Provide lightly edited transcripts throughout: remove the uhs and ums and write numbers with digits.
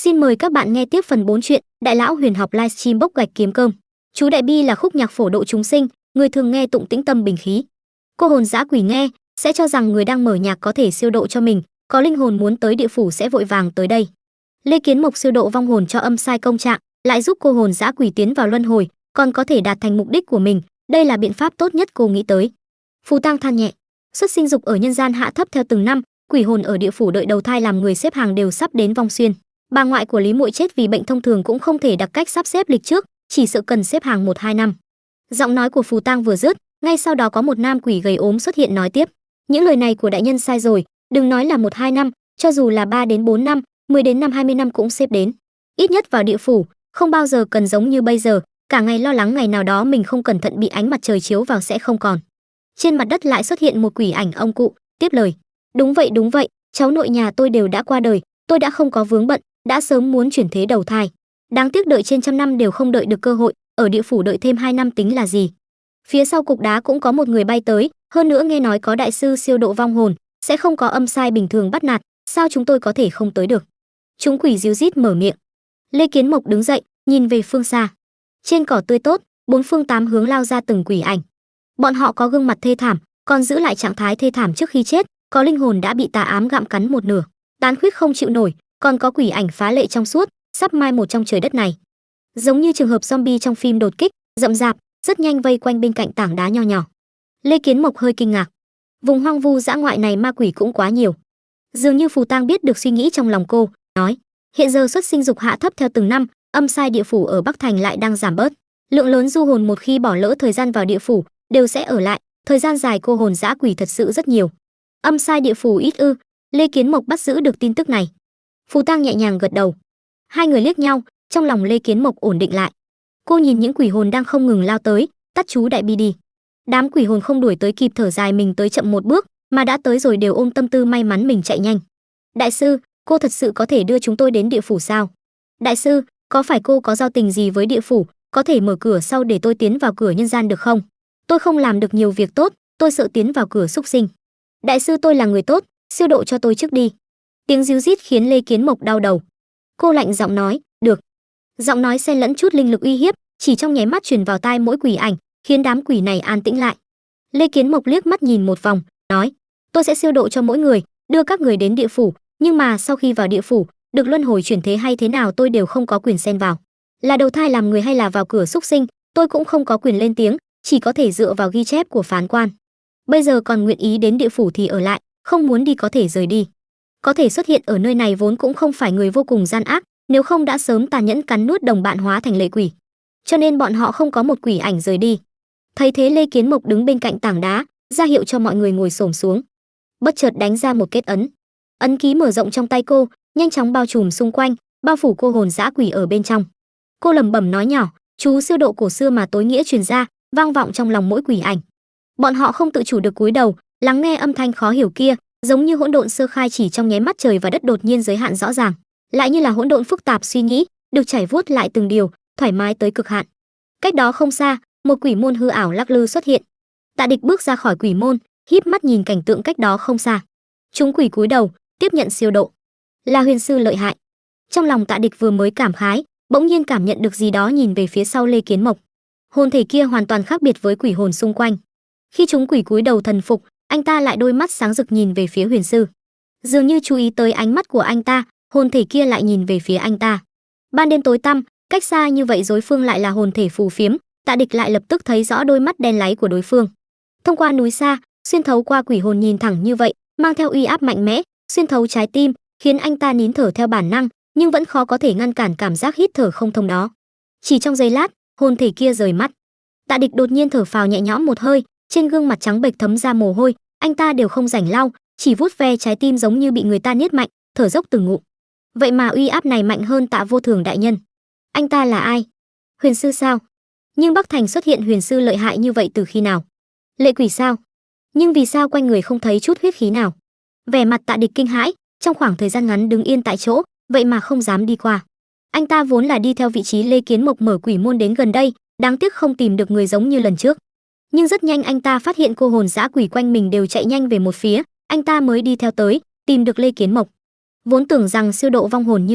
Xin mời các bạn nghe tiếp phần 4 chuyện Đại lão huyền học livestream bốc gạch kiếm cơm. Chú Đại Bi là khúc nhạc phổ độ chúng sinh, người thường nghe tụng tĩnh tâm bình khí. Cô hồn dã quỷ nghe sẽ cho rằng người đang mở nhạc có thể siêu độ cho mình, có linh hồn muốn tới địa phủ sẽ vội vàng tới đây. Lê Kiến Mộc siêu độ vong hồn cho âm sai công trạng, lại giúp cô hồn dã quỷ tiến vào luân hồi, còn có thể đạt thành mục đích của mình, đây là biện pháp tốt nhất cô nghĩ tới. Phù Tang than nhẹ, xuất sinh dục ở nhân gian hạ thấp theo từng năm, quỷ hồn ở địa phủ đợi đầu thai làm người xếp hàng đều sắp đến vong xuyên. Bà ngoại của Lý Muội chết vì bệnh thông thường cũng không thể đặc cách sắp xếp lịch trước, chỉ sợ cần xếp hàng 1-2 năm. Giọng nói của Phù Tang vừa dứt, ngay sau đó có một nam quỷ gầy ốm xuất hiện nói tiếp. Những lời này của đại nhân sai rồi, đừng nói là 1-2 năm, cho dù là 3 đến 4 năm, 10 đến 20 năm cũng xếp đến. Ít nhất vào địa phủ, không bao giờ cần giống như bây giờ, cả ngày lo lắng ngày nào đó mình không cẩn thận bị ánh mặt trời chiếu vào sẽ không còn. Trên mặt đất lại xuất hiện một quỷ ảnh ông cụ, tiếp lời. Đúng vậy, cháu nội nhà tôi đều đã qua đời, tôi đã không có vướng bận, đã sớm muốn chuyển thế đầu thai. Đáng tiếc đợi trên trăm năm đều không đợi được cơ hội, ở địa phủ đợi thêm 2 năm tính là gì. Phía sau cục đá cũng có một người bay tới, hơn nữa nghe nói có đại sư siêu độ vong hồn, sẽ không có âm sai bình thường bắt nạt, sao chúng tôi có thể không tới được. Chúng quỷ ríu rít mở miệng. Lê Kiến Mộc đứng dậy, nhìn về phương xa. Trên cỏ tươi tốt, 4 phương 8 hướng lao ra từng quỷ ảnh. Bọn họ có gương mặt thê thảm, còn giữ lại trạng thái thê thảm trước khi chết, có linh hồn đã bị tà ám gặm cắn một nửa, tán khuyết không chịu nổi, còn có quỷ ảnh phá lệ trong suốt, sắp mai một trong trời đất này. Giống như trường hợp zombie trong phim đột kích, rậm rạp, rất nhanh vây quanh bên cạnh tảng đá nho nhỏ. Lê Kiến Mộc hơi kinh ngạc. Vùng hoang vu dã ngoại này ma quỷ cũng quá nhiều. Dường như Phù Tang biết được suy nghĩ trong lòng cô, nói: hiện giờ xuất sinh dục hạ thấp theo từng năm, âm sai địa phủ ở Bắc Thành lại đang giảm bớt. Lượng lớn du hồn một khi bỏ lỡ thời gian vào địa phủ, đều sẽ ở lại, thời gian dài cô hồn dã quỷ thật sự rất nhiều. Âm sai địa phủ ít ư? Lê Kiến Mộc bắt giữ được tin tức này. Phù Tang nhẹ nhàng gật đầu. Hai người liếc nhau, trong lòng Lê Kiến Mộc ổn định lại. Cô nhìn những quỷ hồn đang không ngừng lao tới, tắt chú Đại Bi đi. Đám quỷ hồn không đuổi tới kịp thở dài mình tới chậm một bước, mà đã tới rồi đều ôm tâm tư may mắn mình chạy nhanh. Đại sư, cô thật sự có thể đưa chúng tôi đến địa phủ sao? Đại sư, có phải cô có giao tình gì với địa phủ, có thể mở cửa sau để tôi tiến vào cửa nhân gian được không? Tôi không làm được nhiều việc tốt, tôi sợ tiến vào cửa súc sinh. Đại sư, tôi là người tốt, siêu độ cho tôi trước đi. Tiếng ríu rít khiến Lê Kiến Mộc đau đầu. Cô lạnh giọng nói, được. Giọng nói xen lẫn chút linh lực uy hiếp, chỉ trong nháy mắt truyền vào tai mỗi quỷ ảnh, khiến đám quỷ này an tĩnh lại. Lê Kiến Mộc liếc mắt nhìn một vòng, nói, tôi sẽ siêu độ cho mỗi người, đưa các người đến địa phủ, nhưng mà sau khi vào địa phủ, được luân hồi chuyển thế hay thế nào tôi đều không có quyền xen vào. Là đầu thai làm người hay là vào cửa súc sinh, tôi cũng không có quyền lên tiếng, chỉ có thể dựa vào ghi chép của phán quan. Bây giờ còn nguyện ý đến địa phủ thì ở lại, không muốn đi có thể rời đi. Có thể xuất hiện ở nơi này vốn cũng không phải người vô cùng gian ác, nếu không đã sớm tàn nhẫn cắn nuốt đồng bạn hóa thành lệ quỷ. Cho nên bọn họ không có một quỷ ảnh rời đi. Thấy thế Lê Kiến Mộc đứng bên cạnh tảng đá, ra hiệu cho mọi người ngồi xổm xuống. Bất chợt đánh ra một kết ấn. Ấn ký mở rộng trong tay cô, nhanh chóng bao trùm xung quanh, bao phủ cô hồn dã quỷ ở bên trong. Cô lẩm bẩm nói nhỏ, chú siêu độ cổ xưa mà tối nghĩa truyền ra, vang vọng trong lòng mỗi quỷ ảnh. Bọn họ không tự chủ được cúi đầu, lắng nghe âm thanh khó hiểu kia, giống như hỗn độn sơ khai chỉ trong nháy mắt trời và đất đột nhiên giới hạn rõ ràng, lại như là hỗn độn phức tạp suy nghĩ, được chảy vuốt lại từng điều, thoải mái tới cực hạn. Cách đó không xa, một quỷ môn hư ảo lắc lư xuất hiện. Tạ Địch bước ra khỏi quỷ môn, híp mắt nhìn cảnh tượng cách đó không xa. Chúng quỷ cúi đầu, tiếp nhận siêu độ. Là huyền sư lợi hại. Trong lòng Tạ Địch vừa mới cảm khái, bỗng nhiên cảm nhận được gì đó nhìn về phía sau Lê Kiến Mộc. Hồn thể kia hoàn toàn khác biệt với quỷ hồn xung quanh. Khi chúng quỷ cúi đầu thần phục, anh ta lại đôi mắt sáng rực nhìn về phía huyền sư. Dường như chú ý tới ánh mắt của anh ta, hồn thể kia lại nhìn về phía anh ta. Ban đêm tối tăm, cách xa như vậy đối phương lại là hồn thể phù phiếm, Tạ Địch lại lập tức thấy rõ đôi mắt đen láy của đối phương. Thông qua núi xa, xuyên thấu qua quỷ hồn nhìn thẳng như vậy, mang theo uy áp mạnh mẽ, xuyên thấu trái tim, khiến anh ta nín thở theo bản năng, nhưng vẫn khó có thể ngăn cản cảm giác hít thở không thông đó. Chỉ trong giây lát, hồn thể kia rời mắt. Tạ Địch đột nhiên thở phào nhẹ nhõm một hơi, trên gương mặt trắng bệch thấm ra mồ hôi, anh ta đều không rảnh lau, chỉ vuốt ve trái tim giống như bị người ta niết mạnh, thở dốc từng ngụm. Vậy mà uy áp này mạnh hơn Tạ Vô Thường đại nhân. Anh ta là ai? Huyền sư sao? Nhưng Bắc Thành xuất hiện huyền sư lợi hại như vậy từ khi nào? Lệ quỷ sao? Nhưng vì sao quanh người không thấy chút huyết khí nào? Vẻ mặt Tạ Địch kinh hãi, trong khoảng thời gian ngắn đứng yên tại chỗ, vậy mà không dám đi qua. Anh ta vốn là đi theo vị trí Lê Kiến Mộc mở quỷ môn đến gần đây, đáng tiếc không tìm được người giống như lần trước. Nhưng rất nhanh anh ta phát hiện cô hồn dã quỷ quanh mình đều chạy nhanh về một phía, anh ta mới đi theo tới, tìm được Lê Kiến Mộc. Vốn tưởng rằng siêu độ vong hồn như vậy,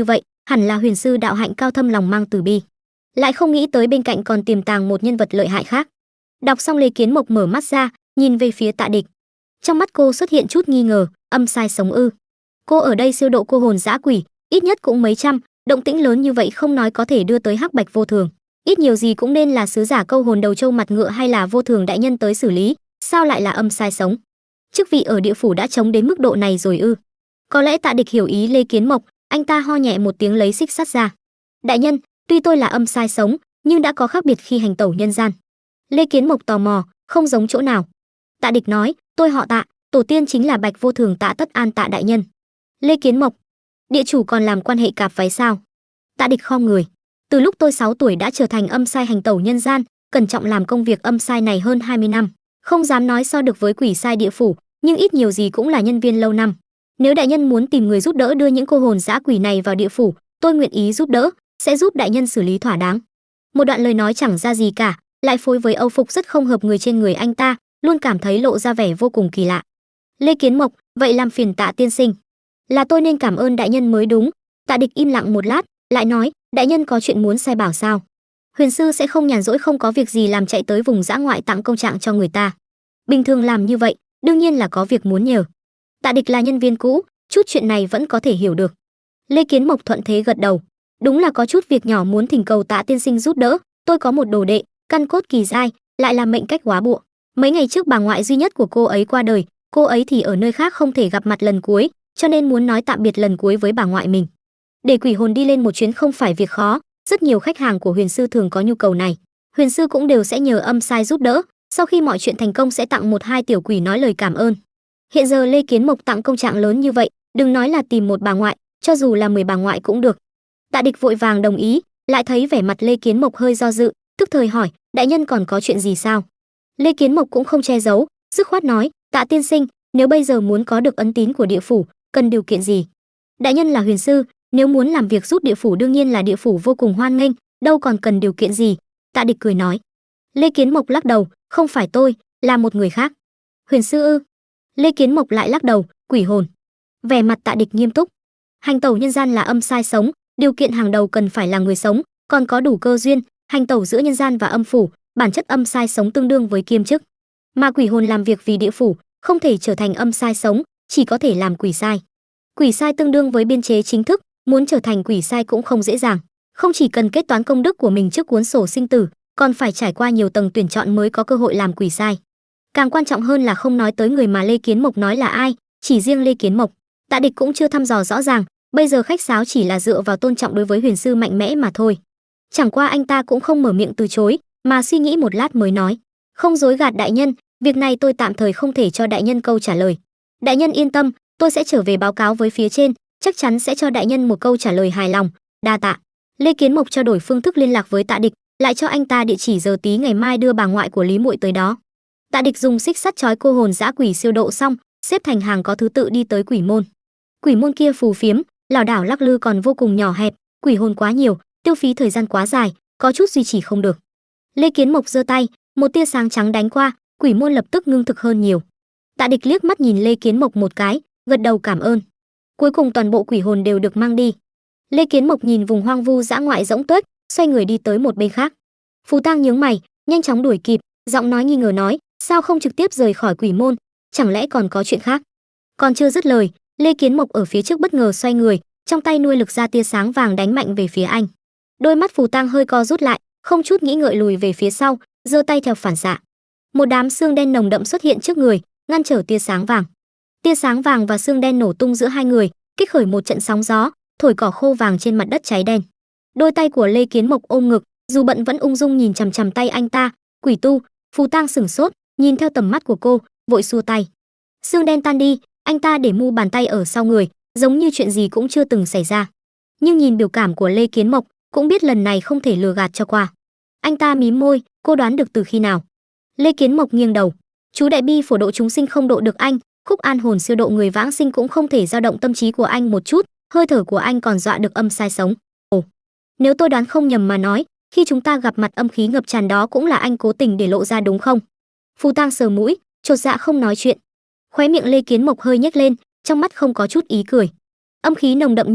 hẳn là huyền sư đạo hạnh cao thâm lòng mang từ bi. Lại không nghĩ tới bên cạnh còn tiềm tàng một nhân vật lợi hại khác. Đọc xong Lê Kiến Mộc mở mắt ra, nhìn về phía Tạ Địch. Trong mắt cô xuất hiện chút nghi ngờ, âm sai sống ư? Cô ở đây siêu độ cô hồn dã quỷ, ít nhất cũng mấy trăm, động tĩnh lớn như vậy không nói có thể đưa tới hắc bạch vô thường, ít nhiều gì cũng nên là sứ giả câu hồn đầu trâu mặt ngựa hay là vô thường đại nhân tới xử lý, sao lại là âm sai sống? Chức vị ở địa phủ đã chống đến mức độ này rồi ư? Có lẽ Tạ Địch hiểu ý Lê Kiến Mộc, anh ta ho nhẹ một tiếng lấy xích sắt ra. Đại nhân, tuy tôi là âm sai sống, nhưng đã có khác biệt khi hành tẩu nhân gian. Lê Kiến Mộc tò mò, không giống chỗ nào. Tạ Địch nói, tôi họ Tạ, tổ tiên chính là Bạch Vô Thường Tạ Tất An Tạ đại nhân. Lê Kiến Mộc, địa chủ còn làm quan hệ cạp váy sao? Tạ Địch khom người. Từ lúc tôi 6 tuổi đã trở thành âm sai hành tẩu nhân gian, cẩn trọng làm công việc âm sai này hơn 20 năm, không dám nói so được với quỷ sai địa phủ, nhưng ít nhiều gì cũng là nhân viên lâu năm. Nếu đại nhân muốn tìm người giúp đỡ đưa những cô hồn dã quỷ này vào địa phủ, tôi nguyện ý giúp đỡ, sẽ giúp đại nhân xử lý thỏa đáng. Một đoạn lời nói chẳng ra gì cả, lại phối với âu phục rất không hợp người trên người anh ta, luôn cảm thấy lộ ra vẻ vô cùng kỳ lạ. Lê Kiến Mộc, vậy làm phiền Tạ tiên sinh. Là tôi nên cảm ơn đại nhân mới đúng. Tạ Địch im lặng một lát, lại nói, đại nhân có chuyện muốn sai bảo sao? Huyền sư sẽ không nhàn rỗi không có việc gì làm chạy tới vùng dã ngoại tặng công trạng cho người ta. Bình thường làm như vậy, đương nhiên là có việc muốn nhờ. Tạ Địch là nhân viên cũ, chút chuyện này vẫn có thể hiểu được. Lê Kiến Mộc thuận thế gật đầu. Đúng là có chút việc nhỏ muốn thỉnh cầu Tạ tiên sinh giúp đỡ, tôi có một đồ đệ, căn cốt kỳ giai, lại là mệnh cách hóa bộ. Mấy ngày trước bà ngoại duy nhất của cô ấy qua đời, cô ấy thì ở nơi khác không thể gặp mặt lần cuối, cho nên muốn nói tạm biệt lần cuối với bà ngoại mình. Để quỷ hồn đi lên một chuyến không phải việc khó, rất nhiều khách hàng của huyền sư thường có nhu cầu này. Huyền sư cũng đều sẽ nhờ âm sai giúp đỡ, sau khi mọi chuyện thành công sẽ tặng 1-2 tiểu quỷ nói lời cảm ơn. Hiện giờ Lê Kiến Mộc tặng công trạng lớn như vậy, đừng nói là tìm một bà ngoại, cho dù là 10 bà ngoại cũng được. Tạ Địch vội vàng đồng ý, lại thấy vẻ mặt Lê Kiến Mộc hơi do dự, tức thời hỏi, đại nhân còn có chuyện gì sao? Lê Kiến Mộc cũng không che giấu, dứt khoát nói, Tạ tiên sinh, nếu bây giờ muốn có được ấn tín của địa phủ, cần điều kiện gì? Đại nhân là huyền sư, nếu muốn làm việc giúp địa phủ đương nhiên là địa phủ vô cùng hoan nghênh, đâu còn cần điều kiện gì. Tạ Địch cười nói. Lê Kiến Mộc lắc đầu, không phải tôi, là một người khác. Huyền sư ư? Lê Kiến Mộc lại lắc đầu, quỷ hồn. Vẻ mặt Tạ Địch nghiêm túc. Hành tẩu nhân gian là âm sai sống, điều kiện hàng đầu cần phải là người sống, còn có đủ cơ duyên. Hành tẩu giữa nhân gian và âm phủ, bản chất âm sai sống tương đương với kiêm chức, mà quỷ hồn làm việc vì địa phủ, không thể trở thành âm sai sống, chỉ có thể làm quỷ sai. Quỷ sai tương đương với biên chế chính thức, muốn trở thành quỷ sai cũng không dễ dàng, không chỉ cần kết toán công đức của mình trước cuốn sổ sinh tử, còn phải trải qua nhiều tầng tuyển chọn mới có cơ hội làm quỷ sai. Càng quan trọng hơn là không nói tới người mà Lê Kiến Mộc nói là ai, chỉ riêng Lê Kiến Mộc, Tạ Địch cũng chưa thăm dò rõ ràng, bây giờ khách sáo chỉ là dựa vào tôn trọng đối với huyền sư mạnh mẽ mà thôi. Chẳng qua anh ta cũng không mở miệng từ chối, mà suy nghĩ một lát mới nói, không dối gạt đại nhân, việc này tôi tạm thời không thể cho đại nhân câu trả lời. Đại nhân yên tâm, tôi sẽ trở về báo cáo với phía trên, chắc chắn sẽ cho đại nhân một câu trả lời hài lòng. Đa tạ. Lê Kiến Mộc trao đổi phương thức liên lạc với Tạ Địch, lại cho anh ta địa chỉ giờ tí ngày mai đưa bà ngoại của Lý Muội tới đó. Tạ Địch dùng xích sắt trói cô hồn dã quỷ siêu độ xong, xếp thành hàng có thứ tự đi tới quỷ môn. Quỷ môn kia phù phiếm, lảo đảo lắc lư còn vô cùng nhỏ hẹp, quỷ hồn quá nhiều, tiêu phí thời gian quá dài, có chút duy trì không được. Lê Kiến Mộc giơ tay, một tia sáng trắng đánh qua, quỷ môn lập tức ngưng thực hơn nhiều. Tạ Địch liếc mắt nhìn Lê Kiến Mộc một cái, gật đầu cảm ơn. Cuối cùng toàn bộ quỷ hồn đều được mang đi. Lê Kiến Mộc nhìn vùng hoang vu dã ngoại rỗng tuếch, xoay người đi tới một bên khác. Phù Tang nhướng mày, nhanh chóng đuổi kịp, giọng nói nghi ngờ nói, sao không trực tiếp rời khỏi quỷ môn, chẳng lẽ còn có chuyện khác? Còn chưa dứt lời, Lê Kiến Mộc ở phía trước bất ngờ xoay người, trong tay nuôi lực ra tia sáng vàng đánh mạnh về phía anh. Đôi mắt Phù Tang hơi co rút lại, không chút nghĩ ngợi lùi về phía sau, giơ tay theo phản xạ. Một đám xương đen nồng đậm xuất hiện trước người, ngăn trở tia sáng vàng. Tia sáng vàng và xương đen nổ tung giữa hai người, kích khởi một trận sóng gió, thổi cỏ khô vàng trên mặt đất cháy đen. Đôi tay của Lê Kiến Mộc ôm ngực, dù bận vẫn ung dung nhìn chằm chằm tay anh ta. Quỷ tu. Phù Tang sửng sốt, nhìn theo tầm mắt của cô, vội xua tay. Xương đen tan đi, anh ta để mu bàn tay ở sau người, giống như chuyện gì cũng chưa từng xảy ra. Nhưng nhìn biểu cảm của Lê Kiến Mộc, cũng biết lần này không thể lừa gạt cho qua. Anh ta mím môi, cô đoán được từ khi nào? Lê Kiến Mộc nghiêng đầu. Chú đại bi phổ độ chúng sinh không độ được anh, khúc an hồn siêu độ người vãng sinh cũng không thể dao động tâm trí của anh một chút, hơi thở của anh còn dọa được âm sai sống. Ồ, nếu tôi đoán không nhầm mà nói, khi chúng ta gặp mặt âm khí ngập tràn đó cũng là anh cố tình để lộ ra đúng không? Phù Tang sờ mũi, chột dạ không nói chuyện. Khóe miệng Lê Kiến Mộc hơi nhếch lên, trong mắt không có chút ý cười. Âm khí nồng đậm như vậy,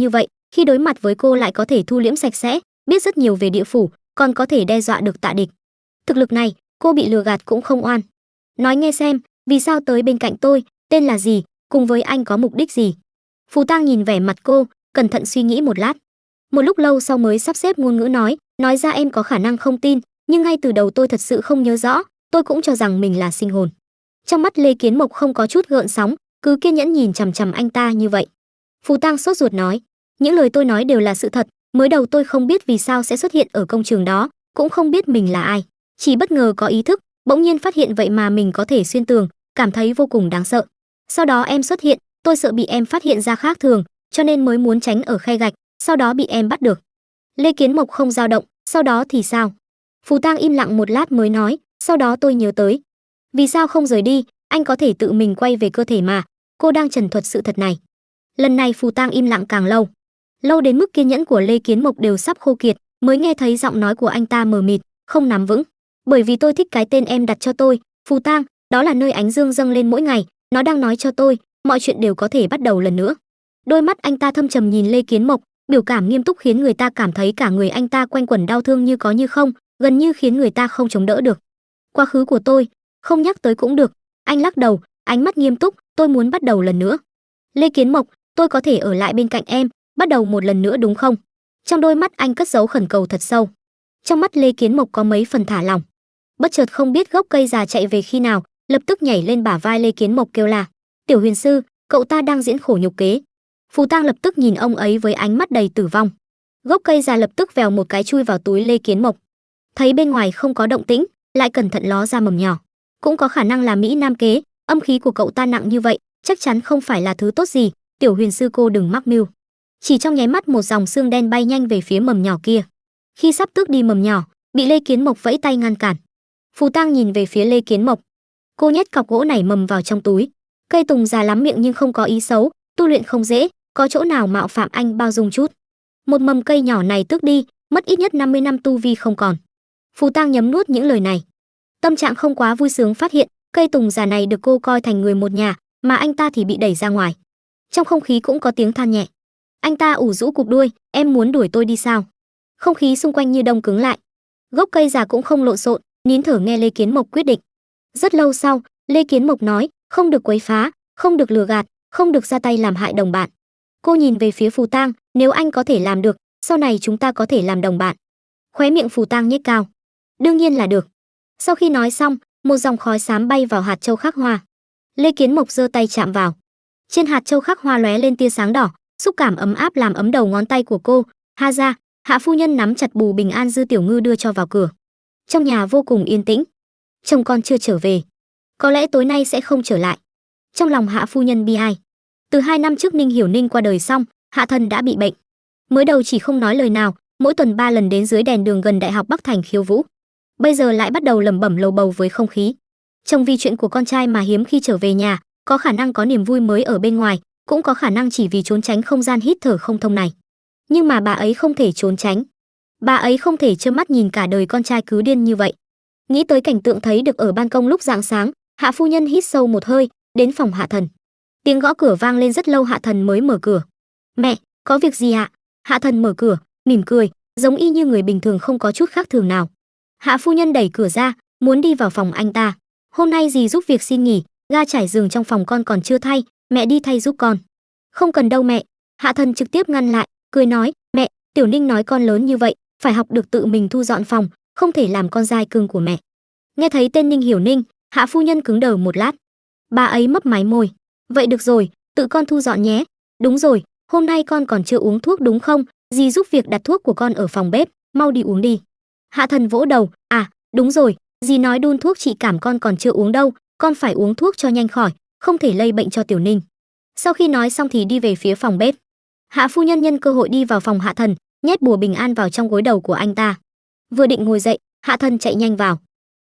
Khi đối mặt với cô lại có thể thu liễm sạch sẽ, biết rất nhiều về địa phủ, còn có thể đe dọa được Tạ Địch. Thực lực này, cô bị lừa gạt cũng không oan. Nói nghe xem, vì sao tới bên cạnh tôi, tên là gì, cùng với anh có mục đích gì? Phù Tang nhìn vẻ mặt cô, cẩn thận suy nghĩ một lát. Một lúc lâu sau mới sắp xếp ngôn ngữ nói ra em có khả năng không tin, nhưng ngay từ đầu tôi thật sự không nhớ rõ, tôi cũng cho rằng mình là sinh hồn. Trong mắt Lê Kiến Mộc không có chút gợn sóng, cứ kiên nhẫn nhìn chằm chằm anh ta như vậy. Phù Tang sốt ruột nói, những lời tôi nói đều là sự thật, mới đầu tôi không biết vì sao sẽ xuất hiện ở công trường đó, cũng không biết mình là ai, chỉ bất ngờ có ý thức, bỗng nhiên phát hiện vậy mà mình có thể xuyên tường, cảm thấy vô cùng đáng sợ. Sau đó em xuất hiện, tôi sợ bị em phát hiện ra khác thường, cho nên mới muốn tránh ở khe gạch, sau đó bị em bắt được. Lê Kiến Mộc không dao động, sau đó thì sao? Phù Tang im lặng một lát mới nói, sau đó tôi nhớ tới. Vì sao không rời đi, anh có thể tự mình quay về cơ thể mà. Cô đang trần thuật sự thật này. Lần này Phù Tang im lặng càng lâu. Lâu đến mức kiên nhẫn của Lê Kiến Mộc đều sắp khô kiệt, mới nghe thấy giọng nói của anh ta mờ mịt, không nắm vững. Bởi vì tôi thích cái tên em đặt cho tôi, Phù Tang, đó là nơi ánh dương dâng lên mỗi ngày, nó đang nói cho tôi, mọi chuyện đều có thể bắt đầu lần nữa. Đôi mắt anh ta thâm trầm nhìn Lê Kiến Mộc, biểu cảm nghiêm túc khiến người ta cảm thấy cả người anh ta quanh quẩn đau thương như có như không, gần như khiến người ta không chống đỡ được. Quá khứ của tôi, không nhắc tới cũng được. Anh lắc đầu, ánh mắt nghiêm túc, tôi muốn bắt đầu lần nữa. Lê Kiến Mộc, tôi có thể ở lại bên cạnh em, bắt đầu một lần nữa đúng không? Trong đôi mắt anh cất giấu khẩn cầu thật sâu. Trong mắt Lê Kiến Mộc có mấy phần thả lỏng. Bất chợt không biết gốc cây già chạy về khi nào, lập tức nhảy lên bả vai Lê Kiến Mộc kêu là, Tiểu Huyền sư, cậu ta đang diễn khổ nhục kế. Phù Tang lập tức nhìn ông ấy với ánh mắt đầy tử vong. Gốc cây già lập tức vèo một cái chui vào túi Lê Kiến Mộc. Thấy bên ngoài không có động tĩnh, lại cẩn thận ló ra mầm nhỏ. Cũng có khả năng là Mỹ Nam kế, âm khí của cậu ta nặng như vậy, chắc chắn không phải là thứ tốt gì, Tiểu Huyền sư cô đừng mắc mưu. Chỉ trong nháy mắt một dòng xương đen bay nhanh về phía mầm nhỏ kia. Khi sắp tước đi mầm nhỏ, bị Lê Kiến Mộc vẫy tay ngăn cản. Phù Tang nhìn về phía Lê Kiến Mộc. Cô nhét cọc gỗ nảy mầm vào trong túi. Cây tùng già lắm miệng nhưng không có ý xấu, tu luyện không dễ, có chỗ nào mạo phạm anh bao dung chút. Một mầm cây nhỏ này tước đi, mất ít nhất 50 năm tu vi không còn. Phù Tang nhấm nuốt những lời này. Tâm trạng không quá vui sướng phát hiện, cây tùng già này được cô coi thành người một nhà, mà anh ta thì bị đẩy ra ngoài. Trong không khí cũng có tiếng than nhẹ. Anh ta ủ rũ cụp đuôi, em muốn đuổi tôi đi sao? Không khí xung quanh như đông cứng lại. Gốc cây già cũng không lộn xộn, nín thở nghe Lê Kiến Mộc quyết định. Rất lâu sau, Lê Kiến Mộc nói, không được quấy phá, không được lừa gạt, không được ra tay làm hại đồng bạn. Cô nhìn về phía Phù Tang, nếu anh có thể làm được, sau này chúng ta có thể làm đồng bạn. Khóe miệng Phù Tang nhếch cao. Đương nhiên là được. Sau khi nói xong, một dòng khói xám bay vào hạt châu khắc hoa. Lê Kiến Mộc giơ tay chạm vào. Trên hạt châu khắc hoa lóe lên tia sáng đỏ, xúc cảm ấm áp làm ấm đầu ngón tay của cô. Ha ra, Hạ phu nhân nắm chặt bù bình an Dư Tiểu Ngư đưa cho vào cửa. Trong nhà vô cùng yên tĩnh. Chồng con chưa trở về, có lẽ tối nay sẽ không trở lại. Trong lòng Hạ phu nhân bi ai. Từ 2 năm trước Ninh Hiểu Ninh qua đời xong, Hạ Thần đã bị bệnh. Mới đầu chỉ không nói lời nào, mỗi tuần 3 lần đến dưới đèn đường gần Đại học Bắc Thành khiêu vũ. Bây giờ lại bắt đầu lẩm bẩm lầu bầu với không khí. Chồng vì chuyện của con trai mà hiếm khi trở về nhà, có khả năng có niềm vui mới ở bên ngoài, cũng có khả năng chỉ vì trốn tránh không gian hít thở không thông này. Nhưng mà bà ấy không thể trốn tránh. Bà ấy không thể trơ mắt nhìn cả đời con trai cứ điên như vậy. Nghĩ tới cảnh tượng thấy được ở ban công lúc rạng sáng, Hạ phu nhân hít sâu một hơi, đến phòng Hạ Thần. Tiếng gõ cửa vang lên rất lâu Hạ Thần mới mở cửa. Mẹ, có việc gì ạ? Hạ Thần mở cửa, mỉm cười, giống y như người bình thường không có chút khác thường nào. Hạ phu nhân đẩy cửa ra, muốn đi vào phòng anh ta. Hôm nay dì giúp việc xin nghỉ, ga trải giường trong phòng con còn chưa thay, mẹ đi thay giúp con. Không cần đâu mẹ. Hạ Thần trực tiếp ngăn lại, cười nói, mẹ, Tiểu Ninh nói con lớn như vậy, phải học được tự mình thu dọn phòng, không thể làm con dai cưng của mẹ. Nghe thấy tên Ninh Hiểu Ninh, Hạ phu nhân cứng đờ một lát. Bà ấy mấp máy môi. Vậy được rồi, tự con thu dọn nhé. Đúng rồi, hôm nay con còn chưa uống thuốc đúng không? Dì giúp việc đặt thuốc của con ở phòng bếp, mau đi uống đi. Hạ Thần vỗ đầu, à, đúng rồi, dì nói đun thuốc trị cảm con còn chưa uống đâu, con phải uống thuốc cho nhanh khỏi, không thể lây bệnh cho Tiểu Ninh. Sau khi nói xong thì đi về phía phòng bếp. Hạ phu nhân nhân cơ hội đi vào phòng Hạ Thần, nhét bùa bình an vào trong gối đầu của anh ta. Vừa định ngồi dậy, Hạ Thần chạy nhanh vào.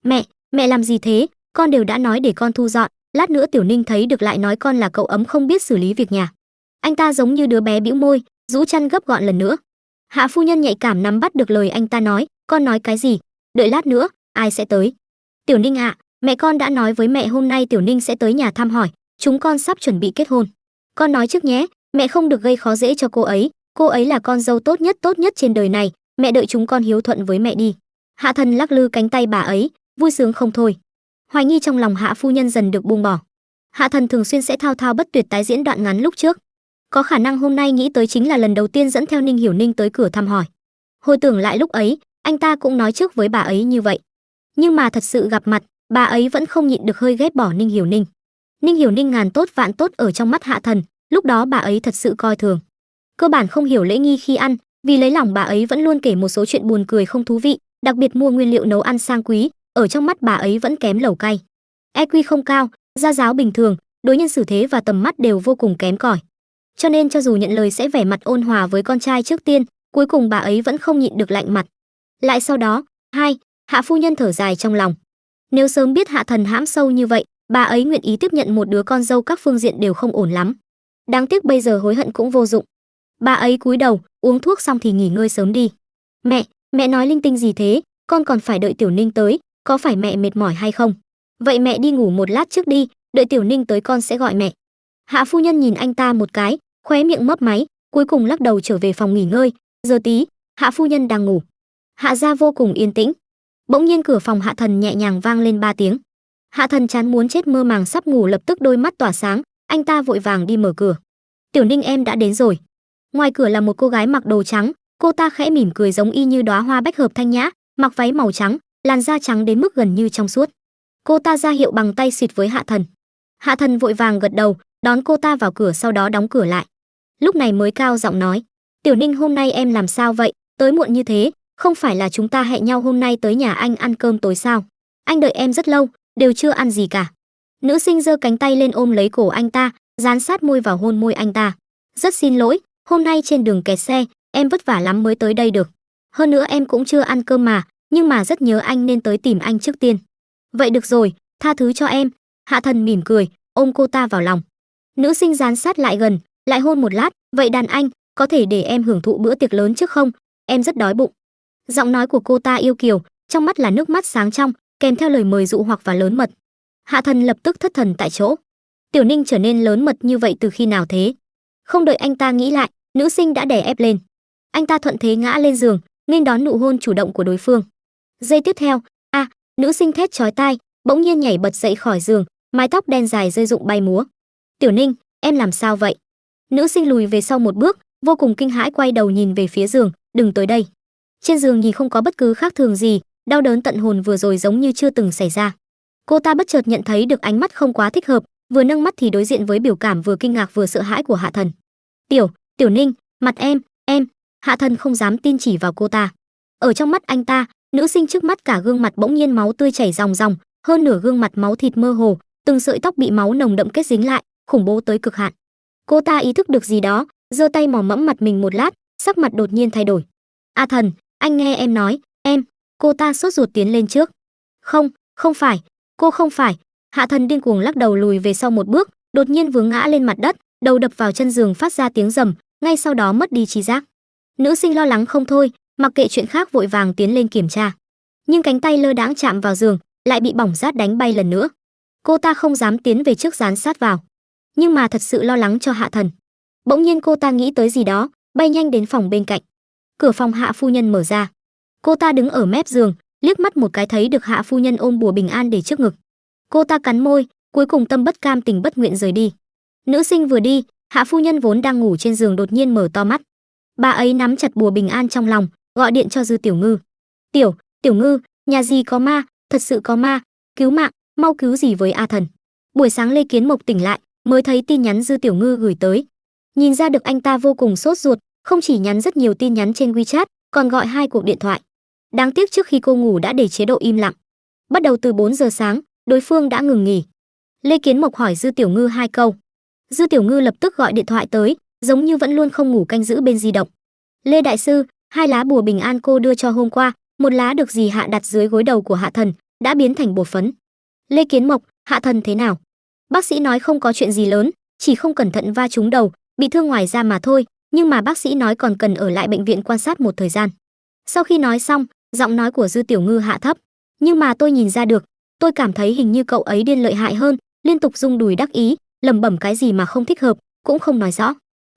Mẹ làm gì thế? Con đều đã nói để con thu dọn, lát nữa Tiểu Ninh thấy được lại nói con là cậu ấm không biết xử lý việc nhà. Anh ta giống như đứa bé bĩu môi, rũ chăn gấp gọn lần nữa. Hạ phu nhân nhạy cảm nắm bắt được lời anh ta nói, con nói cái gì? Đợi lát nữa, ai sẽ tới? Tiểu Ninh ạ, mẹ con đã nói với mẹ hôm nay Tiểu Ninh sẽ tới nhà thăm hỏi, chúng con sắp chuẩn bị kết hôn. Con nói trước nhé, mẹ không được gây khó dễ cho cô ấy, cô ấy là con dâu tốt nhất trên đời này, mẹ đợi chúng con hiếu thuận với mẹ đi. Hạ Thần lắc lư cánh tay bà ấy, vui sướng không thôi. Hoài nghi trong lòng Hạ phu nhân dần được buông bỏ. Hạ Thần thường xuyên sẽ thao thao bất tuyệt tái diễn đoạn ngắn lúc trước. Có khả năng hôm nay nghĩ tới chính là lần đầu tiên dẫn theo Ninh Hiểu Ninh tới cửa thăm hỏi. Hồi tưởng lại lúc ấy, anh ta cũng nói trước với bà ấy như vậy. Nhưng mà thật sự gặp mặt, bà ấy vẫn không nhịn được hơi ghét bỏ Ninh Hiểu Ninh. Ninh Hiểu Ninh ngàn tốt vạn tốt ở trong mắt Hạ Thần, lúc đó bà ấy thật sự coi thường. Cơ bản không hiểu lễ nghi khi ăn, vì lấy lòng bà ấy vẫn luôn kể một số chuyện buồn cười không thú vị, đặc biệt mua nguyên liệu nấu ăn sang quý, ở trong mắt bà ấy vẫn kém lẩu cay. EQ không cao, gia giáo bình thường, đối nhân xử thế và tầm mắt đều vô cùng kém cỏi. Cho nên cho dù nhận lời sẽ vẻ mặt ôn hòa với con trai trước tiên, cuối cùng bà ấy vẫn không nhịn được lạnh mặt. Lại sau đó, Hạ phu nhân thở dài trong lòng. Nếu sớm biết Hạ Thần hãm sâu như vậy, bà ấy nguyện ý tiếp nhận một đứa con dâu các phương diện đều không ổn lắm. Đáng tiếc bây giờ hối hận cũng vô dụng. Bà ấy cúi đầu, uống thuốc xong thì nghỉ ngơi sớm đi. Mẹ nói linh tinh gì thế, con còn phải đợi Tiểu Ninh tới, có phải mẹ mệt mỏi hay không? Vậy mẹ đi ngủ một lát trước đi, đợi Tiểu Ninh tới con sẽ gọi mẹ. Hạ phu nhân nhìn anh ta một cái, khóe miệng mấp máy, cuối cùng lắc đầu trở về phòng nghỉ ngơi. Giờ tí, Hạ phu nhân đang ngủ. Hạ gia vô cùng yên tĩnh. Bỗng nhiên cửa phòng Hạ Thần nhẹ nhàng vang lên 3 tiếng. Hạ Thần chán muốn chết mơ màng sắp ngủ lập tức đôi mắt tỏa sáng, anh ta vội vàng đi mở cửa. Tiểu Ninh em đã đến rồi. Ngoài cửa là một cô gái mặc đồ trắng, cô ta khẽ mỉm cười giống y như đóa hoa bách hợp thanh nhã, mặc váy màu trắng, làn da trắng đến mức gần như trong suốt. Cô ta ra hiệu bằng tay xịt với Hạ Thần. Hạ Thần vội vàng gật đầu, đón cô ta vào cửa sau đó đóng cửa lại. Lúc này mới cao giọng nói, Tiểu Ninh hôm nay em làm sao vậy, tới muộn như thế, không phải là chúng ta hẹn nhau hôm nay tới nhà anh ăn cơm tối sao? Anh đợi em rất lâu, đều chưa ăn gì cả. Nữ sinh giơ cánh tay lên ôm lấy cổ anh ta, dán sát môi vào hôn môi anh ta. Rất xin lỗi, hôm nay trên đường kẹt xe, em vất vả lắm mới tới đây được. Hơn nữa em cũng chưa ăn cơm mà, nhưng mà rất nhớ anh nên tới tìm anh trước tiên. Vậy được rồi, tha thứ cho em. Hạ Thần mỉm cười, ôm cô ta vào lòng. Nữ sinh dán sát lại gần, lại hôn một lát. Vậy đàn anh, có thể để em hưởng thụ bữa tiệc lớn trước không? Em rất đói bụng. Giọng nói của cô ta yêu kiều, trong mắt là nước mắt sáng trong, kèm theo lời mời dụ hoặc và lớn mật. Hạ Thần lập tức thất thần tại chỗ. Tiểu Ninh trở nên lớn mật như vậy từ khi nào thế? Không đợi anh ta nghĩ lại, nữ sinh đã đè ép lên. Anh ta thuận thế ngã lên giường, nên đón nụ hôn chủ động của đối phương. Giây tiếp theo, nữ sinh thét chói tai, bỗng nhiên nhảy bật dậy khỏi giường, mái tóc đen dài rơi rụng bay múa. Tiểu Ninh, em làm sao vậy? Nữ sinh lùi về sau một bước, vô cùng kinh hãi quay đầu nhìn về phía giường, đừng tới đây. Trên giường nhìn không có bất cứ khác thường gì, đau đớn tận hồn vừa rồi giống như chưa từng xảy ra. Cô ta bất chợt nhận thấy được ánh mắt không quá thích hợp, vừa nâng mắt thì đối diện với biểu cảm vừa kinh ngạc vừa sợ hãi của Hạ Thần. Tiểu Ninh, mặt em. Hạ Thần không dám tin chỉ vào cô ta. Ở trong mắt anh ta, nữ sinh trước mắt cả gương mặt bỗng nhiên máu tươi chảy ròng ròng, hơn nửa gương mặt máu thịt mơ hồ, từng sợi tóc bị máu nồng đậm kết dính lại, khủng bố tới cực hạn. Cô ta ý thức được gì đó, giơ tay mò mẫm mặt mình một lát, sắc mặt đột nhiên thay đổi. A Thần, anh nghe em nói, em. Cô ta sốt ruột tiến lên trước. Không phải, cô không phải. Hạ Thần điên cuồng lắc đầu lùi về sau một bước, đột nhiên vướng ngã lên mặt đất, đầu đập vào chân giường phát ra tiếng rầm, ngay sau đó mất đi trí giác. Nữ sinh lo lắng không thôi, mặc kệ chuyện khác vội vàng tiến lên kiểm tra. Nhưng cánh tay lơ đãng chạm vào giường, lại bị bỏng rát đánh bay lần nữa. Cô ta không dám tiến về trước dán sát vào, nhưng mà thật sự lo lắng cho Hạ Thần. Bỗng nhiên cô ta nghĩ tới gì đó, bay nhanh đến phòng bên cạnh. Cửa phòng Hạ phu nhân mở ra. Cô ta đứng ở mép giường, liếc mắt một cái thấy được Hạ phu nhân ôm bùa bình an để trước ngực. Cô ta cắn môi, cuối cùng tâm bất cam tình bất nguyện rời đi. Nữ sinh vừa đi, Hạ phu nhân vốn đang ngủ trên giường đột nhiên mở to mắt. Bà ấy nắm chặt bùa bình an trong lòng, gọi điện cho Dư Tiểu Ngư. Tiểu Ngư, nhà gì có ma, thật sự có ma, cứu mạng, mau cứu gì với A Thần. Buổi sáng Lê Kiến Mộc tỉnh lại, mới thấy tin nhắn Dư Tiểu Ngư gửi tới. Nhìn ra được anh ta vô cùng sốt ruột, không chỉ nhắn rất nhiều tin nhắn trên WeChat, còn gọi 2 cuộc điện thoại. Đáng tiếc trước khi cô ngủ đã để chế độ im lặng. Bắt đầu từ 4 giờ sáng, đối phương đã ngừng nghỉ. Lê Kiến Mộc hỏi Dư Tiểu Ngư 2 câu. Dư Tiểu Ngư lập tức gọi điện thoại tới, giống như vẫn luôn không ngủ canh giữ bên di động. Lê đại sư, 2 lá bùa bình an cô đưa cho hôm qua, một lá được dì Hạ đặt dưới gối đầu của Hạ Thần, đã biến thành bột phấn. Lê Kiến Mộc, Hạ Thần thế nào? Bác sĩ nói không có chuyện gì lớn, chỉ không cẩn thận va trúng đầu, bị thương ngoài da mà thôi, nhưng mà bác sĩ nói còn cần ở lại bệnh viện quan sát một thời gian. Sau khi nói xong, giọng nói của Dư Tiểu Ngư hạ thấp. Nhưng mà tôi nhìn ra được, tôi cảm thấy hình như cậu ấy điên lợi hại hơn, liên tục rung đùi đắc ý, lẩm bẩm cái gì mà không thích hợp, cũng không nói rõ.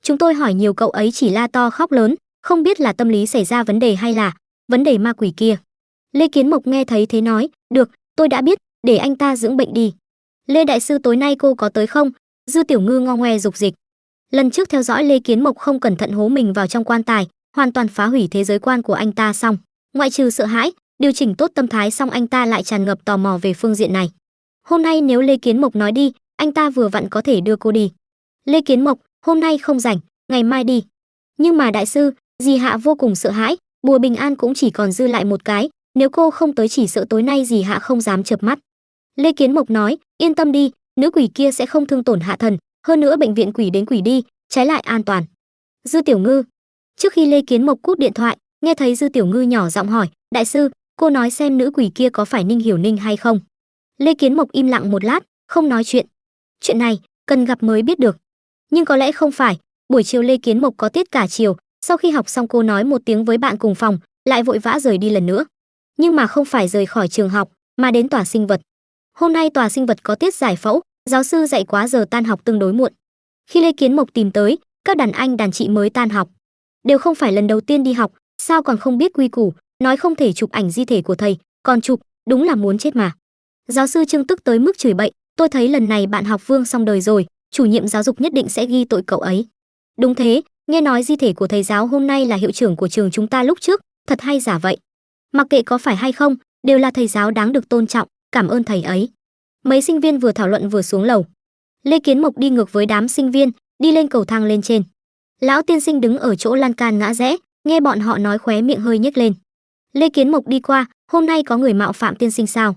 Chúng tôi hỏi nhiều cậu ấy chỉ la to khóc lớn, không biết là tâm lý xảy ra vấn đề hay là vấn đề ma quỷ kia. Lê Kiến Mộc nghe thấy thế nói, được, tôi đã biết, để anh ta dưỡng bệnh đi. Lê đại sư tối nay cô có tới không? Dư Tiểu Ngư ngo ngoe dục dịch. Lần trước theo dõi Lê Kiến Mộc không cẩn thận hố mình vào trong quan tài, hoàn toàn phá hủy thế giới quan của anh ta xong. Ngoại trừ sợ hãi, điều chỉnh tốt tâm thái xong anh ta lại tràn ngập tò mò về phương diện này. Hôm nay nếu Lê Kiến Mộc nói đi, anh ta vừa vặn có thể đưa cô đi. Lê Kiến Mộc, hôm nay không rảnh, ngày mai đi. Nhưng mà đại sư, dì Hạ vô cùng sợ hãi, bùa bình an cũng chỉ còn dư lại một cái, nếu cô không tới chỉ sợ tối nay dì Hạ không dám chợp mắt. Lê Kiến Mộc nói, yên tâm đi, nữ quỷ kia sẽ không thương tổn Hạ thần, hơn nữa bệnh viện quỷ đến quỷ đi, trái lại an toàn. Dư Tiểu Ngư. Trước khi Lê Kiến Mộc cúp điện thoại, nghe thấy Dư Tiểu Ngư nhỏ giọng hỏi, đại sư, cô nói xem nữ quỷ kia có phải Ninh Hiểu Ninh hay không? Lê Kiến Mộc im lặng một lát, không nói chuyện. Chuyện này, cần gặp mới biết được. Nhưng có lẽ không phải, buổi chiều Lê Kiến Mộc có tiết cả chiều, sau khi học xong cô nói một tiếng với bạn cùng phòng, lại vội vã rời đi lần nữa. Nhưng mà không phải rời khỏi trường học, mà đến tòa sinh vật. Hôm nay tòa sinh vật có tiết giải phẫu, giáo sư dạy quá giờ tan học tương đối muộn. Khi Lê Kiến Mộc tìm tới, các đàn anh đàn chị mới tan học. Đều không phải lần đầu tiên đi học, sao còn không biết quy củ, nói không thể chụp ảnh di thể của thầy, còn chụp, đúng là muốn chết mà. Giáo sư Trương tức tới mức chửi bậy, tôi thấy lần này bạn học Vương xong đời rồi, chủ nhiệm giáo dục nhất định sẽ ghi tội cậu ấy. Đúng thế, nghe nói di thể của thầy giáo hôm nay là hiệu trưởng của trường chúng ta lúc trước, thật hay giả vậy. Mặc kệ có phải hay không, đều là thầy giáo đáng được tôn trọng, cảm ơn thầy ấy. Mấy sinh viên vừa thảo luận vừa xuống lầu. Lê Kiến Mộc đi ngược với đám sinh viên, đi lên cầu thang lên trên. Lão tiên sinh đứng ở chỗ lan can ngã rẽ, nghe bọn họ nói khóe miệng hơi nhếch lên. Lê Kiến Mộc đi qua, hôm nay có người mạo phạm tiên sinh sao?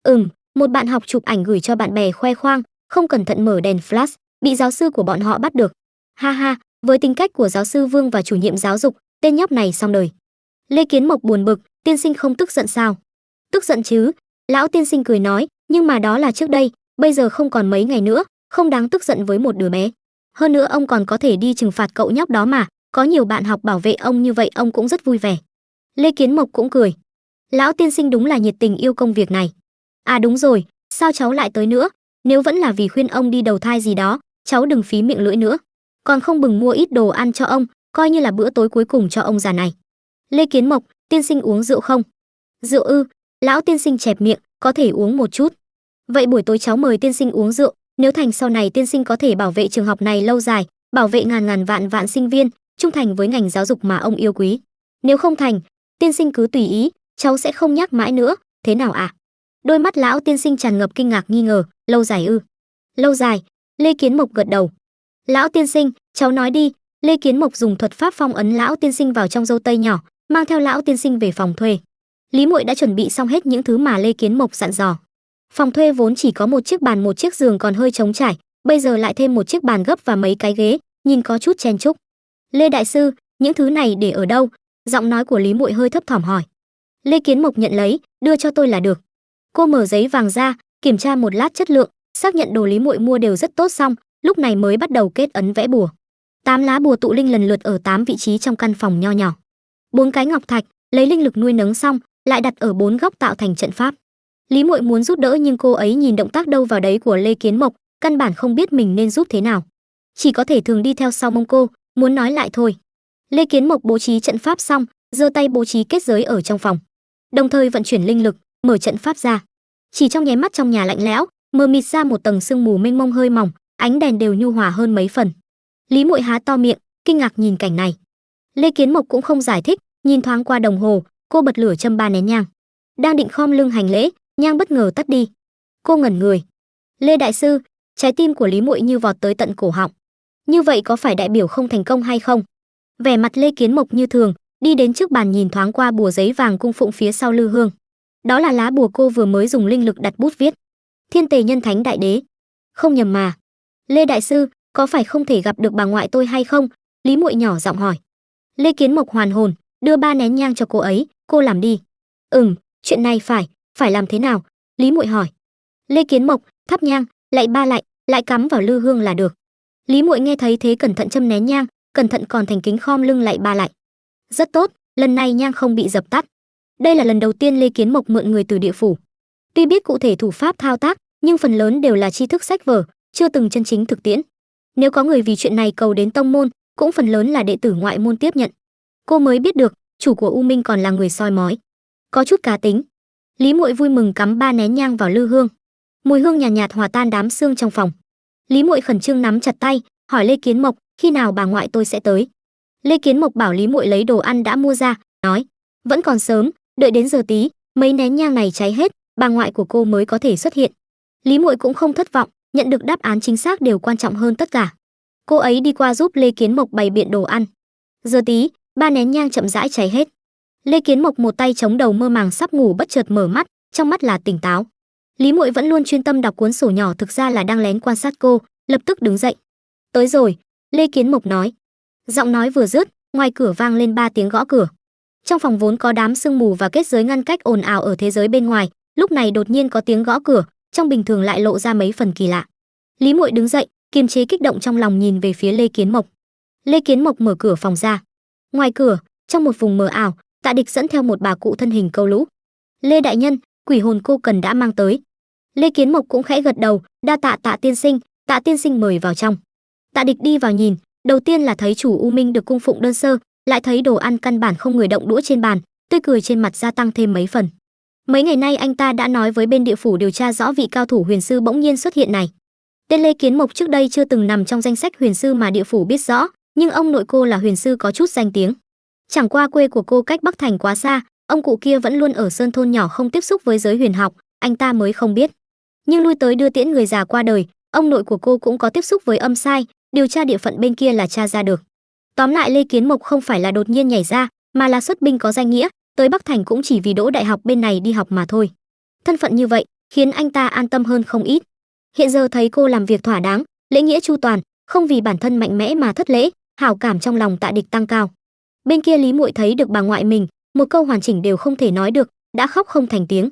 Một bạn học chụp ảnh gửi cho bạn bè khoe khoang, không cẩn thận mở đèn flash, bị giáo sư của bọn họ bắt được. Ha ha, với tính cách của giáo sư Vương và chủ nhiệm giáo dục, tên nhóc này xong đời. Lê Kiến Mộc buồn bực, tiên sinh không tức giận sao? Tức giận chứ, lão tiên sinh cười nói, nhưng mà đó là trước đây, bây giờ không còn mấy ngày nữa, không đáng tức giận với một đứa bé. Hơn nữa ông còn có thể đi trừng phạt cậu nhóc đó mà, có nhiều bạn học bảo vệ ông như vậy ông cũng rất vui vẻ. Lê Kiến Mộc cũng cười. Lão tiên sinh đúng là nhiệt tình yêu công việc này. À đúng rồi, sao cháu lại tới nữa? Nếu vẫn là vì khuyên ông đi đầu thai gì đó, cháu đừng phí miệng lưỡi nữa. Còn không bừng mua ít đồ ăn cho ông, coi như là bữa tối cuối cùng cho ông già này. Lê Kiến Mộc, tiên sinh uống rượu không? Rượu ư? Lão tiên sinh chẹp miệng, có thể uống một chút. Vậy buổi tối cháu mời tiên sinh uống rượu, nếu thành sau này tiên sinh có thể bảo vệ trường học này lâu dài, bảo vệ ngàn ngàn vạn vạn sinh viên, trung thành với ngành giáo dục mà ông yêu quý. Nếu không thành, tiên sinh cứ tùy ý, cháu sẽ không nhắc mãi nữa, thế nào ạ? Đôi mắt lão tiên sinh tràn ngập kinh ngạc nghi ngờ, lâu dài ư? Lâu dài, Lê Kiến Mộc gật đầu. Lão tiên sinh, cháu nói đi. Lê Kiến Mộc dùng thuật pháp phong ấn lão tiên sinh vào trong dâu tây nhỏ, mang theo lão tiên sinh về phòng thuê. Lý Muội đã chuẩn bị xong hết những thứ mà Lê Kiến Mộc dặn dò. Phòng thuê vốn chỉ có một chiếc bàn một chiếc giường còn hơi trống trải, bây giờ lại thêm một chiếc bàn gấp và mấy cái ghế, nhìn có chút chen chúc. Lê đại sư, những thứ này để ở đâu? Giọng nói của Lý Muội hơi thấp thỏm hỏi. Lê Kiến Mộc nhận lấy, đưa cho tôi là được. Cô mở giấy vàng ra, kiểm tra một lát chất lượng, xác nhận đồ Lý Muội mua đều rất tốt xong, lúc này mới bắt đầu kết ấn vẽ bùa. 8 lá bùa tụ linh lần lượt ở 8 vị trí trong căn phòng nho nhỏ. 4 cái ngọc thạch, lấy linh lực nuôi nấng xong, lại đặt ở 4 góc tạo thành trận pháp. Lý Muội muốn giúp đỡ nhưng cô ấy nhìn động tác đâu vào đấy của Lê Kiến Mộc, căn bản không biết mình nên giúp thế nào. Chỉ có thể thường đi theo sau mông cô, muốn nói lại thôi. Lê Kiến Mộc bố trí trận pháp xong, giơ tay bố trí kết giới ở trong phòng. Đồng thời vận chuyển linh lực, mở trận pháp ra. Chỉ trong nháy mắt trong nhà lạnh lẽo, mờ mịt ra một tầng sương mù mênh mông hơi mỏng, ánh đèn đều nhu hòa hơn mấy phần. Lý Muội há to miệng, kinh ngạc nhìn cảnh này. Lê Kiến Mộc cũng không giải thích, nhìn thoáng qua đồng hồ, cô bật lửa châm 3 nén nhang. Đang định khom lưng hành lễ, nhang bất ngờ tắt đi. Cô ngẩn người. Lê đại sư, trái tim của Lý Muội như vọt tới tận cổ họng. Như vậy có phải đại biểu không thành công hay không? Vẻ mặt Lê Kiến Mộc như thường, đi đến trước bàn nhìn thoáng qua bùa giấy vàng cung phụng phía sau lư hương. Đó là lá bùa cô vừa mới dùng linh lực đặt bút viết. Thiên Tề Nhân Thánh Đại Đế. Không nhầm mà. Lê đại sư, có phải không thể gặp được bà ngoại tôi hay không? Lý Muội nhỏ giọng hỏi. Lê Kiến Mộc hoàn hồn, đưa 3 nén nhang cho cô ấy, cô làm đi. Chuyện này phải làm thế nào? Lý Muội hỏi. Lê Kiến Mộc, thắp nhang, lại 3 lại cắm vào lư hương là được. Lý Muội nghe thấy thế cẩn thận châm nén nhang, cẩn thận còn thành kính khom lưng lại 3 lại. Rất tốt, lần này nhang không bị dập tắt. Đây là lần đầu tiên Lê Kiến Mộc mượn người từ địa phủ. Tuy biết cụ thể thủ pháp thao tác, nhưng phần lớn đều là tri thức sách vở, chưa từng chân chính thực tiễn. Nếu có người vì chuyện này cầu đến tông môn, cũng phần lớn là đệ tử ngoại môn tiếp nhận. Cô mới biết được, chủ của U Minh còn là người soi mói, có chút cá tính. Lý Muội vui mừng cắm 3 nén nhang vào lư hương. Mùi hương nhàn nhạt, hòa tan đám sương trong phòng. Lý Muội khẩn trương nắm chặt tay, hỏi Lê Kiến Mộc, khi nào bà ngoại tôi sẽ tới? Lê Kiến Mộc bảo Lý Muội lấy đồ ăn đã mua ra, nói, vẫn còn sớm, đợi đến giờ tí, mấy nén nhang này cháy hết, bà ngoại của cô mới có thể xuất hiện. Lý Muội cũng không thất vọng, nhận được đáp án chính xác đều quan trọng hơn tất cả. Cô ấy đi qua giúp Lê Kiến Mộc bày biện đồ ăn. Giờ tí, 3 nén nhang chậm rãi cháy hết. Lê Kiến Mộc một tay chống đầu mơ màng sắp ngủ bất chợt mở mắt, trong mắt là tỉnh táo. Lý Muội vẫn luôn chuyên tâm đọc cuốn sổ nhỏ thực ra là đang lén quan sát cô, lập tức đứng dậy. Tới rồi, Lê Kiến Mộc nói. Giọng nói vừa dứt, ngoài cửa vang lên 3 tiếng gõ cửa. Trong phòng vốn có đám sương mù và kết giới ngăn cách ồn ào ở thế giới bên ngoài, lúc này đột nhiên có tiếng gõ cửa, trong bình thường lại lộ ra mấy phần kỳ lạ. Lý Muội đứng dậy, kiềm chế kích động trong lòng nhìn về phía Lê Kiến Mộc. Lê Kiến Mộc mở cửa phòng ra. Ngoài cửa, trong một vùng mờ ảo, Tạ Địch dẫn theo một bà cụ thân hình câu lũ. Lê đại nhân, quỷ hồn cô cần đã mang tới. Lê Kiến Mộc cũng khẽ gật đầu, đa tạ Tạ tiên sinh, Tạ tiên sinh mời vào trong. Tạ Địch đi vào nhìn, đầu tiên là thấy chủ U Minh được cung phụng đơn sơ, lại thấy đồ ăn căn bản không người động đũa trên bàn, tươi cười trên mặt gia tăng thêm mấy phần. Mấy ngày nay anh ta đã nói với bên địa phủ điều tra rõ vị cao thủ huyền sư bỗng nhiên xuất hiện này. Tên Lê Kiến Mộc trước đây chưa từng nằm trong danh sách huyền sư mà địa phủ biết rõ, nhưng ông nội cô là huyền sư có chút danh tiếng. Chẳng qua quê của cô cách Bắc Thành quá xa, ông cụ kia vẫn luôn ở sơn thôn nhỏ không tiếp xúc với giới huyền học, anh ta mới không biết. Nhưng lui tới đưa tiễn người già qua đời, ông nội của cô cũng có tiếp xúc với âm sai, điều tra địa phận bên kia là tra ra được. Tóm lại Lê Kiến Mộc không phải là đột nhiên nhảy ra, mà là xuất binh có danh nghĩa, tới Bắc Thành cũng chỉ vì đỗ đại học bên này đi học mà thôi. Thân phận như vậy khiến anh ta an tâm hơn không ít. Hiện giờ thấy cô làm việc thỏa đáng, lễ nghĩa chu toàn, không vì bản thân mạnh mẽ mà thất lễ, hảo cảm trong lòng Tạ Địch tăng cao. Bên kia Lý Muội thấy được bà ngoại mình, một câu hoàn chỉnh đều không thể nói được, đã khóc không thành tiếng.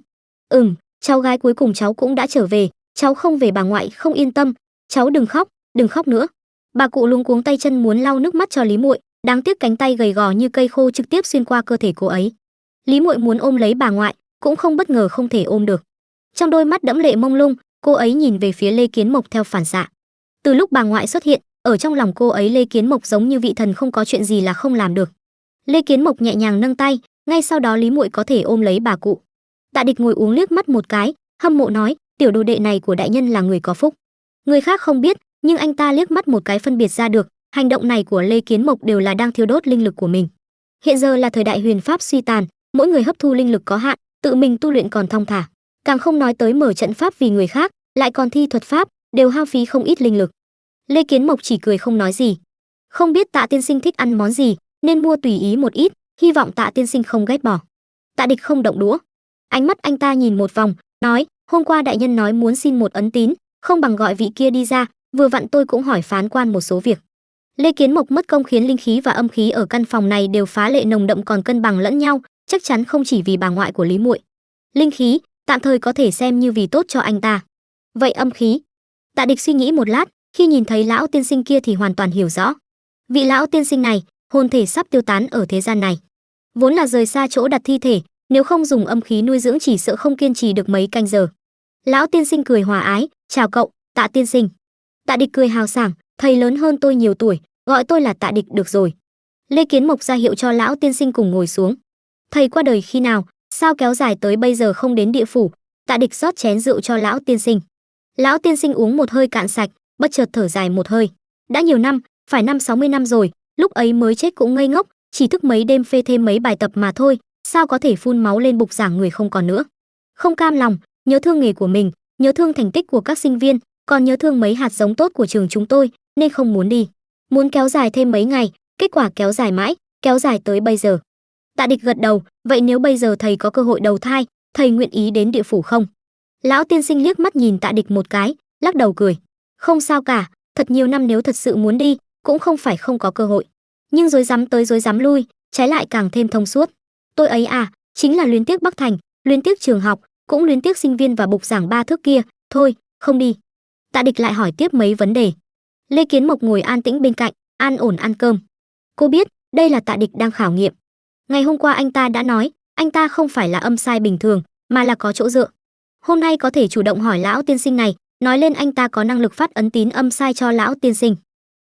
Cháu gái cuối cùng cháu cũng đã trở về, cháu không về bà ngoại không yên tâm, cháu đừng khóc nữa. Bà cụ luống cuống tay chân muốn lau nước mắt cho Lý Muội, đáng tiếc cánh tay gầy gò như cây khô trực tiếp xuyên qua cơ thể cô ấy. Lý Muội muốn ôm lấy bà ngoại, cũng không bất ngờ không thể ôm được. Trong đôi mắt đẫm lệ mông lung, cô ấy nhìn về phía Lê Kiến Mộc theo phản xạ. Từ lúc bà ngoại xuất hiện, ở trong lòng cô ấy Lê Kiến Mộc giống như vị thần không có chuyện gì là không làm được. Lê Kiến Mộc nhẹ nhàng nâng tay, ngay sau đó Lý Muội có thể ôm lấy bà cụ. Tạ Địch ngồi uống liếc mắt một cái, hâm mộ nói, tiểu đồ đệ này của đại nhân là người có phúc. Người khác không biết, nhưng anh ta liếc mắt một cái phân biệt ra được, hành động này của Lê Kiến Mộc đều là đang thiêu đốt linh lực của mình. Hiện giờ là thời đại huyền pháp suy tàn, mỗi người hấp thu linh lực có hạn, tự mình tu luyện còn thong thả, càng không nói tới mở trận pháp vì người khác, lại còn thi thuật pháp, đều hao phí không ít linh lực. Lê Kiến Mộc chỉ cười không nói gì. Không biết Tạ tiên sinh thích ăn món gì, nên mua tùy ý một ít, hy vọng Tạ tiên sinh không ghét bỏ. Tạ Địch không động đũa. Ánh mắt anh ta nhìn một vòng, nói, hôm qua đại nhân nói muốn xin một ấn tín, không bằng gọi vị kia đi ra, vừa vặn tôi cũng hỏi phán quan một số việc. Lê Kiến Mộc mất công khiến linh khí và âm khí ở căn phòng này đều phá lệ nồng đậm còn cân bằng lẫn nhau, chắc chắn không chỉ vì bà ngoại của Lý Muội. Linh khí, tạm thời có thể xem như vì tốt cho anh ta. Vậy âm khí? Tạ Địch suy nghĩ một lát, khi nhìn thấy lão tiên sinh kia thì hoàn toàn hiểu rõ. Vị lão tiên sinh này, hồn thể sắp tiêu tán ở thế gian này. Vốn là rời xa chỗ đặt thi thể, nếu không dùng âm khí nuôi dưỡng chỉ sợ không kiên trì được mấy canh giờ. Lão tiên sinh cười hòa ái, chào cậu, Tạ tiên sinh. Tạ Địch cười hào sảng, thầy lớn hơn tôi nhiều tuổi, gọi tôi là Tạ Địch được rồi. Lê Kiến Mộc ra hiệu cho lão tiên sinh cùng ngồi xuống. Thầy qua đời khi nào, sao kéo dài tới bây giờ không đến địa phủ? Tạ Địch rót chén rượu cho lão tiên sinh. Lão tiên sinh uống một hơi cạn sạch, bất chợt thở dài một hơi. Đã nhiều năm, phải 60 năm rồi, lúc ấy mới chết cũng ngây ngốc, chỉ thức mấy đêm phê thêm mấy bài tập mà thôi, sao có thể phun máu lên bục giảng người không còn nữa. Không cam lòng, nhớ thương nghề của mình, nhớ thương thành tích của các sinh viên, còn nhớ thương mấy hạt giống tốt của trường chúng tôi, nên không muốn đi. Muốn kéo dài thêm mấy ngày, kết quả kéo dài mãi, kéo dài tới bây giờ. Tạ Địch gật đầu, vậy nếu bây giờ thầy có cơ hội đầu thai, thầy nguyện ý đến địa phủ không? Lão tiên sinh liếc mắt nhìn Tạ Địch một cái, lắc đầu cười. Không sao cả, thật nhiều năm nếu thật sự muốn đi, cũng không phải không có cơ hội. Nhưng rối rắm tới rối rắm lui, trái lại càng thêm thông suốt. Tôi ấy à, chính là luyến tiếc Bắc Thành, luyến tiếc trường học, cũng luyến tiếc sinh viên và bục giảng 3 thước kia, thôi, không đi. Tạ Địch lại hỏi tiếp mấy vấn đề. Lê Kiến Mộc ngồi an tĩnh bên cạnh, an ổn ăn cơm. Cô biết, đây là Tạ Địch đang khảo nghiệm. Ngày hôm qua anh ta đã nói, anh ta không phải là âm sai bình thường, mà là có chỗ dựa. Hôm nay có thể chủ động hỏi lão tiên sinh này, nói lên anh ta có năng lực phát ấn tín âm sai cho lão tiên sinh.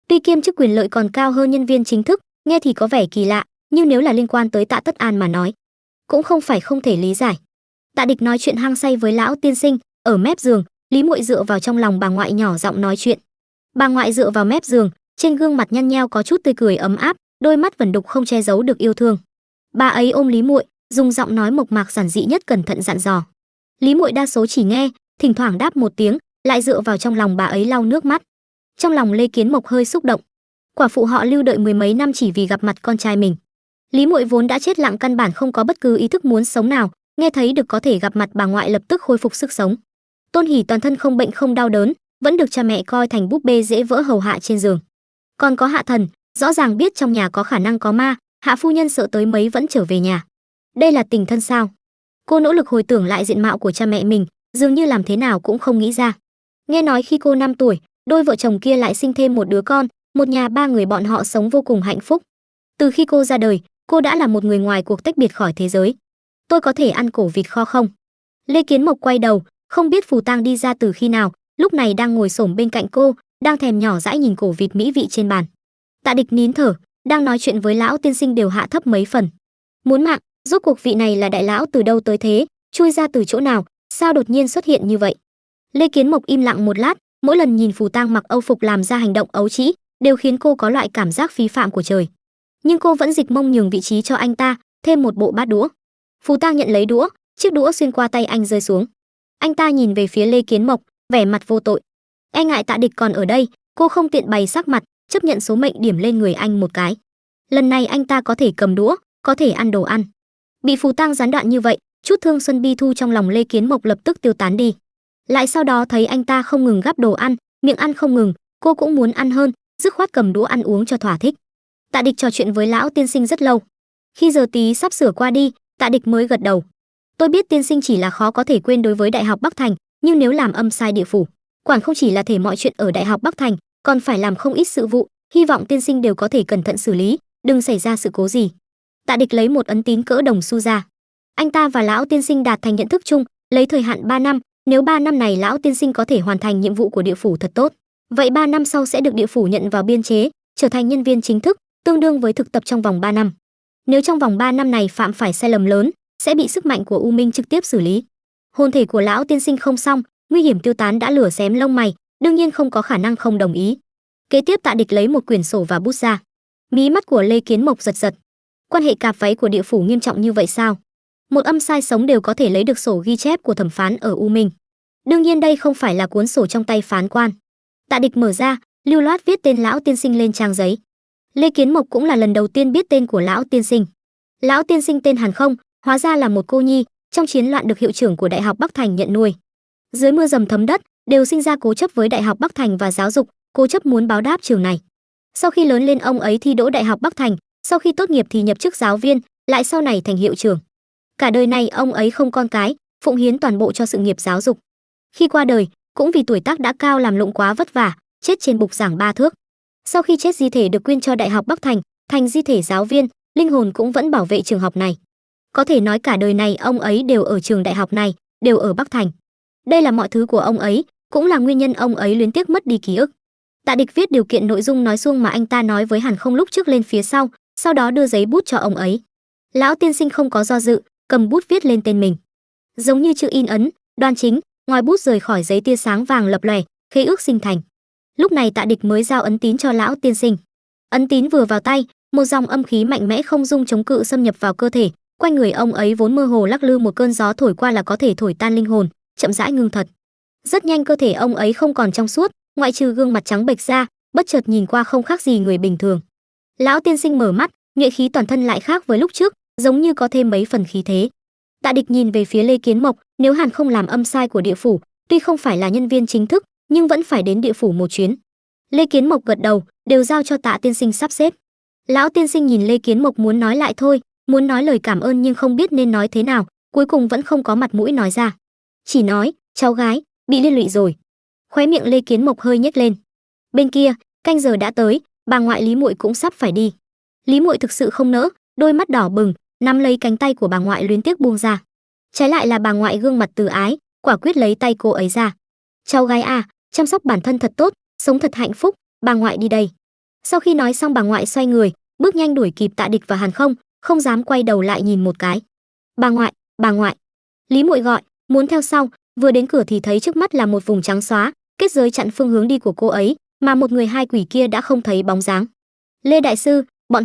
Tuy kiêm chức quyền lợi còn cao hơn nhân viên chính thức, nghe thì có vẻ kỳ lạ, nhưng nếu là liên quan tới Tạ Tất An mà nói, cũng không phải không thể lý giải. Tạ Địch nói chuyện hăng say với lão tiên sinh, ở mép giường, Lý Muội dựa vào trong lòng bà ngoại nhỏ giọng nói chuyện. Bà ngoại dựa vào mép giường, trên gương mặt nhăn nheo có chút tươi cười ấm áp, đôi mắt vẩn đục không che giấu được yêu thương. Bà ấy ôm Lý Muội, dùng giọng nói mộc mạc giản dị nhất cẩn thận dặn dò. Lý Muội đa số chỉ nghe, thỉnh thoảng đáp một tiếng, lại dựa vào trong lòng bà ấy lau nước mắt. Trong lòng Lê Kiến Mộc hơi xúc động. Quả phụ họ lưu đợi mười mấy năm chỉ vì gặp mặt con trai mình. Lý Muội vốn đã chết lặng căn bản không có bất cứ ý thức muốn sống nào, nghe thấy được có thể gặp mặt bà ngoại lập tức khôi phục sức sống. Tôn Hỷ toàn thân không bệnh không đau đớn, vẫn được cha mẹ coi thành búp bê dễ vỡ hầu hạ trên giường. Còn có Hạ Thần, rõ ràng biết trong nhà có khả năng có ma, Hạ phu nhân sợ tới mấy vẫn trở về nhà. Đây là tình thân sao? Cô nỗ lực hồi tưởng lại diện mạo của cha mẹ mình, dường như làm thế nào cũng không nghĩ ra. Nghe nói khi cô 5 tuổi, đôi vợ chồng kia lại sinh thêm một đứa con, một nhà ba người bọn họ sống vô cùng hạnh phúc. Từ khi cô ra đời, cô đã là một người ngoài cuộc tách biệt khỏi thế giới. Tôi có thể ăn cổ vịt kho không? Lê Kiến Mộc quay đầu, không biết Phù Tang đi ra từ khi nào, lúc này đang ngồi xổm bên cạnh cô, đang thèm nhỏ dãi nhìn cổ vịt mỹ vị trên bàn. Tạ Địch nín thở, đang nói chuyện với lão tiên sinh đều hạ thấp mấy phần. Muốn mạng, rốt cuộc vị này là đại lão từ đâu tới thế, chui ra từ chỗ nào, sao đột nhiên xuất hiện như vậy? Lê Kiến Mộc im lặng một lát, mỗi lần nhìn Phù Tang mặc âu phục làm ra hành động ấu trĩ, đều khiến cô có loại cảm giác phí phạm của trời. Nhưng cô vẫn dịch mông nhường vị trí cho anh ta, thêm một bộ bát đũa. Phù Tang nhận lấy đũa, chiếc đũa xuyên qua tay anh rơi xuống. Anh ta nhìn về phía Lê Kiến Mộc, vẻ mặt vô tội. E ngại Tạ Địch còn ở đây, cô không tiện bày sắc mặt, chấp nhận số mệnh điểm lên người anh một cái. Lần này anh ta có thể cầm đũa, có thể ăn đồ ăn. Bị Phù Tang gián đoạn như vậy, chút thương xuân bi thu trong lòng Lê Kiến Mộc lập tức tiêu tán đi. Lại sau đó thấy anh ta không ngừng gắp đồ ăn, miệng ăn không ngừng, cô cũng muốn ăn hơn, dứt khoát cầm đũa ăn uống cho thỏa thích. Tạ Địch trò chuyện với lão tiên sinh rất lâu. Khi giờ tí sắp sửa qua đi, Tạ Địch mới gật đầu. Tôi biết tiên sinh chỉ là khó có thể quên đối với Đại học Bắc Thành, nhưng nếu làm âm sai địa phủ, quản không chỉ là thể mọi chuyện ở Đại học Bắc Thành, còn phải làm không ít sự vụ, hy vọng tiên sinh đều có thể cẩn thận xử lý, đừng xảy ra sự cố gì. Tạ Địch lấy một ấn tín cỡ đồng xu ra. Anh ta và lão tiên sinh đạt thành nhận thức chung, lấy thời hạn 3 năm, nếu 3 năm này lão tiên sinh có thể hoàn thành nhiệm vụ của địa phủ thật tốt, vậy 3 năm sau sẽ được địa phủ nhận vào biên chế, trở thành nhân viên chính thức, tương đương với thực tập trong vòng 3 năm. Nếu trong vòng 3 năm này phạm phải sai lầm lớn, sẽ bị sức mạnh của U Minh trực tiếp xử lý. Hồn thể của lão tiên sinh không xong, nguy hiểm tiêu tán đã lửa xém lông mày, đương nhiên không có khả năng không đồng ý. Kế tiếp Tạ Địch lấy một quyển sổ và bút ra. Mí mắt của Lê Kiến Mộc giật giật. Quan hệ cạp váy của địa phủ nghiêm trọng như vậy sao? Một âm sai sống đều có thể lấy được sổ ghi chép của thẩm phán ở U Minh. Đương nhiên đây không phải là cuốn sổ trong tay phán quan. Tạ Địch mở ra, lưu loát viết tên lão tiên sinh lên trang giấy. Lê Kiến Mộc cũng là lần đầu tiên biết tên của lão tiên sinh. Lão tiên sinh tên Hàn Không, hóa ra là một cô nhi, trong chiến loạn được hiệu trưởng của Đại học Bắc Thành nhận nuôi. Dưới mưa dầm thấm đất, đều sinh ra cố chấp với Đại học Bắc Thành và giáo dục, cố chấp muốn báo đáp trường này. Sau khi lớn lên ông ấy thi đỗ Đại học Bắc Thành, sau khi tốt nghiệp thì nhập chức giáo viên, lại sau này thành hiệu trưởng. Cả đời này ông ấy không con cái, phụng hiến toàn bộ cho sự nghiệp giáo dục. Khi qua đời, cũng vì tuổi tác đã cao làm lụng quá vất vả, chết trên bục giảng 3 thước. Sau khi chết di thể được quyên cho Đại học Bắc Thành, thành di thể giáo viên, linh hồn cũng vẫn bảo vệ trường học này. Có thể nói cả đời này ông ấy đều ở trường đại học này, đều ở Bắc Thành. Đây là mọi thứ của ông ấy, cũng là nguyên nhân ông ấy luyến tiếc mất đi ký ức. Tạ Địch viết điều kiện nội dung nói suông mà anh ta nói với Hàn Không lúc trước lên phía sau đó đưa giấy bút cho ông ấy. Lão tiên sinh không có do dự, cầm bút viết lên tên mình. Giống như chữ in ấn, đoan chính, ngòi bút rời khỏi giấy tia sáng vàng lập lòe, khế ước sinh thành. Lúc này Tạ Địch mới giao ấn tín cho lão tiên sinh. Ấn tín vừa vào tay, một dòng âm khí mạnh mẽ không dung chống cự xâm nhập vào cơ thể, quanh người ông ấy vốn mơ hồ lắc lư một cơn gió thổi qua là có thể thổi tan linh hồn, chậm rãi ngưng thật. Rất nhanh cơ thể ông ấy không còn trong suốt, ngoại trừ gương mặt trắng bệch ra, bất chợt nhìn qua không khác gì người bình thường. Lão tiên sinh mở mắt, nhuệ khí toàn thân lại khác với lúc trước, giống như có thêm mấy phần khí thế. Tạ Địch nhìn về phía Lê Kiến Mộc, nếu Hàn Không làm âm sai của địa phủ, tuy không phải là nhân viên chính thức, nhưng vẫn phải đến địa phủ một chuyến. Lê Kiến Mộc gật đầu, đều giao cho Tạ tiên sinh sắp xếp. Lão tiên sinh nhìn Lê Kiến Mộc muốn nói lại thôi, muốn nói lời cảm ơn nhưng không biết nên nói thế nào, cuối cùng vẫn không có mặt mũi nói ra. Chỉ nói, cháu gái, bị liên lụy rồi. Khóe miệng Lê Kiến Mộc hơi nhếch lên. Bên kia, canh giờ đã tới, bà ngoại Lý Muội cũng sắp phải đi. Lý Muội thực sự không nỡ, đôi mắt đỏ bừng, nắm lấy cánh tay của bà ngoại luyến tiếc buông ra. Trái lại là bà ngoại gương mặt từ ái, quả quyết lấy tay cô ấy ra. Cháu gái à, chăm sóc bản thân thật tốt, sống thật hạnh phúc, bà ngoại đi đây. Sau khi nói xong bà ngoại xoay người, bước nhanh đuổi kịp Tạ Địch và Hàn Không, không dám quay đầu lại nhìn một cái. Bà ngoại, bà ngoại. Lý Muội gọi, muốn theo sau, vừa đến cửa thì thấy trước mắt là một vùng trắng xóa, kết giới chặn phương hướng đi của cô ấy, mà một người hai quỷ kia đã không thấy bóng dáng. Lê đại sư,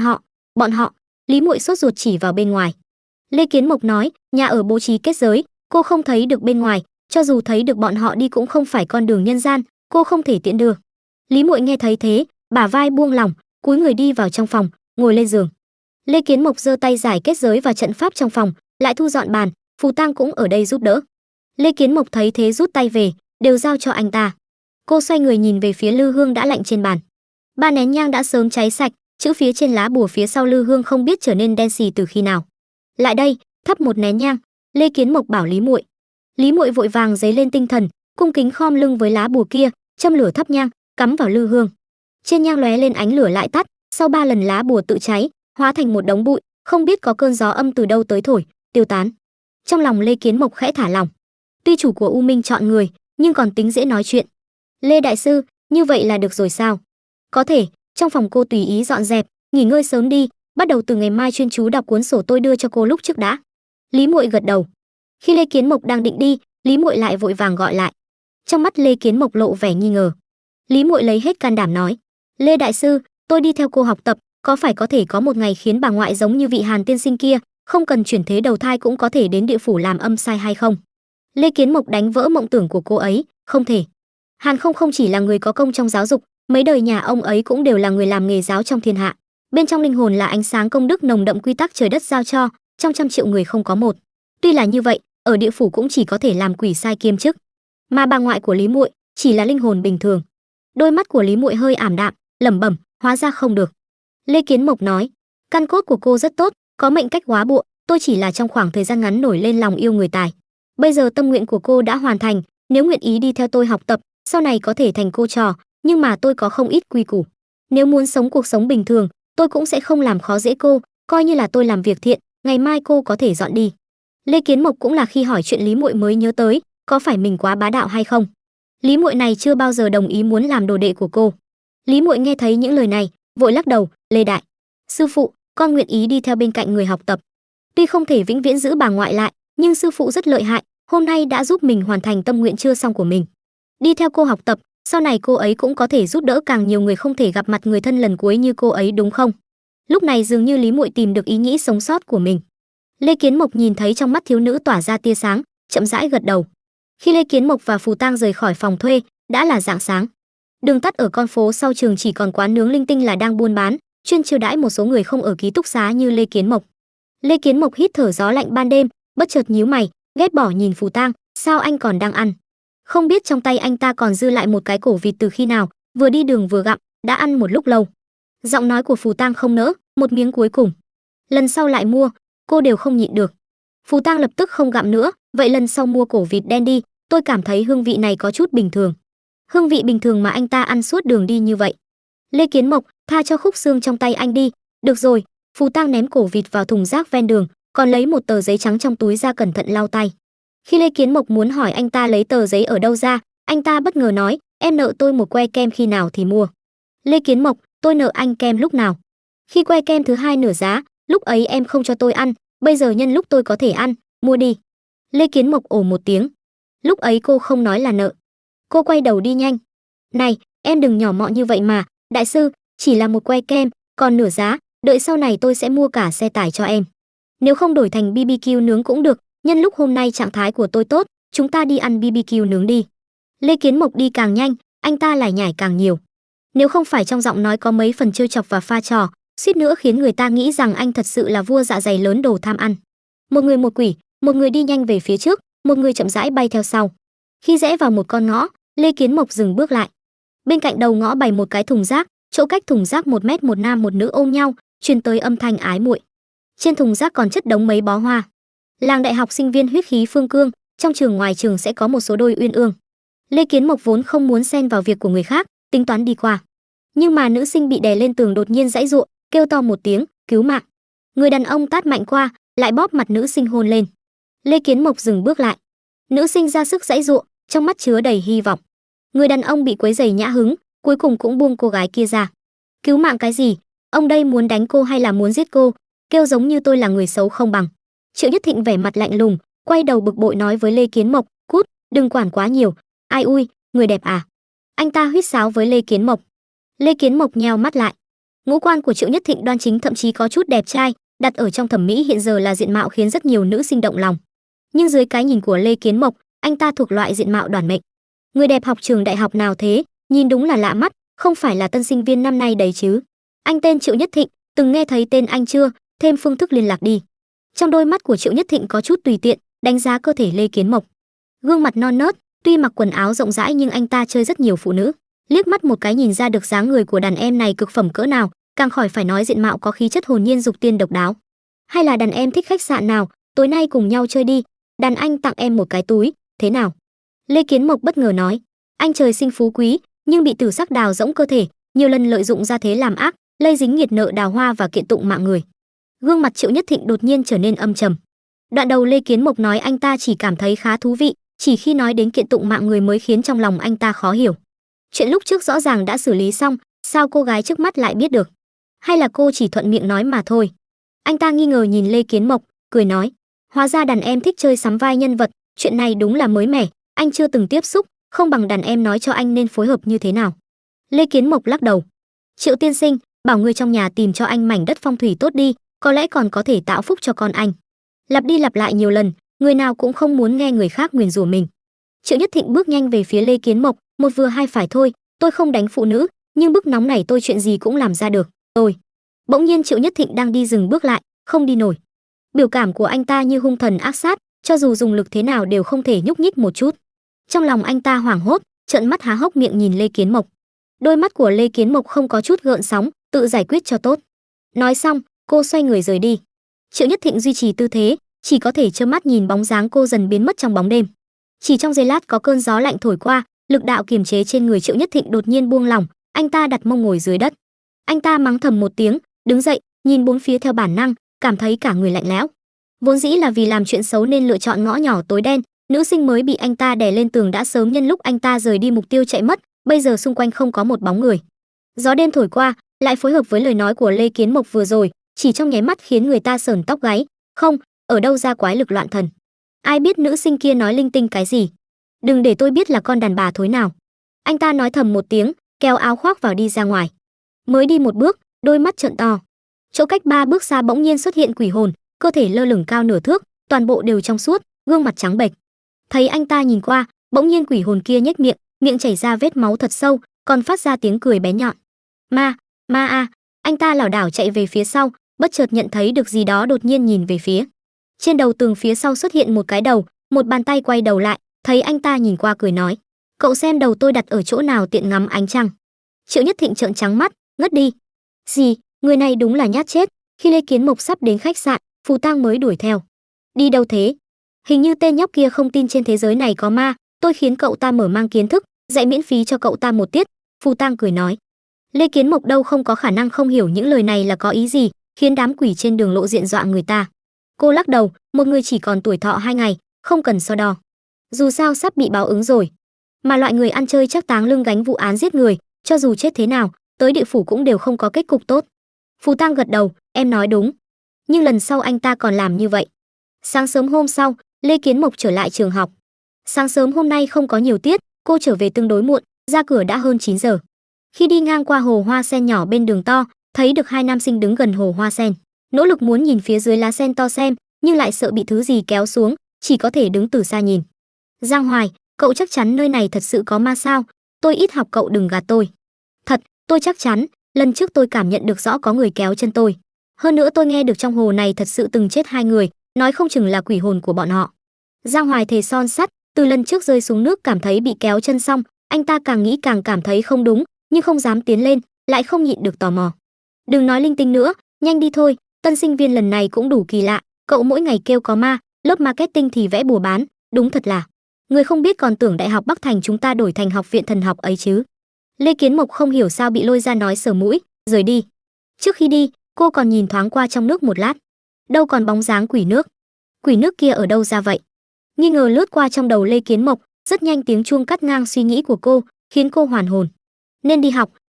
bọn họ. Lý Muội sốt ruột chỉ vào bên ngoài. Lê Kiến Mộc nói, nhà ở bố trí kết giới, cô không thấy được bên ngoài, cho dù thấy được bọn họ đi cũng không phải con đường nhân gian, cô không thể tiễn đưa. Lý Muội nghe thấy thế, bả vai buông lỏng, cúi người đi vào trong phòng, ngồi lên giường. Lê Kiến Mộc giơ tay giải kết giới và trận pháp trong phòng, lại thu dọn bàn, Phù Tang cũng ở đây giúp đỡ. Lê Kiến Mộc thấy thế rút tay về, đều giao cho anh ta. Cô xoay người nhìn về phía lư hương đã lạnh trên bàn. Ba nén nhang đã sớm cháy sạch, chữ phía trên lá bùa phía sau lư hương không biết trở nên đen xì từ khi nào. Lại đây, thắp một nén nhang, Lê Kiến Mộc bảo Lý Muội. Lý Muội vội vàng giấy lên tinh thần, cung kính khom lưng với lá bùa kia, châm lửa thắp nhang, cắm vào lư hương. Trên nhang lóe lên ánh lửa lại tắt, sau 3 lần lá bùa tự cháy, hóa thành một đống bụi, không biết có cơn gió âm từ đâu tới thổi, tiêu tán. Trong lòng Lê Kiến Mộc khẽ thả lòng. Tuy chủ của U Minh chọn người, nhưng còn tính dễ nói chuyện. Lê đại sư, như vậy là được rồi sao? Có thể, trong phòng cô tùy ý dọn dẹp, nghỉ ngơi sớm đi, bắt đầu từ ngày mai chuyên chú đọc cuốn sổ tôi đưa cho cô lúc trước đã. Lý Muội gật đầu. Khi Lê Kiến Mộc đang định đi, Lý Muội lại vội vàng gọi lại. Trong mắt Lê Kiến Mộc lộ vẻ nghi ngờ. Lý Muội lấy hết can đảm nói, Lê đại sư, tôi đi theo cô học tập, có phải có thể có một ngày khiến bà ngoại giống như vị Hàn tiên sinh kia, không cần chuyển thế đầu thai cũng có thể đến địa phủ làm âm sai hay không? Lê Kiến Mộc đánh vỡ mộng tưởng của cô ấy, không thể. Hàn không chỉ là người có công trong giáo dục, mấy đời nhà ông ấy cũng đều là người làm nghề giáo trong thiên hạ. Bên trong linh hồn là ánh sáng công đức nồng đậm quy tắc trời đất giao cho, trong 100 triệu người không có một. Tuy là như vậy, ở địa phủ cũng chỉ có thể làm quỷ sai kiêm chức. Mà bà ngoại của Lý Muội chỉ là linh hồn bình thường. Đôi mắt của Lý Muội hơi ảm đạm, lẩm bẩm, hóa ra không được. Lê Kiến Mộc nói, căn cốt của cô rất tốt, có mệnh cách hóa bụa, tôi chỉ là trong khoảng thời gian ngắn nổi lên lòng yêu người tài. Bây giờ tâm nguyện của cô đã hoàn thành, nếu nguyện ý đi theo tôi học tập, sau này có thể thành cô trò, nhưng mà tôi có không ít quy củ. Nếu muốn sống cuộc sống bình thường, tôi cũng sẽ không làm khó dễ cô, coi như là tôi làm việc thiện, ngày mai cô có thể dọn đi. Lê Kiến Mộc cũng là khi hỏi chuyện Lý Muội mới nhớ tới, có phải mình quá bá đạo hay không? Lý Muội này chưa bao giờ đồng ý muốn làm đồ đệ của cô. Lý Muội nghe thấy những lời này, vội lắc đầu, Lê đại sư phụ, con nguyện ý đi theo bên cạnh người học tập. Tuy không thể vĩnh viễn giữ bà ngoại lại, nhưng sư phụ rất lợi hại, hôm nay đã giúp mình hoàn thành tâm nguyện chưa xong của mình. Đi theo cô học tập, sau này cô ấy cũng có thể giúp đỡ càng nhiều người không thể gặp mặt người thân lần cuối như cô ấy, đúng không? Lúc này dường như Lý Muội tìm được ý nghĩ sống sót của mình. Lê Kiến Mộc nhìn thấy trong mắt thiếu nữ tỏa ra tia sáng, chậm rãi gật đầu. Khi Lê Kiến Mộc và Phù Tang rời khỏi phòng thuê, đã là rạng sáng. Đường tắt ở con phố sau trường chỉ còn quán nướng linh tinh là đang buôn bán, chuyên chiêu đãi một số người không ở ký túc xá như Lê Kiến Mộc. Lê Kiến Mộc hít thở gió lạnh ban đêm, bất chợt nhíu mày, ghét bỏ nhìn Phù Tang, sao anh còn đang ăn? Không biết trong tay anh ta còn dư lại một cái cổ vịt từ khi nào, vừa đi đường vừa gặm, đã ăn một lúc lâu. Giọng nói của Phù Tang không nỡ, một miếng cuối cùng. Lần sau lại mua, cô đều không nhịn được. Phù Tang lập tức không gặm nữa, vậy lần sau mua cổ vịt đen đi, tôi cảm thấy hương vị này có chút bình thường. Hương vị bình thường mà anh ta ăn suốt đường đi như vậy. Lê Kiến Mộc, tha cho khúc xương trong tay anh đi. Được rồi. Phù Tang ném cổ vịt vào thùng rác ven đường, còn lấy một tờ giấy trắng trong túi ra cẩn thận lau tay. Khi Lê Kiến Mộc muốn hỏi anh ta lấy tờ giấy ở đâu ra, anh ta bất ngờ nói, em nợ tôi một que kem khi nào thì mua. Lê Kiến Mộc, tôi nợ anh kem lúc nào? Khi que kem thứ 2 nửa giá, lúc ấy em không cho tôi ăn, bây giờ nhân lúc tôi có thể ăn, mua đi. Lê Kiến Mộc ồ một tiếng. Lúc ấy cô không nói là nợ. Cô quay đầu đi nhanh. Này, em đừng nhỏ mọn như vậy mà, đại sư, chỉ là một que kem, còn nửa giá, đợi sau này tôi sẽ mua cả xe tải cho em. Nếu không đổi thành BBQ nướng cũng được, nhân lúc hôm nay trạng thái của tôi tốt, chúng ta đi ăn BBQ nướng đi. Lê Kiến Mộc đi càng nhanh, anh ta lại nhảy càng nhiều. Nếu không phải trong giọng nói có mấy phần trêu chọc và pha trò, suýt nữa khiến người ta nghĩ rằng anh thật sự là vua dạ dày lớn đồ tham ăn. Một người một quỷ, một người đi nhanh về phía trước, một người chậm rãi bay theo sau. Khi rẽ vào một con ngõ, Lê Kiến Mộc dừng bước lại. Bên cạnh đầu ngõ bày một cái thùng rác, chỗ cách thùng rác 1 mét một nam một nữ ôm nhau, truyền tới âm thanh ái muội. Trên thùng rác còn chất đống mấy bó hoa. Làng đại học sinh viên huyết khí phương cương, trong trường ngoài trường sẽ có một số đôi uyên ương. Lê Kiến Mộc vốn không muốn xen vào việc của người khác, tính toán đi qua. Nhưng mà nữ sinh bị đè lên tường đột nhiên giãy giụa, kêu to một tiếng, cứu mạng. Người đàn ông tát mạnh qua, lại bóp mặt nữ sinh hôn lên. Lê Kiến Mộc dừng bước lại. Nữ sinh ra sức giãy giụa, trong mắt chứa đầy hy vọng. Người đàn ông bị quấy rầy nhã hứng, cuối cùng cũng buông cô gái kia ra. Cứu mạng cái gì? Ông đây muốn đánh cô hay là muốn giết cô? Kêu giống như tôi là người xấu không bằng. Triệu Nhất Thịnh vẻ mặt lạnh lùng, quay đầu bực bội nói với Lê Kiến Mộc, cút, đừng quản quá nhiều. Ai ui, người đẹp à? Anh ta huýt sáo với Lê Kiến Mộc. Lê Kiến Mộc nheo mắt lại. Ngũ quan của Triệu Nhất Thịnh đoan chính, thậm chí có chút đẹp trai, đặt ở trong thẩm mỹ hiện giờ là diện mạo khiến rất nhiều nữ sinh động lòng. Nhưng dưới cái nhìn của Lê Kiến Mộc, anh ta thuộc loại diện mạo đoản mệnh. Người đẹp học trường đại học nào thế, nhìn đúng là lạ mắt, không phải là tân sinh viên năm nay đấy chứ? Anh tên Triệu Nhất Thịnh, từng nghe thấy tên anh chưa? Thêm phương thức liên lạc đi. Trong đôi mắt của Triệu Nhất Thịnh có chút tùy tiện, đánh giá cơ thể Lê Kiến Mộc. Gương mặt non nớt, tuy mặc quần áo rộng rãi nhưng anh ta chơi rất nhiều phụ nữ. Liếc mắt một cái nhìn ra được dáng người của đàn em này cực phẩm cỡ nào, càng khỏi phải nói diện mạo có khí chất hồn nhiên dục tiên độc đáo. Hay là đàn em thích khách sạn nào, tối nay cùng nhau chơi đi, đàn anh tặng em một cái túi, thế nào? Lê Kiến Mộc bất ngờ nói. Anh trời sinh phú quý, nhưng bị tử sắc đào rỗng cơ thể, nhiều lần lợi dụng ra thế làm ác, lây dính nghiệt nợ đào hoa và kiện tụng mạng người. Gương mặt Triệu Nhất Thịnh đột nhiên trở nên âm trầm. Đoạn đầu Lê Kiến Mộc nói anh ta chỉ cảm thấy khá thú vị, chỉ khi nói đến kiện tụng mạng người mới khiến trong lòng anh ta khó hiểu. Chuyện lúc trước rõ ràng đã xử lý xong, sao cô gái trước mắt lại biết được? Hay là cô chỉ thuận miệng nói mà thôi? Anh ta nghi ngờ nhìn Lê Kiến Mộc, cười nói, hóa ra đàn em thích chơi sắm vai nhân vật, chuyện này đúng là mới mẻ, anh chưa từng tiếp xúc, không bằng đàn em nói cho anh nên phối hợp như thế nào. Lê Kiến Mộc lắc đầu. Triệu tiên sinh, bảo người trong nhà tìm cho anh mảnh đất phong thủy tốt đi, có lẽ còn có thể tạo phúc cho con anh. Lặp đi lặp lại nhiều lần, người nào cũng không muốn nghe người khác nguyền rủa mình. Triệu Nhất Thịnh bước nhanh về phía Lê Kiến Mộc, một vừa hai phải thôi, tôi không đánh phụ nữ, nhưng bức nóng này tôi chuyện gì cũng làm ra được. Tôi. Bỗng nhiên Triệu Nhất Thịnh đang đi dừng bước lại, không đi nổi. Biểu cảm của anh ta như hung thần ác sát, cho dù dùng lực thế nào đều không thể nhúc nhích một chút. Trong lòng anh ta hoảng hốt, trợn mắt há hốc miệng nhìn Lê Kiến Mộc. Đôi mắt của Lê Kiến Mộc không có chút gợn sóng, tự giải quyết cho tốt. Nói xong, cô xoay người rời đi. Triệu Nhất Thịnh duy trì tư thế, chỉ có thể trơ mắt nhìn bóng dáng cô dần biến mất trong bóng đêm. Chỉ trong giây lát có cơn gió lạnh thổi qua, lực đạo kiềm chế trên người Triệu Nhất Thịnh đột nhiên buông lỏng, anh ta đặt mông ngồi dưới đất. Anh ta mắng thầm một tiếng, đứng dậy, nhìn bốn phía theo bản năng, cảm thấy cả người lạnh lẽo. Vốn dĩ là vì làm chuyện xấu nên lựa chọn ngõ nhỏ tối đen, nữ sinh mới bị anh ta đè lên tường đã sớm nhân lúc anh ta rời đi mục tiêu chạy mất, bây giờ xung quanh không có một bóng người. Gió đêm thổi qua, lại phối hợp với lời nói của Lê Kiến Mộc vừa rồi, chỉ trong nháy mắt khiến người ta sởn tóc gáy. Không, ở đâu ra quái lực loạn thần? Ai biết nữ sinh kia nói linh tinh cái gì? Đừng để tôi biết là con đàn bà thối nào. Anh ta nói thầm một tiếng, kéo áo khoác vào đi ra ngoài. Mới đi một bước, đôi mắt trợn to. Chỗ cách 3 bước xa bỗng nhiên xuất hiện quỷ hồn, cơ thể lơ lửng cao nửa thước, toàn bộ đều trong suốt, gương mặt trắng bệch. Thấy anh ta nhìn qua, bỗng nhiên quỷ hồn kia nhếch miệng, miệng chảy ra vết máu thật sâu, còn phát ra tiếng cười bé nhọn. Ma a! Anh ta lảo đảo chạy về phía sau, bất chợt nhận thấy được gì đó, đột nhiên nhìn về phía. Trên đầu tường phía sau xuất hiện một cái đầu, một bàn tay quay đầu lại, thấy anh ta nhìn qua cười nói, cậu xem đầu tôi đặt ở chỗ nào tiện ngắm ánh trăng. Triệu Nhất Thịnh trợn trắng mắt, ngất đi. Gì, người này đúng là nhát chết. Khi Lê Kiến Mộc sắp đến khách sạn, Phù Tang mới đuổi theo. Đi đâu thế? Hình như tên nhóc kia không tin trên thế giới này có ma, tôi khiến cậu ta mở mang kiến thức, dạy miễn phí cho cậu ta một tiết. Phù Tang cười nói. Lê Kiến Mộc đâu không có khả năng không hiểu những lời này là có ý gì, khiến đám quỷ trên đường lộ diện dọa người ta. Cô lắc đầu, một người chỉ còn tuổi thọ 2 ngày, không cần so đo. Dù sao sắp bị báo ứng rồi. Mà loại người ăn chơi chắc táng lưng gánh vụ án giết người, cho dù chết thế nào, tới địa phủ cũng đều không có kết cục tốt. Phù Tang gật đầu, em nói đúng. Nhưng lần sau anh ta còn làm như vậy. Sáng sớm hôm sau, Lê Kiến Mộc trở lại trường học. Sáng sớm hôm nay không có nhiều tiết, cô trở về tương đối muộn, ra cửa đã hơn 9 giờ. Khi đi ngang qua hồ hoa sen nhỏ bên đường to, thấy được 2 nam sinh đứng gần hồ hoa sen. Nỗ lực muốn nhìn phía dưới lá sen to xem, nhưng lại sợ bị thứ gì kéo xuống, chỉ có thể đứng từ xa nhìn. Giang Hoài, cậu chắc chắn nơi này thật sự có ma sao? Tôi ít học, cậu đừng gạt tôi. Thật, tôi chắc chắn, lần trước tôi cảm nhận được rõ có người kéo chân tôi. Hơn nữa tôi nghe được trong hồ này thật sự từng chết 2 người, nói không chừng là quỷ hồn của bọn họ. Giang Hoài thề son sắt, từ lần trước rơi xuống nước cảm thấy bị kéo chân xong, anh ta càng nghĩ càng cảm thấy không đúng, nhưng không dám tiến lên, lại không nhịn được tò mò. Đừng nói linh tinh nữa, nhanh đi thôi, tân sinh viên lần này cũng đủ kỳ lạ, cậu mỗi ngày kêu có ma, lớp marketing thì vẽ bùa bán, đúng thật là. Người không biết còn tưởng Đại học Bắc Thành chúng ta đổi thành học viện thần học ấy chứ. Lê Kiến Mộc không hiểu sao bị lôi ra nói sờ mũi, rời đi. Trước khi đi, cô còn nhìn thoáng qua trong nước một lát. Đâu còn bóng dáng quỷ nước. Quỷ nước kia ở đâu ra vậy? Nghi ngờ lướt qua trong đầu Lê Kiến Mộc, rất nhanh tiếng chuông cắt ngang suy nghĩ của cô, khiến cô hoàn hồn. Nên đi học,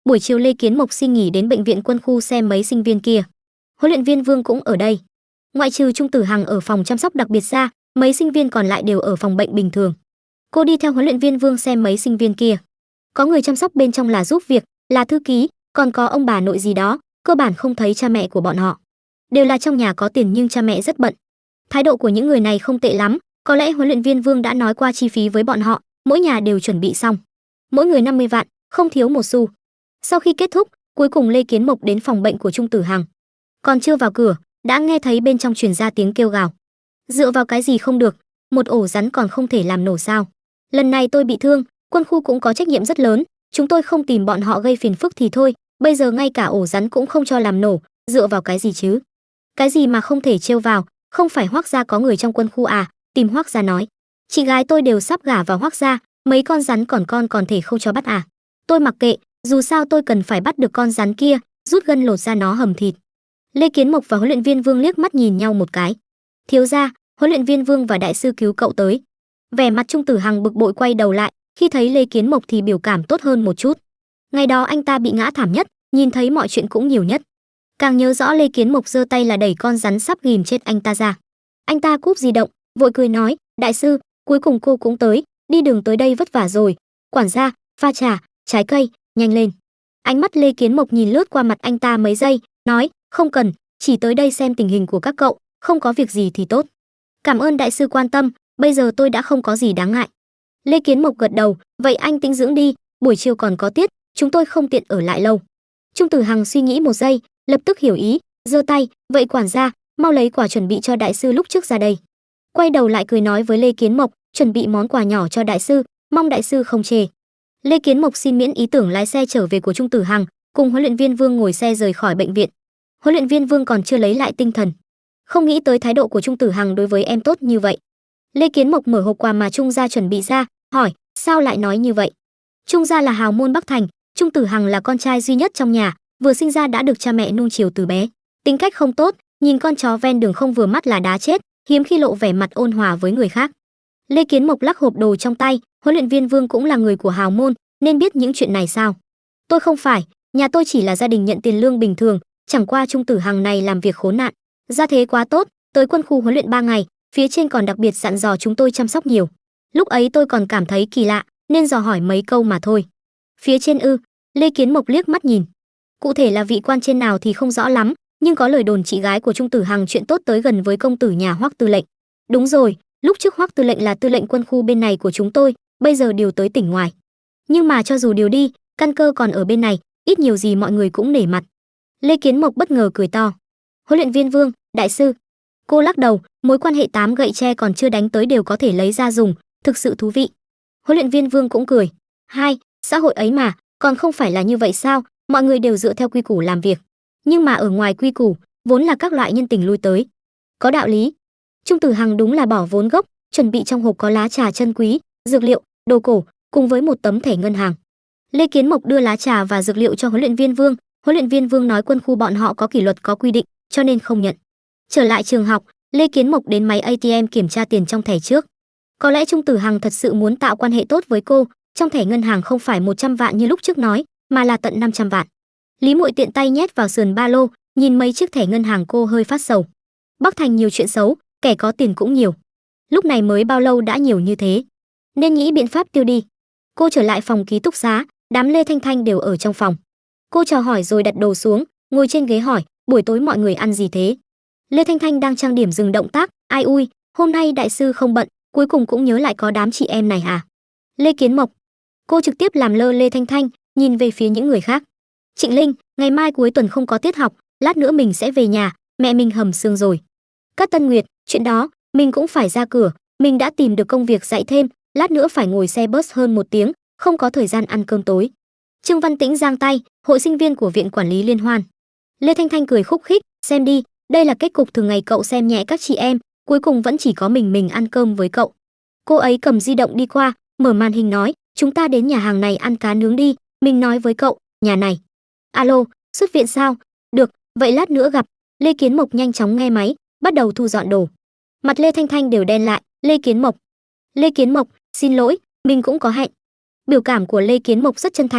buổi chiều Lê Kiến Mộc xin nghỉ đến bệnh viện quân khu xem mấy sinh viên kia. Huấn luyện viên Vương cũng ở đây. Ngoại trừ Trung Tử Hằng ở phòng chăm sóc đặc biệt ra, mấy sinh viên còn lại đều ở phòng bệnh bình thường. Cô đi theo huấn luyện viên Vương xem mấy sinh viên kia. Có người chăm sóc bên trong là giúp việc, là thư ký, còn có ông bà nội gì đó, cơ bản không thấy cha mẹ của bọn họ. Đều là trong nhà có tiền nhưng cha mẹ rất bận. Thái độ của những người này không tệ lắm, có lẽ huấn luyện viên Vương đã nói qua chi phí với bọn họ, mỗi nhà đều chuẩn bị xong. Mỗi người 50 vạn, không thiếu một xu. Sau khi kết thúc, cuối cùng Lê Kiến Mộc đến phòng bệnh của Trung Tử Hằng. Còn chưa vào cửa, đã nghe thấy bên trong truyền ra tiếng kêu gào. Dựa vào cái gì không được, một ổ rắn còn không thể làm nổ sao? Lần này tôi bị thương, quân khu cũng có trách nhiệm rất lớn, chúng tôi không tìm bọn họ gây phiền phức thì thôi, bây giờ ngay cả ổ rắn cũng không cho làm nổ, dựa vào cái gì chứ? Cái gì mà không thể trêu vào, không phải Hoắc gia có người trong quân khu à? Tìm Hoắc gia nói. Chị gái tôi đều sắp gả vào Hoắc gia, mấy con rắn còn thể không cho bắt à? Tôi mặc kệ, dù sao tôi cần phải bắt được con rắn kia, rút gân lột ra nó hầm thịt. Lê Kiến Mộc và huấn luyện viên Vương liếc mắt nhìn nhau một cái. Thiếu gia, huấn luyện viên Vương và đại sư cứu cậu tới. Vẻ mặt Trung Tử Hằng bực bội quay đầu lại, khi thấy Lê Kiến Mộc thì biểu cảm tốt hơn một chút. Ngày đó anh ta bị ngã thảm nhất, nhìn thấy mọi chuyện cũng nhiều nhất. Càng nhớ rõ Lê Kiến Mộc giơ tay là đẩy con rắn sắp ghìm chết anh ta ra. Anh ta cúp di động, vội cười nói, đại sư, cuối cùng cô cũng tới, đi đường tới đây vất vả rồi. Quản gia, pha trà, trái cây, nhanh lên. Ánh mắt Lê Kiến Mộc nhìn lướt qua mặt anh ta mấy giây, nói, không cần, chỉ tới đây xem tình hình của các cậu, không có việc gì thì tốt. Cảm ơn đại sư quan tâm, bây giờ tôi đã không có gì đáng ngại. Lê Kiến Mộc gật đầu, vậy anh tĩnh dưỡng đi, buổi chiều còn có tiết, chúng tôi không tiện ở lại lâu. Trung Tử Hằng suy nghĩ một giây, lập tức hiểu ý, giơ tay, vậy quản gia, mau lấy quà chuẩn bị cho đại sư lúc trước ra đây. Quay đầu lại cười nói với Lê Kiến Mộc, chuẩn bị món quà nhỏ cho đại sư, mong đại sư không chê. Lê Kiến Mộc xin miễn ý tưởng lái xe trở về của Trung Tử Hằng, cùng huấn luyện viên Vương ngồi xe rời khỏi bệnh viện. Huấn luyện viên Vương còn chưa lấy lại tinh thần, không nghĩ tới thái độ của Trung Tử Hằng đối với em tốt như vậy. Lê Kiến Mộc mở hộp quà mà Trung gia chuẩn bị ra, hỏi, sao lại nói như vậy? Trung gia là hào môn Bắc Thành, Trung Tử Hằng là con trai duy nhất trong nhà, vừa sinh ra đã được cha mẹ nuông chiều từ bé, tính cách không tốt, nhìn con chó ven đường không vừa mắt là đá chết, hiếm khi lộ vẻ mặt ôn hòa với người khác. Lê Kiến Mộc lắc hộp đồ trong tay, huấn luyện viên Vương cũng là người của hào môn, nên biết những chuyện này sao? Tôi không phải, nhà tôi chỉ là gia đình nhận tiền lương bình thường, chẳng qua Trung Tử Hằng này làm việc khốn nạn, gia thế quá tốt, tới quân khu huấn luyện 3 ngày, phía trên còn đặc biệt dặn dò chúng tôi chăm sóc nhiều. Lúc ấy tôi còn cảm thấy kỳ lạ, nên dò hỏi mấy câu mà thôi. Phía trên ư? Lê Kiến Mộc liếc mắt nhìn. Cụ thể là vị quan trên nào thì không rõ lắm, nhưng có lời đồn chị gái của Trung Tử Hằng chuyện tốt tới gần với công tử nhà Hoắc tư lệnh. Đúng rồi, lúc trước Hoắc tư lệnh là tư lệnh quân khu bên này của chúng tôi, bây giờ điều tới tỉnh ngoài. Nhưng mà cho dù điều đi, căn cơ còn ở bên này, ít nhiều gì mọi người cũng nể mặt. Lê Kiến Mộc bất ngờ cười to. Huấn luyện viên Vương, đại sư. Cô lắc đầu, mối quan hệ 8 gậy tre còn chưa đánh tới đều có thể lấy ra dùng, thực sự thú vị. Huấn luyện viên Vương cũng cười. Hai, xã hội ấy mà, còn không phải là như vậy sao, mọi người đều dựa theo quy củ làm việc. Nhưng mà ở ngoài quy củ, vốn là các loại nhân tình lui tới. Có đạo lý. Trung Tử Hằng đúng là bỏ vốn gốc, chuẩn bị trong hộp có lá trà chân quý, dược liệu, đồ cổ, cùng với một tấm thẻ ngân hàng. Lê Kiến Mộc đưa lá trà và dược liệu cho huấn luyện viên Vương, huấn luyện viên Vương nói quân khu bọn họ có kỷ luật có quy định, cho nên không nhận. Trở lại trường học, Lê Kiến Mộc đến máy ATM kiểm tra tiền trong thẻ trước. Có lẽ Trung Tử Hằng thật sự muốn tạo quan hệ tốt với cô, trong thẻ ngân hàng không phải 100 vạn như lúc trước nói, mà là tận 500 vạn. Lý Muội tiện tay nhét vào sườn ba lô, nhìn mấy chiếc thẻ ngân hàng cô hơi phát sầu. Bắc Thành nhiều chuyện xấu, kẻ có tiền cũng nhiều. Lúc này mới bao lâu đã nhiều như thế, nên nghĩ biện pháp tiêu đi. Cô trở lại phòng ký túc xá, đám Lê Thanh Thanh đều ở trong phòng. Cô chào hỏi rồi đặt đồ xuống, ngồi trên ghế hỏi, buổi tối mọi người ăn gì thế? Lê Thanh Thanh đang trang điểm dừng động tác, ai ui, hôm nay đại sư không bận, cuối cùng cũng nhớ lại có đám chị em này à? Lê Kiến Mộc. Cô trực tiếp làm lơ Lê Thanh Thanh, nhìn về phía những người khác. Trịnh Linh, ngày mai cuối tuần không có tiết học, lát nữa mình sẽ về nhà, mẹ mình hầm xương rồi. Cát Tân Nguyệt, chuyện đó, mình cũng phải ra cửa, mình đã tìm được công việc dạy thêm, lát nữa phải ngồi xe bus hơn 1 tiếng, không có thời gian ăn cơm tối. Trương Văn Tĩnh giang tay, hội sinh viên của viện quản lý liên hoan. Lê Thanh Thanh cười khúc khích, xem đi, đây là kết cục thường ngày cậu xem nhẹ các chị em, cuối cùng vẫn chỉ có mình ăn cơm với cậu. Cô ấy cầm di động đi qua, mở màn hình nói, chúng ta đến nhà hàng này ăn cá nướng đi, mình nói với cậu, nhà này. Alo, xuất viện sao? Được, vậy lát nữa gặp. Lê Kiến Mộc nhanh chóng nghe máy, bắt đầu thu dọn đồ. Mặt Lê Thanh Thanh đều đen lại, Lê Kiến Mộc, xin lỗi, mình cũng có hẹn. Biểu cảm của Lê Kiến Mộc rất chân thành,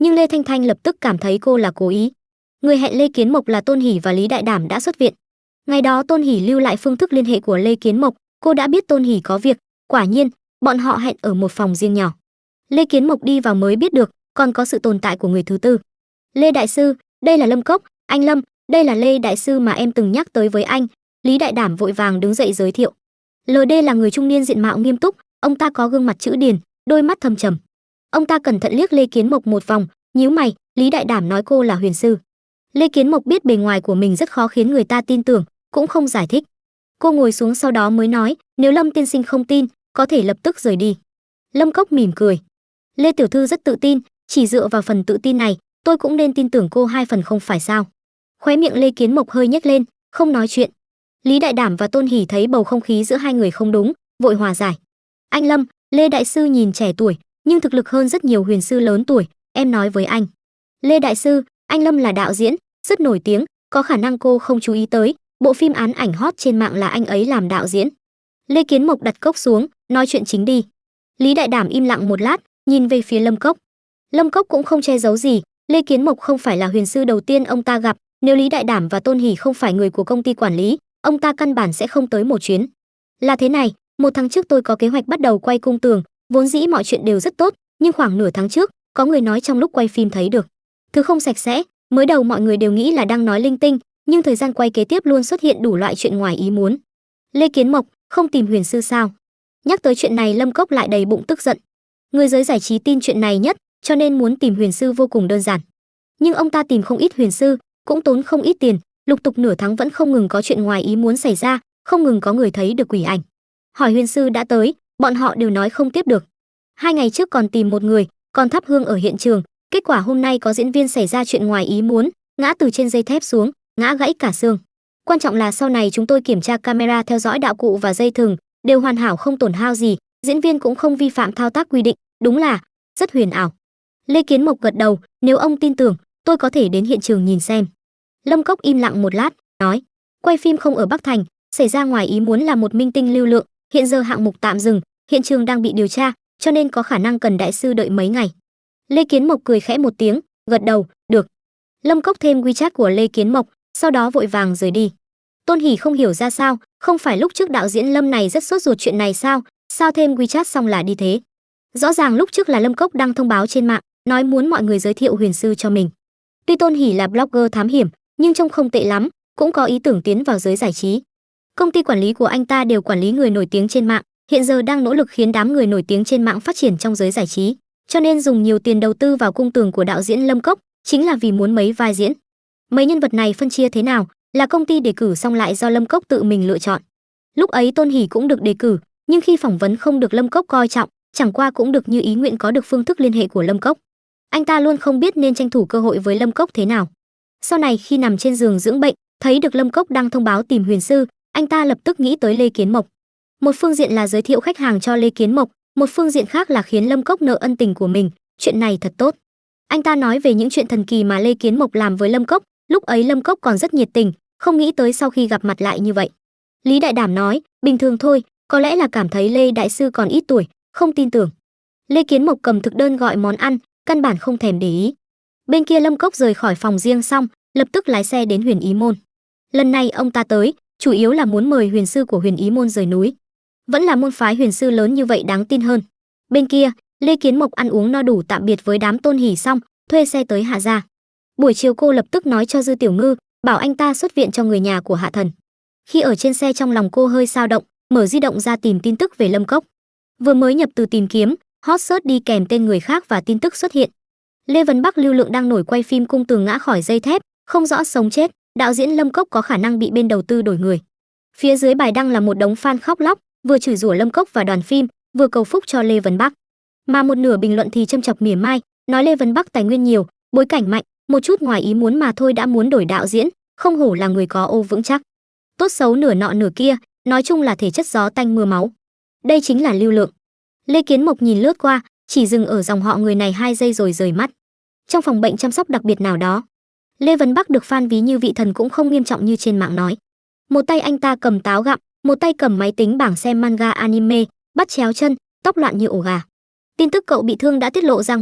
nhưng Lê Thanh Thanh lập tức cảm thấy cô là cố ý. Người hẹn Lê Kiến Mộc là Tôn Hỷ và Lý Đại Đảm đã xuất viện. Ngày đó Tôn Hỷ lưu lại phương thức liên hệ của Lê Kiến Mộc, cô đã biết Tôn Hỷ có việc, quả nhiên, bọn họ hẹn ở một phòng riêng nhỏ. Lê Kiến Mộc đi vào mới biết được còn có sự tồn tại của người thứ tư. Lê đại sư, đây là Lâm Cốc, anh Lâm, đây là Lê đại sư mà em từng nhắc tới với anh. Lý Đại Đảm vội vàng đứng dậy giới thiệu. LD là người trung niên diện mạo nghiêm túc, ông ta có gương mặt chữ điền, đôi mắt thâm trầm. Ông ta cẩn thận liếc Lê Kiến Mộc một vòng, nhíu mày. Lý Đại Đảm nói cô là huyền sư. Lê Kiến Mộc biết bề ngoài của mình rất khó khiến người ta tin tưởng, cũng không giải thích. Cô ngồi xuống sau đó mới nói, nếu Lâm tiên sinh không tin, có thể lập tức rời đi. Lâm Cốc mỉm cười. Lê tiểu thư rất tự tin, chỉ dựa vào phần tự tin này, tôi cũng nên tin tưởng cô 2 phần không phải sao? Khóe miệng Lê Kiến Mộc hơi nhếch lên, không nói chuyện. Lý Đại Đảm và Tôn Hỷ thấy bầu không khí giữa hai người không đúng, vội hòa giải. Anh Lâm, Lê đại sư nhìn trẻ tuổi, nhưng thực lực hơn rất nhiều huyền sư lớn tuổi, em nói với anh. Lê đại sư, anh Lâm là đạo diễn, rất nổi tiếng, có khả năng cô không chú ý tới, bộ phim án ảnh hot trên mạng là anh ấy làm đạo diễn. Lê Kiến Mộc đặt cốc xuống, nói chuyện chính đi. Lý Đại Đảm im lặng một lát, nhìn về phía Lâm Cốc. Lâm Cốc cũng không che giấu gì, Lê Kiến Mộc không phải là huyền sư đầu tiên ông ta gặp, nếu Lý Đại Đảm và Tôn Hỷ không phải người của công ty quản lý, ông ta căn bản sẽ không tới một chuyến. Là thế này, 1 tháng trước tôi có kế hoạch bắt đầu quay cung tường, vốn dĩ mọi chuyện đều rất tốt, nhưng khoảng nửa tháng trước, có người nói trong lúc quay phim thấy được thứ không sạch sẽ, mới đầu mọi người đều nghĩ là đang nói linh tinh, nhưng thời gian quay kế tiếp luôn xuất hiện đủ loại chuyện ngoài ý muốn. Lê Kiến Mộc, không tìm huyền sư sao? Nhắc tới chuyện này Lâm Cốc lại đầy bụng tức giận. Người giới giải trí tin chuyện này nhất, cho nên muốn tìm huyền sư vô cùng đơn giản. Nhưng ông ta tìm không ít huyền sư, cũng tốn không ít tiền, lục tục nửa tháng vẫn không ngừng có chuyện ngoài ý muốn xảy ra, không ngừng có người thấy được quỷ ảnh. Hỏi huyền sư đã tới, bọn họ đều nói không tiếp được. 2 ngày trước còn tìm một người, còn thắp hương ở hiện trường, kết quả hôm nay có diễn viên xảy ra chuyện ngoài ý muốn, ngã từ trên dây thép xuống, ngã gãy cả xương. Quan trọng là sau này chúng tôi kiểm tra camera theo dõi đạo cụ và dây thừng, đều hoàn hảo không tổn hao gì, diễn viên cũng không vi phạm thao tác quy định, đúng là rất huyền ảo. Lê Kiến Mộc gật đầu, nếu ông tin tưởng, tôi có thể đến hiện trường nhìn xem. Lâm Cốc im lặng một lát, nói, quay phim không ở Bắc Thành, xảy ra ngoài ý muốn là một minh tinh lưu lượng, hiện giờ hạng mục tạm dừng, hiện trường đang bị điều tra, cho nên có khả năng cần đại sư đợi mấy ngày. Lê Kiến Mộc cười khẽ một tiếng, gật đầu, được. Lâm Cốc thêm WeChat của Lê Kiến Mộc, sau đó vội vàng rời đi. Tôn Hỷ không hiểu ra sao, không phải lúc trước đạo diễn Lâm này rất sốt ruột chuyện này sao thêm WeChat xong là đi thế? Rõ ràng lúc trước là Lâm Cốc đăng thông báo trên mạng, nói muốn mọi người giới thiệu huyền sư cho mình. Tuy Tôn Hỷ là blogger thám hiểm, nhưng trông không tệ lắm, cũng có ý tưởng tiến vào giới giải trí. Công ty quản lý của anh ta đều quản lý người nổi tiếng trên mạng, hiện giờ đang nỗ lực khiến đám người nổi tiếng trên mạng phát triển trong giới giải trí, cho nên dùng nhiều tiền đầu tư vào cung tường của đạo diễn Lâm Cốc, chính là vì muốn mấy vai diễn. Mấy nhân vật này phân chia thế nào, là công ty đề cử xong lại do Lâm Cốc tự mình lựa chọn. Lúc ấy Tôn Hỷ cũng được đề cử, nhưng khi phỏng vấn không được Lâm Cốc coi trọng, chẳng qua cũng được như ý nguyện có được phương thức liên hệ của Lâm Cốc. Anh ta luôn không biết nên tranh thủ cơ hội với Lâm Cốc thế nào. Sau này khi nằm trên giường dưỡng bệnh, thấy được Lâm Cốc đăng thông báo tìm huyền sư, anh ta lập tức nghĩ tới Lê Kiến Mộc. Một phương diện là giới thiệu khách hàng cho Lê Kiến Mộc, một phương diện khác là khiến Lâm Cốc nợ ân tình của mình, chuyện này thật tốt. Anh ta nói về những chuyện thần kỳ mà Lê Kiến Mộc làm với Lâm Cốc, lúc ấy Lâm Cốc còn rất nhiệt tình, không nghĩ tới sau khi gặp mặt lại như vậy. Lý Đại Đảm nói, bình thường thôi, có lẽ là cảm thấy Lê đại sư còn ít tuổi, không tin tưởng. Lê Kiến Mộc cầm thực đơn gọi món ăn, căn bản không thèm để ý. Bên kia Lâm Cốc rời khỏi phòng riêng xong, lập tức lái xe đến Huyền Ý Môn. Lần này ông ta tới, chủ yếu là muốn mời huyền sư của Huyền Ý Môn rời núi. Vẫn là môn phái huyền sư lớn như vậy đáng tin hơn. Bên kia, Lê Kiến Mộc ăn uống no đủ tạm biệt với đám Tôn Hỷ xong, thuê xe tới Hạ gia. Buổi chiều cô lập tức nói cho Dư Tiểu Ngư, bảo anh ta xuất viện cho người nhà của Hạ Thần. Khi ở trên xe trong lòng cô hơi dao động, mở di động ra tìm tin tức về Lâm Cốc. Vừa mới nhập từ tìm kiếm, hot search đi kèm tên người khác và tin tức xuất hiện. Lê Vấn Bắc lưu lượng đang nổi quay phim cung tường ngã khỏi dây thép, không rõ sống chết, đạo diễn Lâm Cốc có khả năng bị bên đầu tư đổi người. Phía dưới bài đăng là một đống fan khóc lóc, vừa chửi rủa Lâm Cốc và đoàn phim, vừa cầu phúc cho Lê Vấn Bắc. Mà một nửa bình luận thì châm chọc mỉa mai, nói Lê Vấn Bắc tài nguyên nhiều, bối cảnh mạnh, một chút ngoài ý muốn mà thôi đã muốn đổi đạo diễn, không hổ là người có ô vững chắc. Tốt xấu nửa nọ nửa kia, nói chung là thể chất gió tanh mưa máu. Đây chính là lưu lượng. Lê Kiến Mộc nhìn lướt qua, chỉ dừng ở dòng họ người này 2 giây rồi rời mắt. Trong phòng bệnh chăm sóc đặc biệt nào đó, Lê Vấn Bắc được fan ví như vị thần cũng không nghiêm trọng như trên mạng nói. Một tay anh ta cầm táo gặm, một tay cầm máy tính bảng xem manga anime, bắt chéo chân, tóc loạn như ổ gà. Tin tức cậu bị thương đã tiết lộ ra ngoài,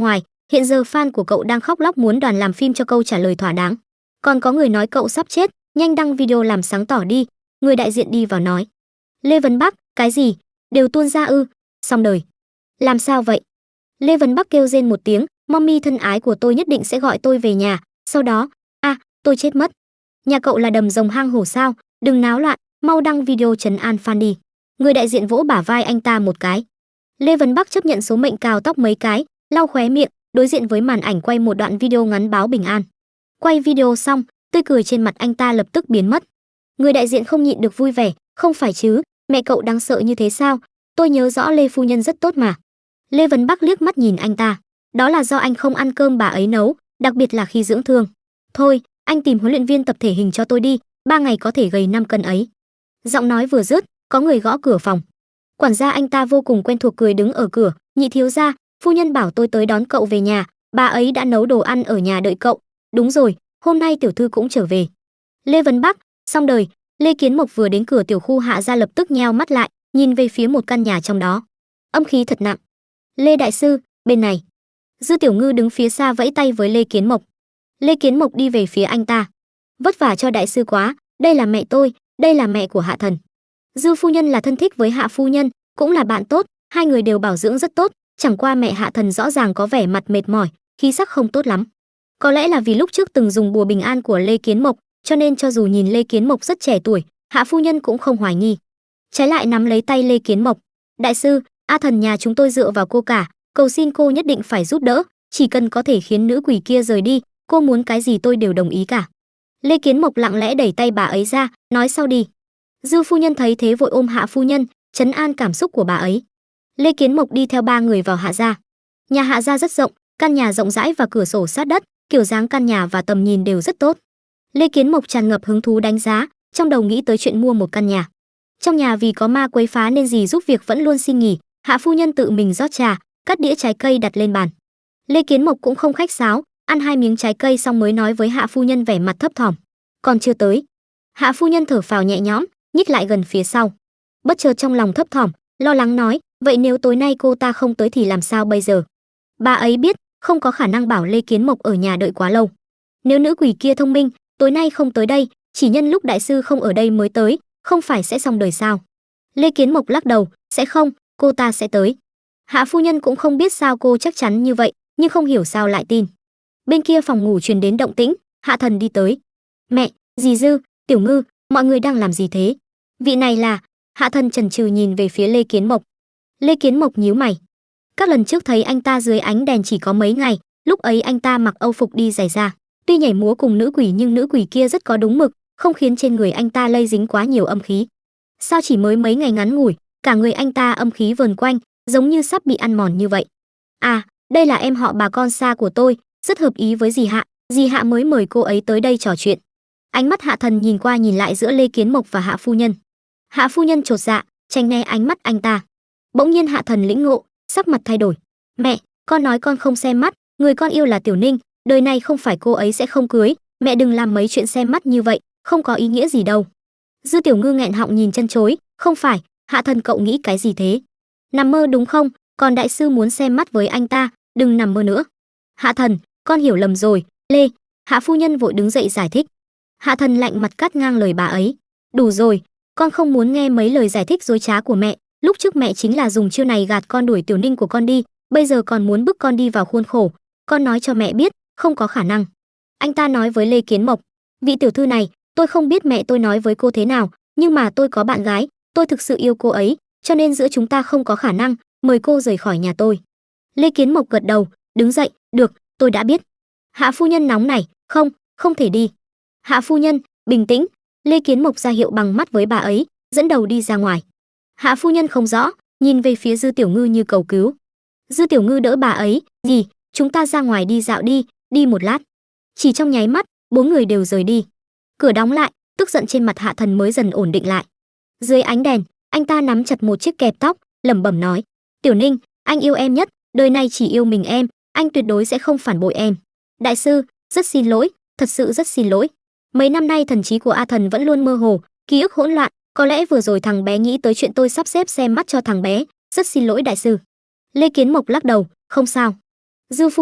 Hiện giờ fan của cậu đang khóc lóc muốn đoàn làm phim cho câu trả lời thỏa đáng. Còn có người nói cậu sắp chết, nhanh đăng video làm sáng tỏ đi. Người đại diện đi vào nói. Lê Vấn Bắc, cái gì? Đều tuôn ra ư? Xong đời. Làm sao vậy? Lê Vấn Bắc kêu rên một tiếng, mommy thân ái của tôi nhất định sẽ gọi tôi về nhà. Sau đó, tôi chết mất. Nhà cậu là đầm rồng hang hổ sao? Đừng náo loạn, mau đăng video trấn an fan đi. Người đại diện vỗ bả vai anh ta một cái. Lê Vấn Bắc chấp nhận số mệnh cào tóc mấy cái, lau khóe miệng, đối diện với màn ảnh quay một đoạn video ngắn báo bình an. Quay video xong, tươi cười trên mặt anh ta lập tức biến mất. Người đại diện không nhịn được vui vẻ, không phải chứ, mẹ cậu đáng sợ như thế sao? Tôi nhớ rõ Lê phu nhân rất tốt mà. Lê Vấn Bắc liếc mắt nhìn anh ta. Đó là do anh không ăn cơm bà ấy nấu, đặc biệt là khi dưỡng thương. Thôi, anh tìm huấn luyện viên tập thể hình cho tôi đi, 3 ngày có thể gầy 5 cân ấy. Giọng nói vừa dứt, có người gõ cửa phòng. Quản gia anh ta vô cùng quen thuộc cười đứng ở cửa. Nhị thiếu gia, phu nhân bảo tôi tới đón cậu về nhà, bà ấy đã nấu đồ ăn ở nhà đợi cậu. Đúng rồi, hôm nay tiểu thư cũng trở về. Lê Vấn Bắc, xong đời. Lê Kiến Mộc vừa đến cửa tiểu khu Hạ gia lập tức nheo mắt lại, nhìn về phía một căn nhà trong đó. Âm khí thật nặng. Lê đại sư, bên này. Dư Tiểu Ngư đứng phía xa vẫy tay với Lê Kiến Mộc. Lê Kiến Mộc đi về phía anh ta. Vất vả cho đại sư quá, đây là mẹ tôi, đây là mẹ của Hạ thần. Dư phu nhân là thân thích với Hạ phu nhân, cũng là bạn tốt, hai người đều bảo dưỡng rất tốt, chẳng qua mẹ Hạ thần rõ ràng có vẻ mặt mệt mỏi, khí sắc không tốt lắm. Có lẽ là vì lúc trước từng dùng bùa bình an của Lê Kiến Mộc, cho nên cho dù nhìn Lê Kiến Mộc rất trẻ tuổi, Hạ phu nhân cũng không hoài nghi. Trái lại nắm lấy tay Lê Kiến Mộc. Đại sư, A thần nhà chúng tôi dựa vào cô cả, cầu xin cô nhất định phải giúp đỡ, chỉ cần có thể khiến nữ quỷ kia rời đi, cô muốn cái gì tôi đều đồng ý cả. Lê Kiến Mộc lặng lẽ đẩy tay bà ấy ra, nói sau đi. Dư phu nhân thấy thế vội ôm Hạ phu nhân, trấn an cảm xúc của bà ấy. Lê Kiến Mộc đi theo 3 người vào Hạ gia. Nhà Hạ gia rất rộng, căn nhà rộng rãi và cửa sổ sát đất, kiểu dáng căn nhà và tầm nhìn đều rất tốt. Lê Kiến Mộc tràn ngập hứng thú đánh giá, trong đầu nghĩ tới chuyện mua một căn nhà. Trong nhà vì có ma quấy phá nên dì giúp việc vẫn luôn xin nghỉ, Hạ phu nhân tự mình rót trà, cắt đĩa trái cây đặt lên bàn. Lê Kiến Mộc cũng không khách sáo, ăn 2 miếng trái cây xong mới nói với Hạ phu nhân vẻ mặt thấp thỏm. Còn chưa tới. Hạ phu nhân thở phào nhẹ nhõm, nhích lại gần phía sau. Bất chợt trong lòng thấp thỏm, lo lắng nói, vậy nếu tối nay cô ta không tới thì làm sao bây giờ? Bà ấy biết, không có khả năng bảo Lê Kiến Mộc ở nhà đợi quá lâu. Nếu nữ quỷ kia thông minh, tối nay không tới đây, chỉ nhân lúc đại sư không ở đây mới tới, không phải sẽ xong đời sao? Lê Kiến Mộc lắc đầu, sẽ không, cô ta sẽ tới. Hạ phu nhân cũng không biết sao cô chắc chắn như vậy, nhưng không hiểu sao lại tin. Bên kia phòng ngủ truyền đến động tĩnh, Hạ thần đi tới. Mẹ, dì Dư, Tiểu Ngư, mọi người đang làm gì thế? Vị này là... Hạ thần chần chừ nhìn về phía Lê Kiến Mộc. Lê Kiến Mộc nhíu mày. Các lần trước thấy anh ta dưới ánh đèn chỉ có mấy ngày, lúc ấy anh ta mặc âu phục đi giày da. Tuy nhảy múa cùng nữ quỷ nhưng nữ quỷ kia rất có đúng mực, không khiến trên người anh ta lây dính quá nhiều âm khí. Sao chỉ mới mấy ngày ngắn ngủi, cả người anh ta âm khí vờn quanh, giống như sắp bị ăn mòn như vậy. À, đây là em họ bà con xa của tôi, rất hợp ý với dì Hạ mới mời cô ấy tới đây trò chuyện. Ánh mắt Hạ thần nhìn qua nhìn lại giữa Lê Kiến Mộc và Hạ phu nhân. Hạ phu nhân chột dạ, tránh né ánh mắt anh ta. Bỗng nhiên Hạ thần lĩnh ngộ, sắc mặt thay đổi. Mẹ, con nói con không xem mắt, người con yêu là Tiểu Ninh, đời này không phải cô ấy sẽ không cưới, mẹ đừng làm mấy chuyện xem mắt như vậy, không có ý nghĩa gì đâu. Dư Tiểu Ngư nghẹn họng nhìn chân chối, không phải, Hạ thần cậu nghĩ cái gì thế? Nằm mơ đúng không? Còn đại sư muốn xem mắt với anh ta, đừng nằm mơ nữa. Hạ thần, con hiểu lầm rồi, Lê. Hạ phu nhân vội đứng dậy giải thích. Hạ thần lạnh mặt cắt ngang lời bà ấy. Đủ rồi, con không muốn nghe mấy lời giải thích dối trá của mẹ, lúc trước mẹ chính là dùng chiêu này gạt con đuổi Tiểu Ninh của con đi, bây giờ còn muốn bức con đi vào khuôn khổ, con nói cho mẹ biết, không có khả năng. Anh ta nói với Lê Kiến Mộc, vị tiểu thư này, tôi không biết mẹ tôi nói với cô thế nào, nhưng mà tôi có bạn gái, tôi thực sự yêu cô ấy, cho nên giữa chúng ta không có khả năng, mời cô rời khỏi nhà tôi. Lê Kiến Mộc gật đầu, đứng dậy, được, tôi đã biết. Hạ phu nhân nóng nảy, không thể đi. Hạ phu nhân, bình tĩnh. Lê Kiến Mộc ra hiệu bằng mắt với bà ấy, dẫn đầu đi ra ngoài. Hạ phu nhân không rõ, nhìn về phía Dư Tiểu Ngư như cầu cứu. Dư Tiểu Ngư đỡ bà ấy, gì, chúng ta ra ngoài đi dạo đi một lát. Chỉ trong nháy mắt, 4 người đều rời đi. Cửa đóng lại, tức giận trên mặt Hạ thần mới dần ổn định lại. Dưới ánh đèn, anh ta nắm chặt một chiếc kẹp tóc, lẩm bẩm nói, Tiểu Ninh, anh yêu em nhất, đời này chỉ yêu mình em, anh tuyệt đối sẽ không phản bội em. Đại sư, rất xin lỗi, thật sự rất xin lỗi. Mấy năm nay thần trí của A thần vẫn luôn mơ hồ, ký ức hỗn loạn, có lẽ vừa rồi thằng bé nghĩ tới chuyện tôi sắp xếp xem mắt cho thằng bé, rất xin lỗi đại sư. Lê Kiến Mộc lắc đầu, không sao. Dư phu nhân,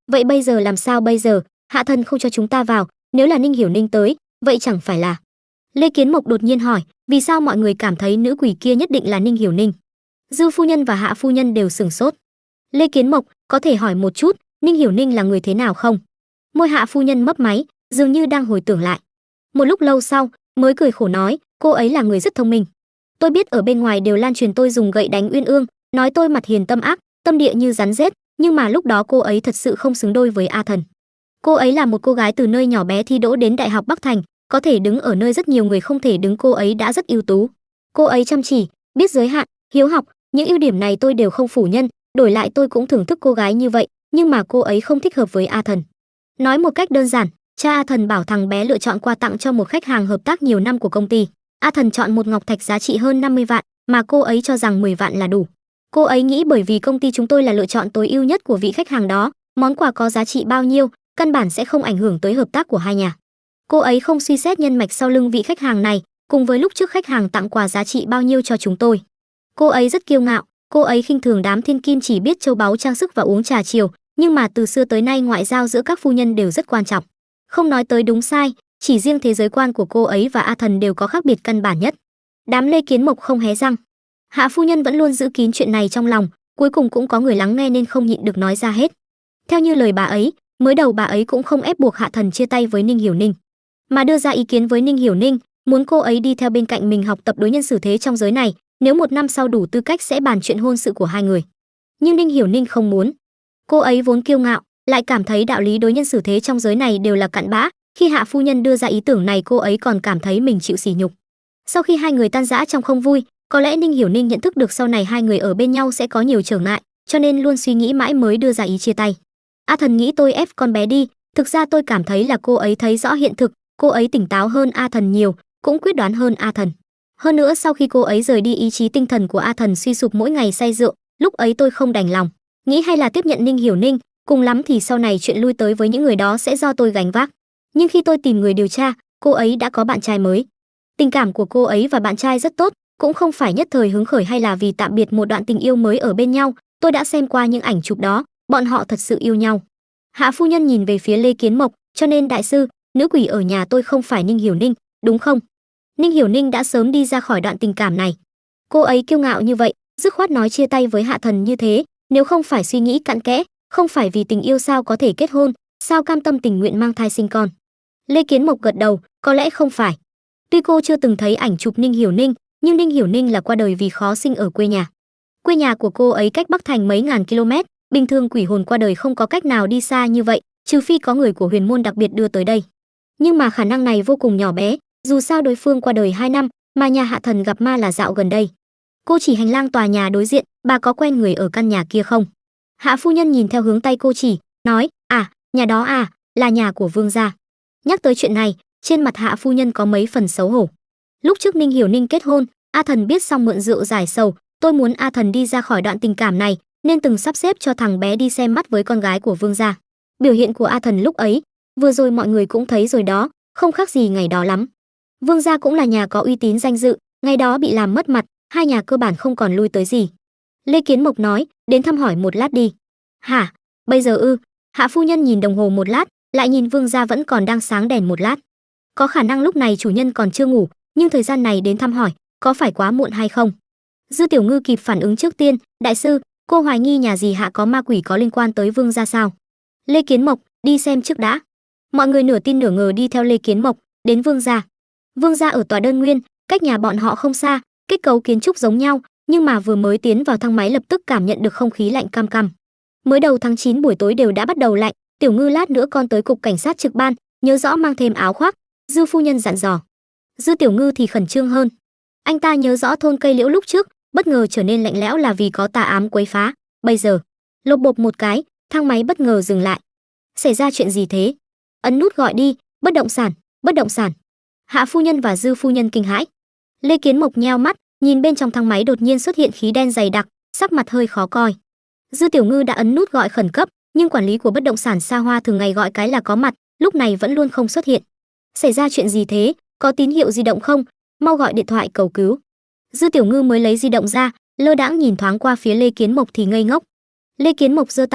Vậy bây giờ làm sao bây giờ? Hạ thần không cho chúng ta vào, nếu là Ninh Hiểu Ninh tới, vậy chẳng phải là... Lê Kiến Mộc đột nhiên hỏi, vì sao mọi người cảm thấy nữ quỷ kia nhất định là Ninh Hiểu Ninh? Dư phu nhân và Hạ phu nhân đều sửng sốt. Lê Kiến Mộc, có thể hỏi một chút, Ninh Hiểu Ninh là người thế nào không? Môi Hạ phu nhân mấp máy, dường như đang hồi tưởng lại. Một lúc lâu sau, mới cười khổ nói, cô ấy là người rất thông minh. Tôi biết ở bên ngoài đều lan truyền tôi dùng gậy đánh Uyên Ương, nói tôi mặt hiền tâm ác, tâm địa như rắn rết, nhưng mà lúc đó cô ấy thật sự không xứng đôi với A Thần. Cô ấy là một cô gái từ nơi nhỏ bé thi đỗ đến Đại học Bắc Thành, có thể đứng ở nơi rất nhiều người không thể đứng, cô ấy đã rất ưu tú. Cô ấy chăm chỉ, biết giới hạn, hiếu học, những ưu điểm này tôi đều không phủ nhận, đổi lại tôi cũng thưởng thức cô gái như vậy, nhưng mà cô ấy không thích hợp với A Thần. Nói một cách đơn giản, cha A Thần bảo thằng bé lựa chọn quà tặng cho một khách hàng hợp tác nhiều năm của công ty. A Thần chọn một ngọc thạch giá trị hơn 50 vạn, mà cô ấy cho rằng 10 vạn là đủ. Cô ấy nghĩ bởi vì công ty chúng tôi là lựa chọn tối ưu nhất của vị khách hàng đó, món quà có giá trị bao nhiêu, căn bản sẽ không ảnh hưởng tới hợp tác của hai nhà. Cô ấy không suy xét nhân mạch sau lưng vị khách hàng này, cùng với lúc trước khách hàng tặng quà giá trị bao nhiêu cho chúng tôi. Cô ấy rất kiêu ngạo, cô ấy khinh thường đám thiên kim chỉ biết châu báu trang sức và uống trà chiều, nhưng mà từ xưa tới nay ngoại giao giữa các phu nhân đều rất quan trọng. Không nói tới đúng sai, chỉ riêng thế giới quan của cô ấy và A Thần đều có khác biệt căn bản nhất. Đám Lê Kiến Mộc không hé răng. Hạ phu nhân vẫn luôn giữ kín chuyện này trong lòng, cuối cùng cũng có người lắng nghe nên không nhịn được nói ra hết. Theo như lời bà ấy, mới đầu bà ấy cũng không ép buộc Hạ Thần chia tay với Ninh Hiểu Ninh, mà đưa ra ý kiến với Ninh Hiểu Ninh, muốn cô ấy đi theo bên cạnh mình học tập đối nhân xử thế trong giới này, nếu 1 năm sau đủ tư cách sẽ bàn chuyện hôn sự của hai người. Nhưng Ninh Hiểu Ninh không muốn. Cô ấy vốn kiêu ngạo, lại cảm thấy đạo lý đối nhân xử thế trong giới này đều là cặn bã, khi Hạ phu nhân đưa ra ý tưởng này cô ấy còn cảm thấy mình chịu sỉ nhục. Sau khi hai người tan rã trong không vui, có lẽ Ninh Hiểu Ninh nhận thức được sau này hai người ở bên nhau sẽ có nhiều trở ngại, cho nên luôn suy nghĩ mãi mới đưa ra ý chia tay. A Thần nghĩ tôi ép con bé đi, thực ra tôi cảm thấy là cô ấy thấy rõ hiện thực, cô ấy tỉnh táo hơn A Thần nhiều, cũng quyết đoán hơn A Thần. Hơn nữa sau khi cô ấy rời đi, ý chí tinh thần của A Thần suy sụp, mỗi ngày say rượu, lúc ấy tôi không đành lòng, nghĩ hay là tiếp nhận Ninh Hiểu Ninh, cùng lắm thì sau này chuyện lui tới với những người đó sẽ do tôi gánh vác. Nhưng khi tôi tìm người điều tra, cô ấy đã có bạn trai mới. Tình cảm của cô ấy và bạn trai rất tốt, cũng không phải nhất thời hứng khởi hay là vì tạm biệt một đoạn tình yêu mới ở bên nhau, tôi đã xem qua những ảnh chụp đó, bọn họ thật sự yêu nhau. Hạ phu nhân nhìn về phía Lê Kiến Mộc, cho nên đại sư, nữ quỷ ở nhà tôi không phải Ninh Hiểu Ninh, đúng không? Ninh Hiểu Ninh đã sớm đi ra khỏi đoạn tình cảm này. Cô ấy kiêu ngạo như vậy, dứt khoát nói chia tay với Hạ Thần như thế, nếu không phải suy nghĩ cặn kẽ, không phải vì tình yêu sao có thể kết hôn, sao cam tâm tình nguyện mang thai sinh con? Lê Kiến Mộc gật đầu, có lẽ không phải. Tuy cô chưa từng thấy ảnh chụp Ninh Hiểu Ninh, nhưng Ninh Hiểu Ninh là qua đời vì khó sinh ở quê nhà. Quê nhà của cô ấy cách Bắc Thành mấy ngàn km, bình thường quỷ hồn qua đời không có cách nào đi xa như vậy, trừ phi có người của huyền môn đặc biệt đưa tới đây. Nhưng mà khả năng này vô cùng nhỏ bé, dù sao đối phương qua đời 2 năm, mà nhà Hạ Thần gặp ma là dạo gần đây. Cô chỉ hành lang tòa nhà đối diện, bà có quen người ở căn nhà kia không? Hạ phu nhân nhìn theo hướng tay cô chỉ, nói, nhà đó là nhà của Vương gia. Nhắc tới chuyện này, trên mặt Hạ phu nhân có mấy phần xấu hổ. Lúc trước Ninh Hiểu Ninh kết hôn, A Thần biết xong mượn rượu giải sầu, tôi muốn A Thần đi ra khỏi đoạn tình cảm này, nên từng sắp xếp cho thằng bé đi xem mắt với con gái của Vương gia. Biểu hiện của A Thần lúc ấy, vừa rồi mọi người cũng thấy rồi đó, không khác gì ngày đó lắm. Vương gia cũng là nhà có uy tín danh dự, ngày đó bị làm mất mặt, hai nhà cơ bản không còn lui tới gì. Lê Kiến Mộc nói, đến thăm hỏi một lát đi. Hả? Bây giờ ư? Hạ phu nhân nhìn đồng hồ một lát, lại nhìn Vương gia vẫn còn đang sáng đèn một lát. Có khả năng lúc này chủ nhân còn chưa ngủ, nhưng thời gian này đến thăm hỏi, có phải quá muộn hay không? Dư Tiểu Ngư kịp phản ứng trước tiên, đại sư, cô hoài nghi nhà dì Hạ có ma quỷ có liên quan tới Vương gia sao? Lê Kiến Mộc, đi xem trước đã. Mọi người nửa tin nửa ngờ đi theo Lê Kiến Mộc, đến Vương gia. Vương gia ở tòa đơn nguyên, cách nhà bọn họ không xa, kết cấu kiến trúc giống nhau, nhưng mà vừa mới tiến vào thang máy lập tức cảm nhận được không khí lạnh cam cam. Mới đầu tháng 9 buổi tối đều đã bắt đầu lạnh, Tiểu Ngư lát nữa con tới cục cảnh sát trực ban, nhớ rõ mang thêm áo khoác, Dư phu nhân dặn dò. Dư Tiểu Ngư thì khẩn trương hơn. Anh ta nhớ rõ thôn cây liễu lúc trước, bất ngờ trở nên lạnh lẽo là vì có tà ám quấy phá, bây giờ, lộp bộp một cái, thang máy bất ngờ dừng lại. Xảy ra chuyện gì thế? Ấn nút gọi đi, bất động sản, bất động sản. Hạ phu nhân và Dư phu nhân kinh hãi. Lê Kiến Mộc nheo mắt, nhìn bên trong thang máy đột nhiên xuất hiện khí đen dày đặc, sắc mặt hơi khó coi. Dư Tiểu Ngư đã ấn nút gọi khẩn cấp, nhưng quản lý của bất động sản xa hoa thường ngày gọi cái là có mặt, lúc này vẫn luôn không xuất hiện. Xảy ra chuyện gì thế? Có tín hiệu di động không? Mau gọi điện thoại cầu cứu. Dư Tiểu Ngư mới lấy di động ra, lơ đãng nhìn thoáng qua phía Lê Kiến Mộc thì ngây ngốc. Lê Kiến Mộc giơ tay,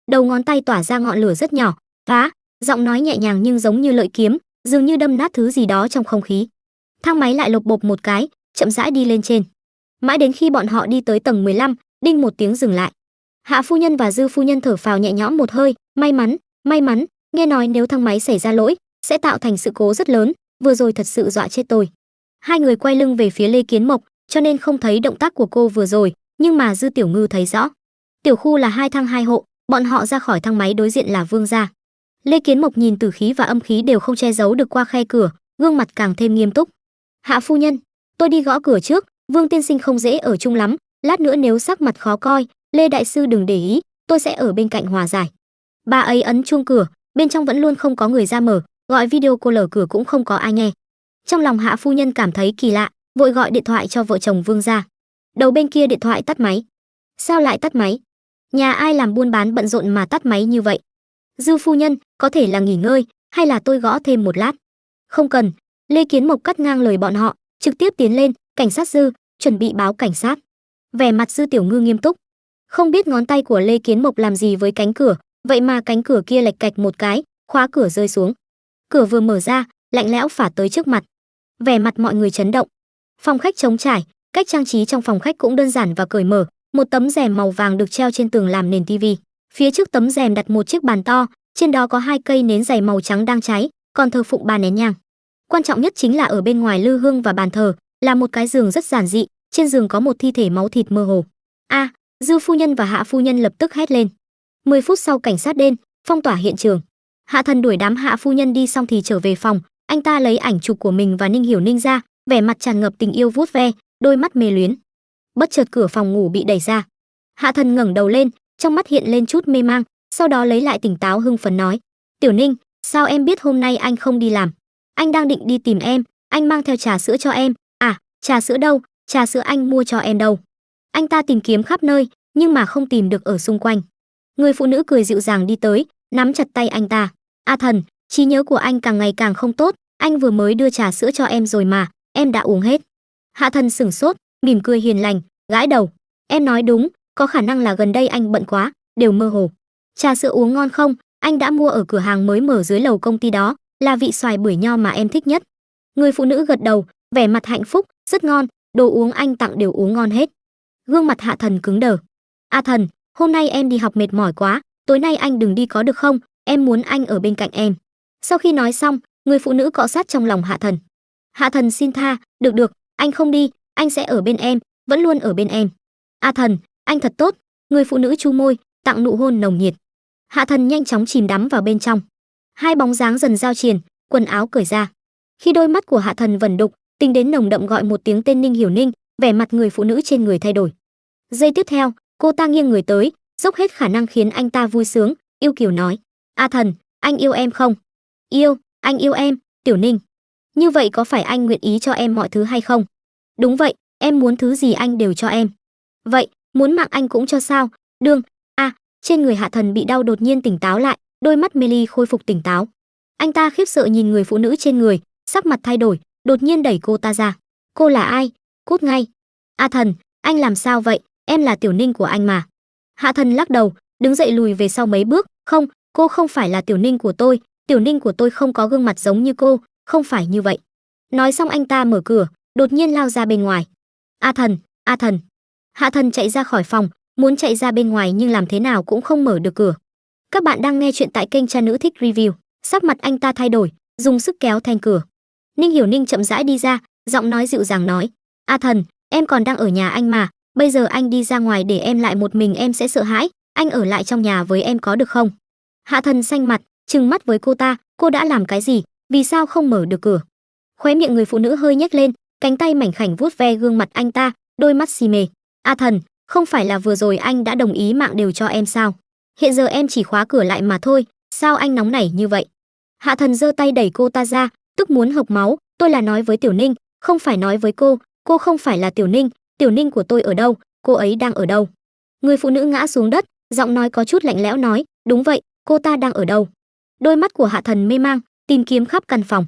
đầu ngón tay tỏa ra ngọn lửa rất nhỏ. Phá, giọng nói nhẹ nhàng nhưng giống như lợi kiếm, dường như đâm nát thứ gì đó trong không khí. Thang máy lại lộc bộp một cái, chậm rãi đi lên trên. Mãi đến khi bọn họ đi tới tầng 15, đinh một tiếng dừng lại. Hạ phu nhân và Dư phu nhân thở phào nhẹ nhõm một hơi, may mắn, nghe nói nếu thang máy xảy ra lỗi, sẽ tạo thành sự cố rất lớn, vừa rồi thật sự dọa chết tôi. Hai người quay lưng về phía Lê Kiến Mộc, cho nên không thấy động tác của cô vừa rồi, nhưng mà Dư Tiểu Ngư thấy rõ. Tiểu khu là 2 thang 2 hộ, bọn họ ra khỏi thang máy đối diện là Vương gia. Lê Kiến Mộc nhìn tử khí và âm khí đều không che giấu được qua khe cửa, gương mặt càng thêm nghiêm túc. Hạ phu nhân, tôi đi gõ cửa trước, Vương tiên sinh không dễ ở chung lắm, lát nữa nếu sắc mặt khó coi, Lê đại sư đừng để ý, tôi sẽ ở bên cạnh hòa giải. Bà ấy ấn chuông cửa, bên trong vẫn luôn không có người ra mở, gọi video cô lở cửa cũng không có ai nghe. Trong lòng Hạ phu nhân cảm thấy kỳ lạ, vội gọi điện thoại cho vợ chồng Vương gia. Đầu bên kia điện thoại tắt máy. Sao lại tắt máy? Nhà ai làm buôn bán bận rộn mà tắt máy như vậy? Dư phu nhân, có thể là nghỉ ngơi, hay là tôi gõ thêm một lát? Không cần. Lê Kiến Mộc cắt ngang lời bọn họ, trực tiếp tiến lên. Cảnh sát Dư, chuẩn bị báo cảnh sát. Vẻ mặt Dư Tiểu Ngư nghiêm túc. Không biết ngón tay của Lê Kiến Mộc làm gì với cánh cửa, vậy mà cánh cửa kia lệch cạch một cái, khóa cửa rơi xuống. Cửa vừa mở ra, lạnh lẽo phả tới trước mặt. Vẻ mặt mọi người chấn động. Phòng khách trống trải, cách trang trí trong phòng khách cũng đơn giản và cởi mở, một tấm rèm màu vàng được treo trên tường làm nền tivi. Phía trước tấm rèm đặt một chiếc bàn to, trên đó có 2 cây nến dày màu trắng đang cháy, còn thờ phụng 3 nén nhang. Quan trọng nhất chính là ở bên ngoài lư hương và bàn thờ là một cái giường rất giản dị, trên giường có một thi thể máu thịt mơ hồ. A, Dư phu nhân và Hạ phu nhân lập tức hét lên. 10 phút sau cảnh sát đến, phong tỏa hiện trường. Hạ Thần đuổi đám Hạ phu nhân đi xong thì trở về phòng, anh ta lấy ảnh chụp của mình và Ninh Hiểu Ninh ra, vẻ mặt tràn ngập tình yêu vuốt ve, đôi mắt mê luyến. Bất chợt cửa phòng ngủ bị đẩy ra. Hạ Thần ngẩng đầu lên, trong mắt hiện lên chút mê mang, sau đó lấy lại tỉnh táo hưng phấn nói: "Tiểu Ninh, sao em biết hôm nay anh không đi làm? Anh đang định đi tìm em, anh mang theo trà sữa cho em." "À, trà sữa đâu? Trà sữa anh mua cho em đâu?" Anh ta tìm kiếm khắp nơi, nhưng mà không tìm được ở xung quanh. Người phụ nữ cười dịu dàng đi tới, nắm chặt tay anh ta. "A Thần, trí nhớ của anh càng ngày càng không tốt, anh vừa mới đưa trà sữa cho em rồi mà, em đã uống hết." Hạ Thần sửng sốt, mỉm cười hiền lành, gãi đầu. "Em nói đúng, có khả năng là gần đây anh bận quá, đều mơ hồ. Trà sữa uống ngon không? Anh đã mua ở cửa hàng mới mở dưới lầu công ty đó, là vị xoài bưởi nho mà em thích nhất." Người phụ nữ gật đầu, vẻ mặt hạnh phúc, "Rất ngon, đồ uống anh tặng đều uống ngon hết." Gương mặt Hạ Thần cứng đờ. "A Thần, hôm nay em đi học mệt mỏi quá, tối nay anh đừng đi có được không? Em muốn anh ở bên cạnh em." Sau khi nói xong, người phụ nữ cọ sát trong lòng Hạ Thần. Hạ Thần xin tha, được, anh không đi, anh sẽ ở bên em, vẫn luôn ở bên em." "A Thần, anh thật tốt." Người phụ nữ chu môi, tặng nụ hôn nồng nhiệt. Hạ Thần nhanh chóng chìm đắm vào bên trong. Hai bóng dáng dần giao triền, quần áo cởi ra. Khi đôi mắt của Hạ Thần vẩn đục, tình đến nồng đậm gọi một tiếng tên Ninh Hiểu Ninh, vẻ mặt người phụ nữ trên người thay đổi. Giây tiếp theo, cô ta nghiêng người tới, dốc hết khả năng khiến anh ta vui sướng, yêu kiều nói: "A Thần, anh yêu em không?" "Yêu, anh yêu em, Tiểu Ninh." "Như vậy có phải anh nguyện ý cho em mọi thứ hay không?" "Đúng vậy, em muốn thứ gì anh đều cho em." "Vậy, muốn mạng anh cũng cho sao?" "Đương." Trên người Hạ Thần bị đau đột nhiên tỉnh táo lại, đôi mắt mê ly khôi phục tỉnh táo. Anh ta khiếp sợ nhìn người phụ nữ trên người, sắc mặt thay đổi, đột nhiên đẩy cô ta ra. "Cô là ai? Cút ngay." "A Thần, anh làm sao vậy? Em là Tiểu Ninh của anh mà." Hạ Thần lắc đầu, đứng dậy lùi về sau mấy bước. "Không, cô không phải là Tiểu Ninh của tôi, Tiểu Ninh của tôi không có gương mặt giống như cô, không phải như vậy." Nói xong anh ta mở cửa, đột nhiên lao ra bên ngoài. "A Thần, A Thần." Hạ Thần chạy ra khỏi phòng, muốn chạy ra bên ngoài nhưng làm thế nào cũng không mở được cửa. Các bạn đang nghe chuyện tại kênh Cha Nữ Thích Review. Sắc mặt anh ta thay đổi, dùng sức kéo then cửa. Ninh Hiểu Ninh chậm rãi đi ra, giọng nói dịu dàng nói: "A Thần, em còn đang ở nhà anh mà, bây giờ anh đi ra ngoài để em lại một mình em sẽ sợ hãi, anh ở lại trong nhà với em có được không?" Hạ Thần xanh mặt, trừng mắt với cô ta, cô đã làm cái gì, vì sao không mở được cửa? Khóe miệng người phụ nữ hơi nhếch lên, cánh tay mảnh khảnh vuốt ve gương mặt anh ta, đôi mắt si mê. "A Thần, không phải là vừa rồi anh đã đồng ý mạng đều cho em sao? Hiện giờ em chỉ khóa cửa lại mà thôi, sao anh nóng nảy như vậy?" Hạ Thần giơ tay đẩy cô ta ra, tức muốn hộc máu. "Tôi là nói với Tiểu Ninh, không phải nói với cô không phải là Tiểu Ninh của tôi ở đâu, cô ấy đang ở đâu?" Người phụ nữ ngã xuống đất, giọng nói có chút lạnh lẽo nói: "Đúng vậy, cô ta đang ở đâu?" Đôi mắt của Hạ Thần mê mang, tìm kiếm khắp căn phòng.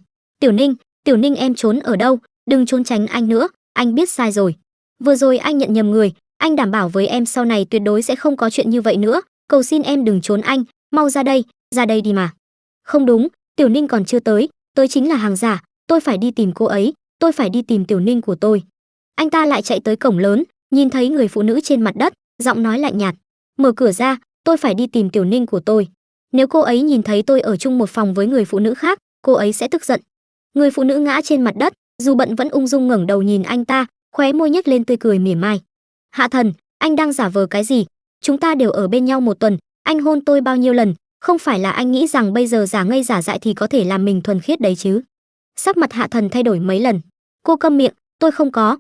Tiểu Ninh em trốn ở đâu? Đừng trốn tránh anh nữa, anh biết sai rồi. Vừa rồi anh nhận nhầm người, anh đảm bảo với em sau này tuyệt đối sẽ không có chuyện như vậy nữa, cầu xin em đừng trốn anh, mau ra đây đi mà. Không đúng, Tiểu Ninh còn chưa tới chính là hàng giả, tôi phải đi tìm cô ấy, tôi phải đi tìm Tiểu Ninh của tôi. Anh ta lại chạy tới cổng lớn, nhìn thấy người phụ nữ trên mặt đất, giọng nói lạnh nhạt, mở cửa ra, tôi phải đi tìm Tiểu Ninh của tôi. Nếu cô ấy nhìn thấy tôi ở chung một phòng với người phụ nữ khác, cô ấy sẽ tức giận. Người phụ nữ ngã trên mặt đất, Dù Bận vẫn ung dung ngẩng đầu nhìn anh ta, khóe môi nhếch lên tươi cười mỉa mai. Hạ Thần, anh đang giả vờ cái gì? Chúng ta đều ở bên nhau một tuần, anh hôn tôi bao nhiêu lần, không phải là anh nghĩ rằng bây giờ giả ngây giả dại thì có thể làm mình thuần khiết đấy chứ? Sắc mặt Hạ Thần thay đổi mấy lần. Cô câm miệng, tôi không có,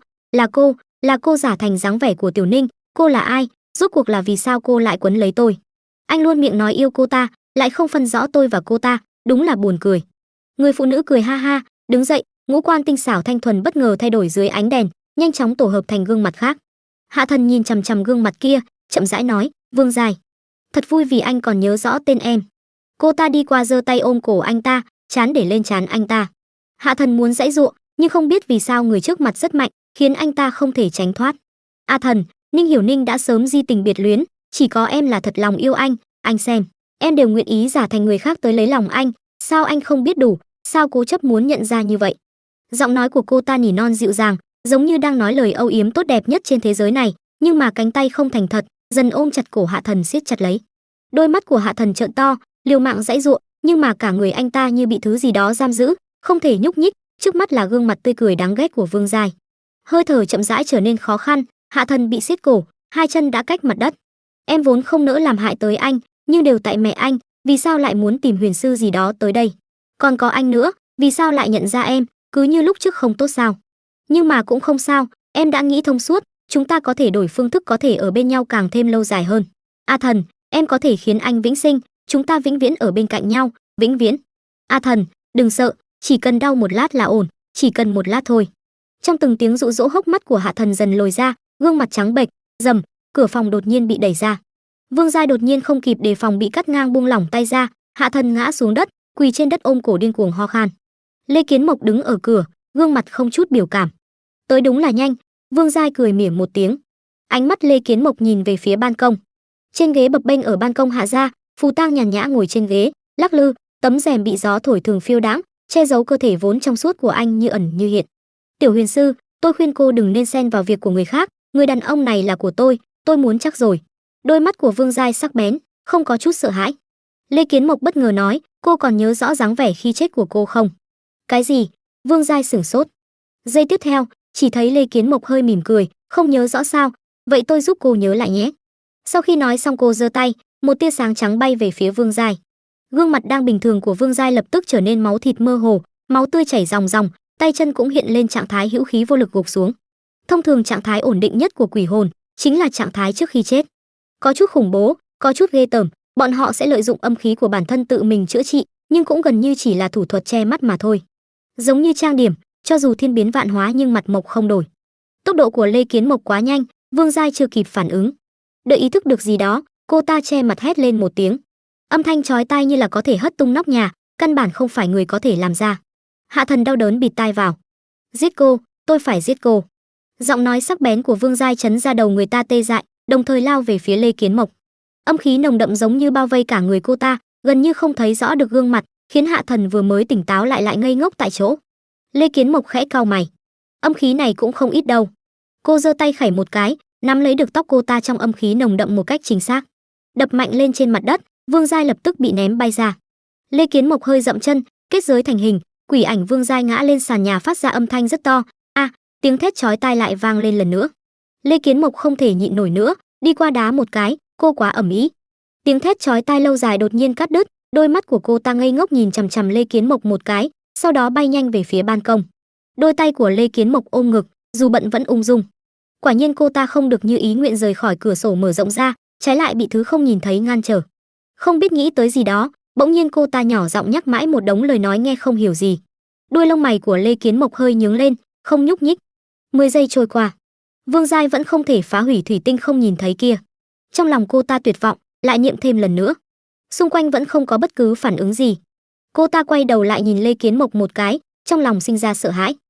là cô giả thành dáng vẻ của Tiểu Ninh, cô là ai? Rốt cuộc là vì sao cô lại quấn lấy tôi? Anh luôn miệng nói yêu cô ta, lại không phân rõ tôi và cô ta, đúng là buồn cười. Người phụ nữ cười ha ha, đứng dậy, ngũ quan tinh xảo thanh thuần bất ngờ thay đổi dưới ánh đèn, nhanh chóng tổ hợp thành gương mặt khác. Hạ Thần nhìn chằm chằm gương mặt kia, chậm rãi nói, Vương Giai, thật vui vì anh còn nhớ rõ tên em. Cô ta đi qua giơ tay ôm cổ anh ta, trán để lên trán anh ta. Hạ Thần muốn giãy giụa, nhưng không biết vì sao người trước mặt rất mạnh, khiến anh ta không thể tránh thoát. A Thần, Ninh Hiểu Ninh đã sớm di tình biệt luyến, chỉ có em là thật lòng yêu anh xem, em đều nguyện ý giả thành người khác tới lấy lòng anh, sao anh không biết đủ, sao cố chấp muốn nhận ra như vậy? Giọng nói của cô ta nỉ non dịu dàng, giống như đang nói lời âu yếm tốt đẹp nhất trên thế giới này, nhưng mà cánh tay không thành thật, dần ôm chặt cổ Hạ Thần siết chặt lấy. Đôi mắt của Hạ Thần trợn to, liều mạng giãy giụa, nhưng mà cả người anh ta như bị thứ gì đó giam giữ, không thể nhúc nhích, trước mắt là gương mặt tươi cười đáng ghét của Vương Giai. Hơi thở chậm rãi trở nên khó khăn, Hạ Thần bị siết cổ, hai chân đã cách mặt đất. Em vốn không nỡ làm hại tới anh, nhưng đều tại mẹ anh, vì sao lại muốn tìm huyền sư gì đó tới đây? Còn có anh nữa, vì sao lại nhận ra em, cứ như lúc trước không tốt sao? Nhưng mà cũng không sao, em đã nghĩ thông suốt, chúng ta có thể đổi phương thức, có thể ở bên nhau càng thêm lâu dài hơn. A Thần, em có thể khiến anh vĩnh sinh, chúng ta vĩnh viễn ở bên cạnh nhau, vĩnh viễn. A Thần, đừng sợ, chỉ cần đau một lát là ổn, chỉ cần một lát thôi. Trong từng tiếng dụ dỗ, hốc mắt của Hạ Thần dần lồi ra, gương mặt trắng bệch, rầm, cửa phòng đột nhiên bị đẩy ra. Vương Giai đột nhiên không kịp đề phòng bị cắt ngang, buông lỏng tay ra, Hạ Thần ngã xuống đất, quỳ trên đất ôm cổ điên cuồng ho khan. Lê Kiến Mộc đứng ở cửa, gương mặt không chút biểu cảm. Tới đúng là nhanh, Vương Giai cười mỉa một tiếng. Ánh mắt Lê Kiến Mộc nhìn về phía ban công. Trên ghế bập bênh ở ban công hạ ra, Phù Tang nhàn nhã ngồi trên ghế, lắc lư, tấm rèm bị gió thổi thường phiêu đãng, che giấu cơ thể vốn trong suốt của anh như ẩn như hiện. Tiểu huyền sư, tôi khuyên cô đừng nên xen vào việc của người khác, người đàn ông này là của tôi muốn chắc rồi. Đôi mắt của Vương Giai sắc bén, không có chút sợ hãi. Lê Kiến Mộc bất ngờ nói, cô còn nhớ rõ dáng vẻ khi chết của cô không? Cái gì? Vương Giai sửng sốt. Giây tiếp theo, chỉ thấy Lê Kiến Mộc hơi mỉm cười, không nhớ rõ sao? Vậy tôi giúp cô nhớ lại nhé. Sau khi nói xong, cô giơ tay, một tia sáng trắng bay về phía Vương Giai. Gương mặt đang bình thường của Vương Giai lập tức trở nên máu thịt mơ hồ, máu tươi chảy ròng ròng, tay chân cũng hiện lên trạng thái hữu khí vô lực gục xuống. Thông thường trạng thái ổn định nhất của quỷ hồn chính là trạng thái trước khi chết. Có chút khủng bố, có chút ghê tởm, bọn họ sẽ lợi dụng âm khí của bản thân tự mình chữa trị, nhưng cũng gần như chỉ là thủ thuật che mắt mà thôi. Giống như trang điểm, cho dù thiên biến vạn hóa nhưng mặt Mộc không đổi. Tốc độ của Lê Kiến Mộc quá nhanh, Vương Giai chưa kịp phản ứng. Đợi ý thức được gì đó, cô ta che mặt hét lên một tiếng. Âm thanh chói tai như là có thể hất tung nóc nhà, căn bản không phải người có thể làm ra. Hạ Thần đau đớn bịt tai vào. Giết cô, tôi phải giết cô. Giọng nói sắc bén của Vương Giai chấn ra đầu người ta tê dại, đồng thời lao về phía Lê Kiến Mộc. Âm khí nồng đậm giống như bao vây cả người cô ta, gần như không thấy rõ được gương mặt, khiến Hạ Thần vừa mới tỉnh táo lại ngây ngốc tại chỗ. Lê Kiến Mộc khẽ cau mày. Âm khí này cũng không ít đâu. Cô giơ tay khẩy một cái, nắm lấy được tóc cô ta trong âm khí nồng đậm một cách chính xác. Đập mạnh lên trên mặt đất, Vương Giai lập tức bị ném bay ra. Lê Kiến Mộc hơi dậm chân, kết giới thành hình, quỷ ảnh Vương Giai ngã lên sàn nhà phát ra âm thanh rất to. Tiếng thét chói tai lại vang lên lần nữa. Lê Kiến Mộc không thể nhịn nổi nữa, đi qua đá một cái, cô quá ầm ĩ. Tiếng thét chói tai lâu dài đột nhiên cắt đứt, đôi mắt của cô ta ngây ngốc nhìn chằm chằm Lê Kiến Mộc một cái, sau đó bay nhanh về phía ban công. Đôi tay của Lê Kiến Mộc ôm ngực, Dù Bận vẫn ung dung. Quả nhiên cô ta không được như ý nguyện rời khỏi cửa sổ mở rộng ra, trái lại bị thứ không nhìn thấy ngăn trở. Không biết nghĩ tới gì đó, bỗng nhiên cô ta nhỏ giọng nhắc mãi một đống lời nói nghe không hiểu gì. Đuôi lông mày của Lê Kiến Mộc hơi nhướng lên, không nhúc nhích. 10 giây trôi qua, Vương Giai vẫn không thể phá hủy thủy tinh không nhìn thấy kia. Trong lòng cô ta tuyệt vọng, lại niệm thêm lần nữa. Xung quanh vẫn không có bất cứ phản ứng gì. Cô ta quay đầu lại nhìn Lê Kiến Mộc một cái, trong lòng sinh ra sợ hãi.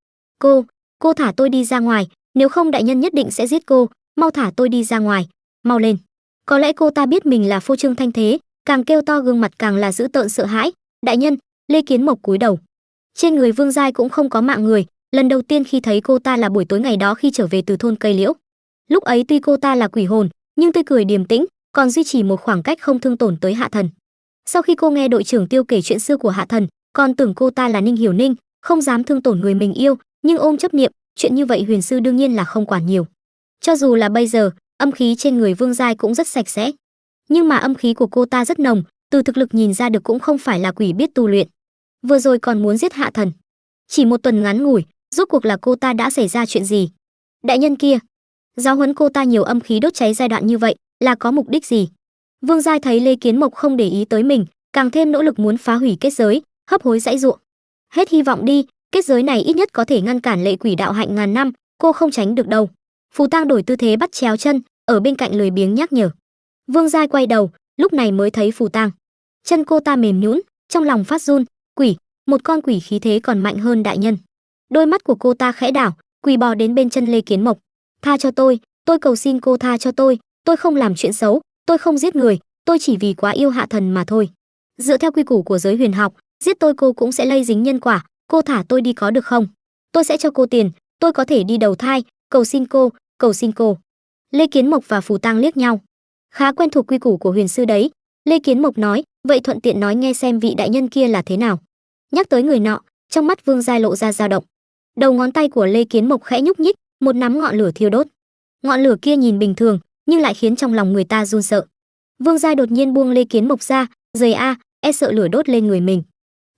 Cô thả tôi đi ra ngoài, nếu không đại nhân nhất định sẽ giết cô, mau thả tôi đi ra ngoài, mau lên. Có lẽ cô ta biết mình là phô trương thanh thế, càng kêu to gương mặt càng là dữ tợn sợ hãi. Đại nhân. Lê Kiến Mộc cúi đầu. Trên người Vương Giai cũng không có mạng người, lần đầu tiên khi thấy cô ta là buổi tối ngày đó khi trở về từ thôn Cây Liễu. Lúc ấy tuy cô ta là quỷ hồn, nhưng tươi cười điềm tĩnh, còn duy trì một khoảng cách không thương tổn tới Hạ Thần. Sau khi cô nghe đội trưởng Tiêu kể chuyện xưa của Hạ Thần, còn tưởng cô ta là Ninh Hiểu Ninh, không dám thương tổn người mình yêu, nhưng ôm chấp niệm, chuyện như vậy huyền sư đương nhiên là không quản nhiều. Cho dù là bây giờ, âm khí trên người Vương Giai cũng rất sạch sẽ, nhưng mà âm khí của cô ta rất nồng, từ thực lực nhìn ra được cũng không phải là quỷ biết tu luyện. Vừa rồi còn muốn giết Hạ Thần. Chỉ một tuần ngắn ngủi, rốt cuộc là cô ta đã xảy ra chuyện gì? Đại nhân kia, giáo huấn cô ta nhiều âm khí đốt cháy giai đoạn như vậy là có mục đích gì? Vương Giai thấy Lê Kiến Mộc không để ý tới mình, càng thêm nỗ lực muốn phá hủy kết giới, hấp hối giãy giụa. Hết hy vọng đi, kết giới này ít nhất có thể ngăn cản lệ quỷ đạo hạnh ngàn năm, cô không tránh được đâu. Phù Tang đổi tư thế bắt chéo chân, ở bên cạnh lười biếng nhắc nhở. Vương Giai quay đầu, lúc này mới thấy Phù Tang. Chân cô ta mềm nhũn, trong lòng phát run, quỷ, một con quỷ khí thế còn mạnh hơn đại nhân. Đôi mắt của cô ta khẽ đảo, quỳ bò đến bên chân Lê Kiến Mộc. Tha cho tôi cầu xin cô tha cho tôi không làm chuyện xấu, tôi không giết người, tôi chỉ vì quá yêu Hạ Thần mà thôi. Dựa theo quy củ của giới huyền học, giết tôi cô cũng sẽ lây dính nhân quả, cô thả tôi đi có được không? Tôi sẽ cho cô tiền, tôi có thể đi đầu thai, cầu xin cô, cầu xin cô. Lê Kiến Mộc và Phù Tang liếc nhau. Khá quen thuộc quy củ của huyền sư đấy. Lê Kiến Mộc nói, vậy thuận tiện nói nghe xem vị đại nhân kia là thế nào. Nhắc tới người nọ, trong mắt Vương Giai lộ ra dao động. Đầu ngón tay của Lê Kiến Mộc khẽ nhúc nhích, một nắm ngọn lửa thiêu đốt. Ngọn lửa kia nhìn bình thường, nhưng lại khiến trong lòng người ta run sợ. Vương Giai đột nhiên buông Lê Kiến Mộc ra, giời a, e sợ lửa đốt lên người mình.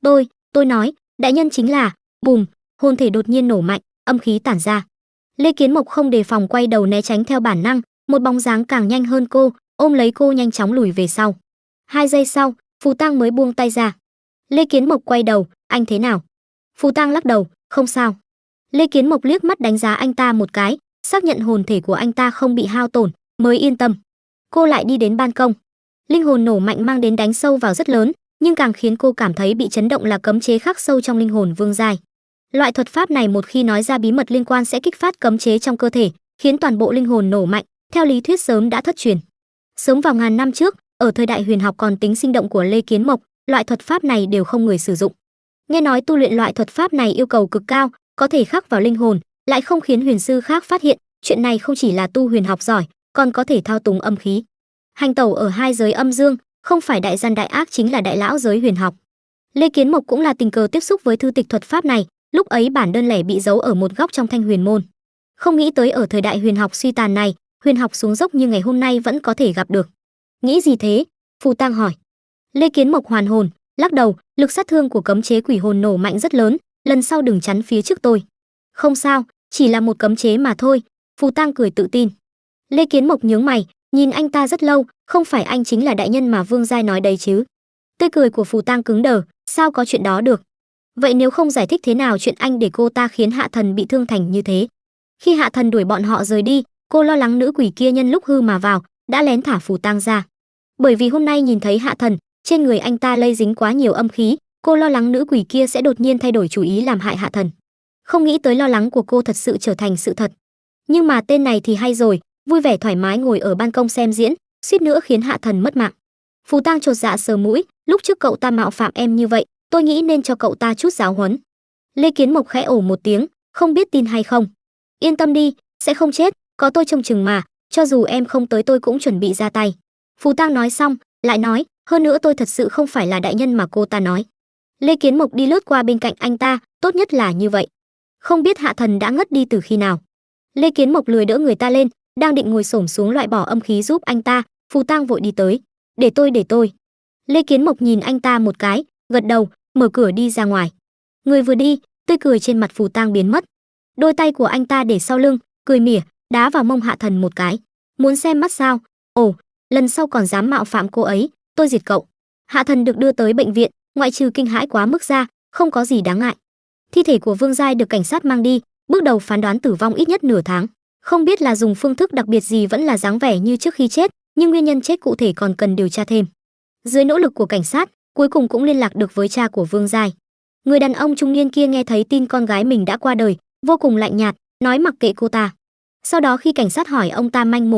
Tôi nói, đại nhân chính là, bùm, hồn thể đột nhiên nổ mạnh, âm khí tản ra. Lê Kiến Mộc không đề phòng quay đầu né tránh theo bản năng, một bóng dáng càng nhanh hơn cô, ôm lấy cô nhanh chóng lùi về sau. 2 giây sau, Phù Tang mới buông tay ra. Lê Kiến Mộc quay đầu, anh thế nào? Phù Tang lắc đầu, không sao. Lê Kiến Mộc liếc mắt đánh giá anh ta một cái, xác nhận hồn thể của anh ta không bị hao tổn, mới yên tâm. Cô lại đi đến ban công. Linh hồn nổ mạnh mang đến đánh sâu vào rất lớn, nhưng càng khiến cô cảm thấy bị chấn động là cấm chế khắc sâu trong linh hồn Vương Giai. Loại thuật pháp này một khi nói ra bí mật liên quan sẽ kích phát cấm chế trong cơ thể, khiến toàn bộ linh hồn nổ mạnh, theo lý thuyết sớm đã thất truyền. Sớm vào ngàn năm trước, ở thời đại huyền học còn tính sinh động của Lê Kiến Mộc, loại thuật pháp này đều không người sử dụng. Nghe nói tu luyện loại thuật pháp này yêu cầu cực cao, có thể khắc vào linh hồn, lại không khiến huyền sư khác phát hiện, chuyện này không chỉ là tu huyền học giỏi, còn có thể thao túng âm khí. Hành tẩu ở hai giới âm dương, không phải đại gian đại ác chính là đại lão giới huyền học. Lê Kiến Mộc cũng là tình cờ tiếp xúc với thư tịch thuật pháp này, lúc ấy bản đơn lẻ bị giấu ở một góc trong Thanh Huyền môn. Không nghĩ tới ở thời đại huyền học suy tàn này, huyền học xuống dốc như ngày hôm nay vẫn có thể gặp được. Nghĩ gì thế? Phù Tang hỏi. Lê Kiến Mộc hoàn hồn, lắc đầu, lực sát thương của cấm chế quỷ hồn nổ mạnh rất lớn, lần sau đừng chắn phía trước tôi. Không sao, chỉ là một cấm chế mà thôi. Phù Tang cười tự tin. Lê Kiến Mộc nhướng mày, nhìn anh ta rất lâu, không phải anh chính là đại nhân mà Vương Giai nói đấy chứ? Tươi cười của Phù Tang cứng đờ, sao có chuyện đó được? Vậy nếu không giải thích thế nào chuyện anh để cô ta khiến Hạ Thần bị thương thành như thế? Khi Hạ Thần đuổi bọn họ rời đi, cô lo lắng nữ quỷ kia nhân lúc hư mà vào, đã lén thả Phù Tang ra. Bởi vì hôm nay nhìn thấy Hạ Thần, trên người anh ta lây dính quá nhiều âm khí, cô lo lắng nữ quỷ kia sẽ đột nhiên thay đổi chủ ý làm hại Hạ Thần. Không nghĩ tới lo lắng của cô thật sự trở thành sự thật. Nhưng mà tên này thì hay rồi, vui vẻ thoải mái ngồi ở ban công xem diễn, suýt nữa khiến Hạ Thần mất mạng. Phù Tang chột dạ sờ mũi, lúc trước cậu ta mạo phạm em như vậy, tôi nghĩ nên cho cậu ta chút giáo huấn. Lê Kiến Mộc khẽ ồ một tiếng, không biết tin hay không. Yên tâm đi, sẽ không chết, có tôi trông chừng mà, cho dù em không tới tôi cũng chuẩn bị ra tay. Phù Tang nói xong, lại nói, hơn nữa tôi thật sự không phải là đại nhân mà cô ta nói. Lê Kiến Mộc đi lướt qua bên cạnh anh ta, tốt nhất là như vậy. Không biết Hạ Thần đã ngất đi từ khi nào. Lê Kiến Mộc lười đỡ người ta lên, đang định ngồi xổm xuống loại bỏ âm khí giúp anh ta, Phù Tang vội đi tới. Để tôi. Lê Kiến Mộc nhìn anh ta một cái, gật đầu, mở cửa đi ra ngoài. Người vừa đi, tươi cười trên mặt Phù Tang biến mất. Đôi tay của anh ta để sau lưng, cười mỉa, đá vào mông Hạ Thần một cái. Muốn xem mắt sao? Ồ, lần sau còn dám mạo phạm cô ấy, tôi diệt cậu. Hạ Thần được đưa tới bệnh viện, ngoại trừ kinh hãi quá mức ra, không có gì đáng ngại. Thi thể của Vương Giai được cảnh sát mang đi, bước đầu phán đoán tử vong ít nhất nửa tháng. Không biết là dùng phương thức đặc biệt gì vẫn là dáng vẻ như trước khi chết, nhưng nguyên nhân chết cụ thể còn cần điều tra thêm. Dưới nỗ lực của cảnh sát, cuối cùng cũng liên lạc được với cha của Vương Giai. Người đàn ông trung niên kia nghe thấy tin con gái mình đã qua đời, vô cùng lạnh nhạt, nói mặc kệ cô ta. Sau đó khi cảnh sát hỏi ông ta manh mối,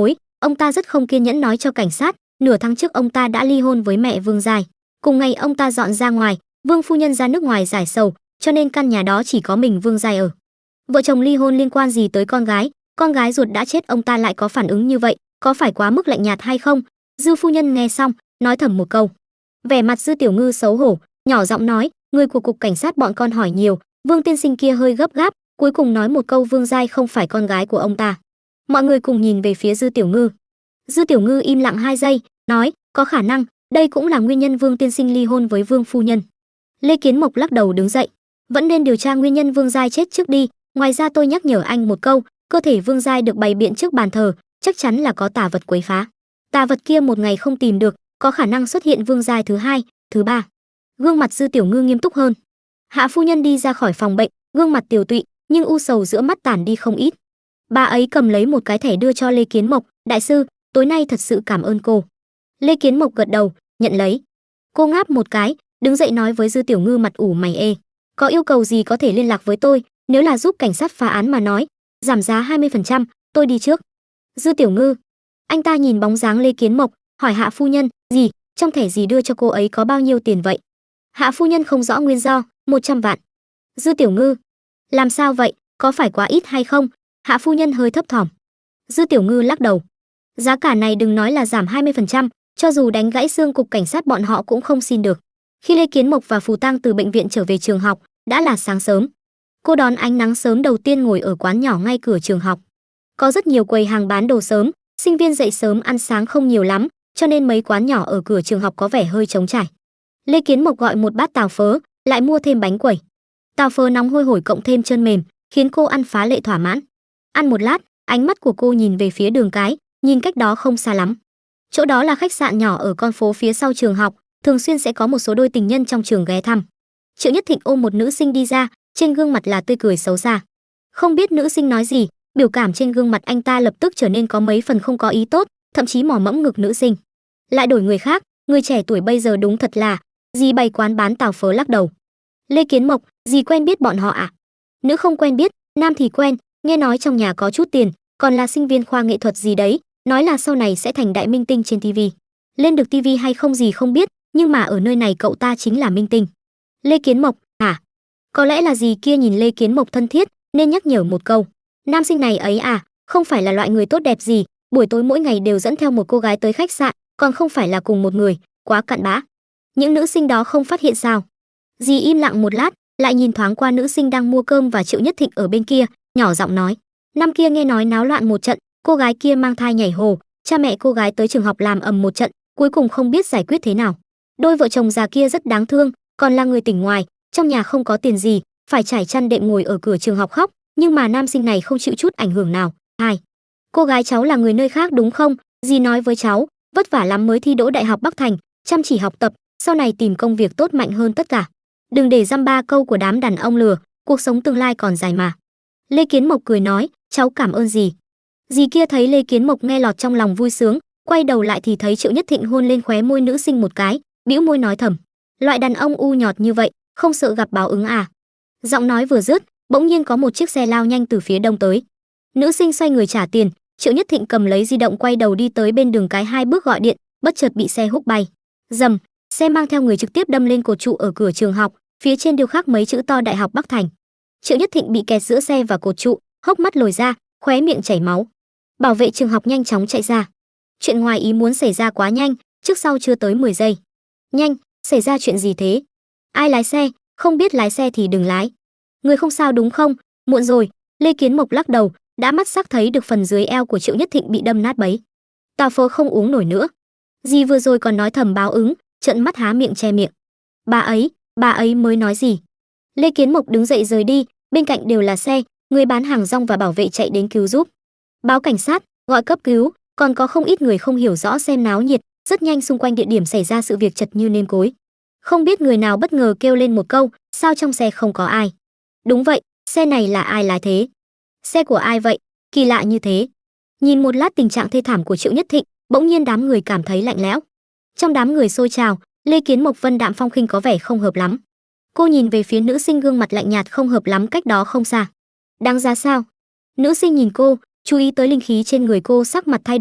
Ông ta rất không kiên nhẫn nói cho cảnh sát, nửa tháng trước ông ta đã ly hôn với mẹ Vương Giai. Cùng ngày ông ta dọn ra ngoài, Vương phu nhân ra nước ngoài giải sầu, cho nên căn nhà đó chỉ có mình Vương Giai ở. Vợ chồng ly hôn liên quan gì tới con gái ruột đã chết ông ta lại có phản ứng như vậy, có phải quá mức lạnh nhạt hay không? Dư phu nhân nghe xong, nói thầm một câu. Vẻ mặt Dư Tiểu Ngư xấu hổ, nhỏ giọng nói, người của cục cảnh sát bọn con hỏi nhiều. Vương tiên sinh kia hơi gấp gáp, cuối cùng nói một câu Vương Giai không phải con gái của ông ta. Mọi người cùng nhìn về phía Dư Tiểu Ngư. Dư Tiểu Ngư im lặng 2 giây, nói, có khả năng, đây cũng là nguyên nhân Vương tiên sinh ly hôn với Vương phu nhân. Lê Kiến Mộc lắc đầu đứng dậy, vẫn nên điều tra nguyên nhân Vương Giai chết trước đi, ngoài ra tôi nhắc nhở anh một câu, cơ thể Vương Giai được bày biện trước bàn thờ, chắc chắn là có tà vật quấy phá. Tà vật kia một ngày không tìm được, có khả năng xuất hiện Vương Giai thứ 2, thứ 3. Gương mặt Dư Tiểu Ngư nghiêm túc hơn. Hạ phu nhân đi ra khỏi phòng bệnh, gương mặt tiều tụy, nhưng u sầu giữa mắt tản đi không ít. Bà ấy cầm lấy một cái thẻ đưa cho Lê Kiến Mộc, đại sư, tối nay thật sự cảm ơn cô. Lê Kiến Mộc gật đầu, nhận lấy. Cô ngáp một cái, đứng dậy nói với Dư Tiểu Ngư mặt ủ mày ê, có yêu cầu gì có thể liên lạc với tôi, nếu là giúp cảnh sát phá án mà nói, giảm giá 20%, tôi đi trước. Dư Tiểu Ngư. Anh ta nhìn bóng dáng Lê Kiến Mộc, hỏi Hạ phu nhân, gì, trong thẻ gì đưa cho cô ấy có bao nhiêu tiền vậy? Hạ phu nhân không rõ nguyên do, 100 vạn. Dư Tiểu Ngư. Làm sao vậy, có phải quá ít hay không? Hạ phu nhân hơi thấp thỏm. Dư Tiểu Ngư lắc đầu. Giá cả này đừng nói là giảm 20%, cho dù đánh gãy xương cục cảnh sát bọn họ cũng không xin được. Khi Lê Kiến Mộc và Phù Tăng từ bệnh viện trở về trường học, đã là sáng sớm. Cô đón ánh nắng sớm đầu tiên ngồi ở quán nhỏ ngay cửa trường học. Có rất nhiều quầy hàng bán đồ sớm, sinh viên dậy sớm ăn sáng không nhiều lắm, cho nên mấy quán nhỏ ở cửa trường học có vẻ hơi trống trải. Lê Kiến Mộc gọi một bát tàu phớ, lại mua thêm bánh quẩy. Tàu phớ nóng hôi hổi cộng thêm chân mềm, khiến cô ăn phá lệ thỏa mãn. Ăn một lát, ánh mắt của cô nhìn về phía đường cái, nhìn cách đó không xa lắm. Chỗ đó là khách sạn nhỏ ở con phố phía sau trường học, thường xuyên sẽ có một số đôi tình nhân trong trường ghé thăm. Triệu Nhất Thịnh ôm một nữ sinh đi ra, trên gương mặt là tươi cười xấu xa. Không biết nữ sinh nói gì, biểu cảm trên gương mặt anh ta lập tức trở nên có mấy phần không có ý tốt, thậm chí mò mẫm ngực nữ sinh. Lại đổi người khác, người trẻ tuổi bây giờ đúng thật là, dì bày quán bán tàu phớ lắc đầu. Lê Kiến Mộc, dì quen biết bọn họ à? Nữ không quen biết, nam thì quen, nghe nói trong nhà có chút tiền, còn là sinh viên khoa nghệ thuật gì đấy, nói là sau này sẽ thành đại minh tinh trên TV. Lên được TV hay không gì không biết, nhưng mà ở nơi này cậu ta chính là minh tinh. Lê Kiến Mộc, hả? Có lẽ là dì kia nhìn Lê Kiến Mộc thân thiết, nên nhắc nhở một câu. Nam sinh này ấy à, không phải là loại người tốt đẹp gì, buổi tối mỗi ngày đều dẫn theo một cô gái tới khách sạn, còn không phải là cùng một người, quá cặn bã. Những nữ sinh đó không phát hiện sao? Dì im lặng một lát, lại nhìn thoáng qua nữ sinh đang mua cơm và Triệu Nhất Thịnh ở bên kia, nhỏ giọng nói. Năm kia nghe nói náo loạn một trận, cô gái kia mang thai nhảy hồ, cha mẹ cô gái tới trường học làm ầm một trận, cuối cùng không biết giải quyết thế nào. Đôi vợ chồng già kia rất đáng thương, còn là người tỉnh ngoài, trong nhà không có tiền gì, phải trải chăn đệm ngồi ở cửa trường học khóc, nhưng mà nam sinh này không chịu chút ảnh hưởng nào. Hai, cô gái cháu là người nơi khác đúng không? Dì nói với cháu, vất vả lắm mới thi đỗ đại học Bắc Thành, chăm chỉ học tập, sau này tìm công việc tốt mạnh hơn tất cả. Đừng để dăm ba câu của đám đàn ông lừa, cuộc sống tương lai còn dài mà. Lê Kiến Mộc cười nói, cháu cảm ơn dì. Dì kia thấy Lê Kiến Mộc nghe lọt trong lòng vui sướng, quay đầu lại thì thấy Triệu Nhất Thịnh hôn lên khóe môi nữ sinh một cái, bĩu môi nói thầm, loại đàn ông u nhọt như vậy, không sợ gặp báo ứng à? Giọng nói vừa dứt, bỗng nhiên có một chiếc xe lao nhanh từ phía đông tới. Nữ sinh xoay người trả tiền, Triệu Nhất Thịnh cầm lấy di động quay đầu đi tới bên đường cái 2 bước gọi điện, bất chợt bị xe húc bay. Dầm, xe mang theo người trực tiếp đâm lên cột trụ ở cửa trường học, phía trên điêu khắc mấy chữ to Đại học Bắc Thành. Triệu Nhất Thịnh bị kẹt giữa xe và cột trụ, hốc mắt lồi ra, khóe miệng chảy máu. Bảo vệ trường học nhanh chóng chạy ra. Chuyện ngoài ý muốn xảy ra quá nhanh, trước sau chưa tới 10 giây. Nhanh, xảy ra chuyện gì thế? Ai lái xe? Không biết lái xe thì đừng lái. Người không sao đúng không? Muộn rồi. Lê Kiến Mộc lắc đầu, đã mắt sắc thấy được phần dưới eo của Triệu Nhất Thịnh bị đâm nát bấy. Tao phớ không uống nổi nữa. Dì vừa rồi còn nói thầm báo ứng, trợn mắt há miệng che miệng. Bà ấy mới nói gì? Lê Kiến Mộc đứng dậy rời đi, bên cạnh đều là xe, người bán hàng rong và bảo vệ chạy đến cứu giúp. Báo cảnh sát, gọi cấp cứu, còn có không ít người không hiểu rõ xem náo nhiệt, rất nhanh xung quanh địa điểm xảy ra sự việc chật như nêm cối. Không biết người nào bất ngờ kêu lên một câu, sao trong xe không có ai? Đúng vậy, xe này là ai lái thế? Xe của ai vậy? Kỳ lạ như thế. Nhìn một lát tình trạng thê thảm của Triệu Nhất Thịnh, bỗng nhiên đám người cảm thấy lạnh lẽo. Trong đám người xôi trào, Lê Kiến Mộc vân đạm phong khinh có vẻ không hợp lắm. Cô nhìn về phía nữ sinh gương mặt lạnh nhạt không hợp lắm cách đó không xa. Đáng giá sao? Nữ sinh nhìn cô, chú ý tới linh khí trên người cô, sắc mặt thay đổi,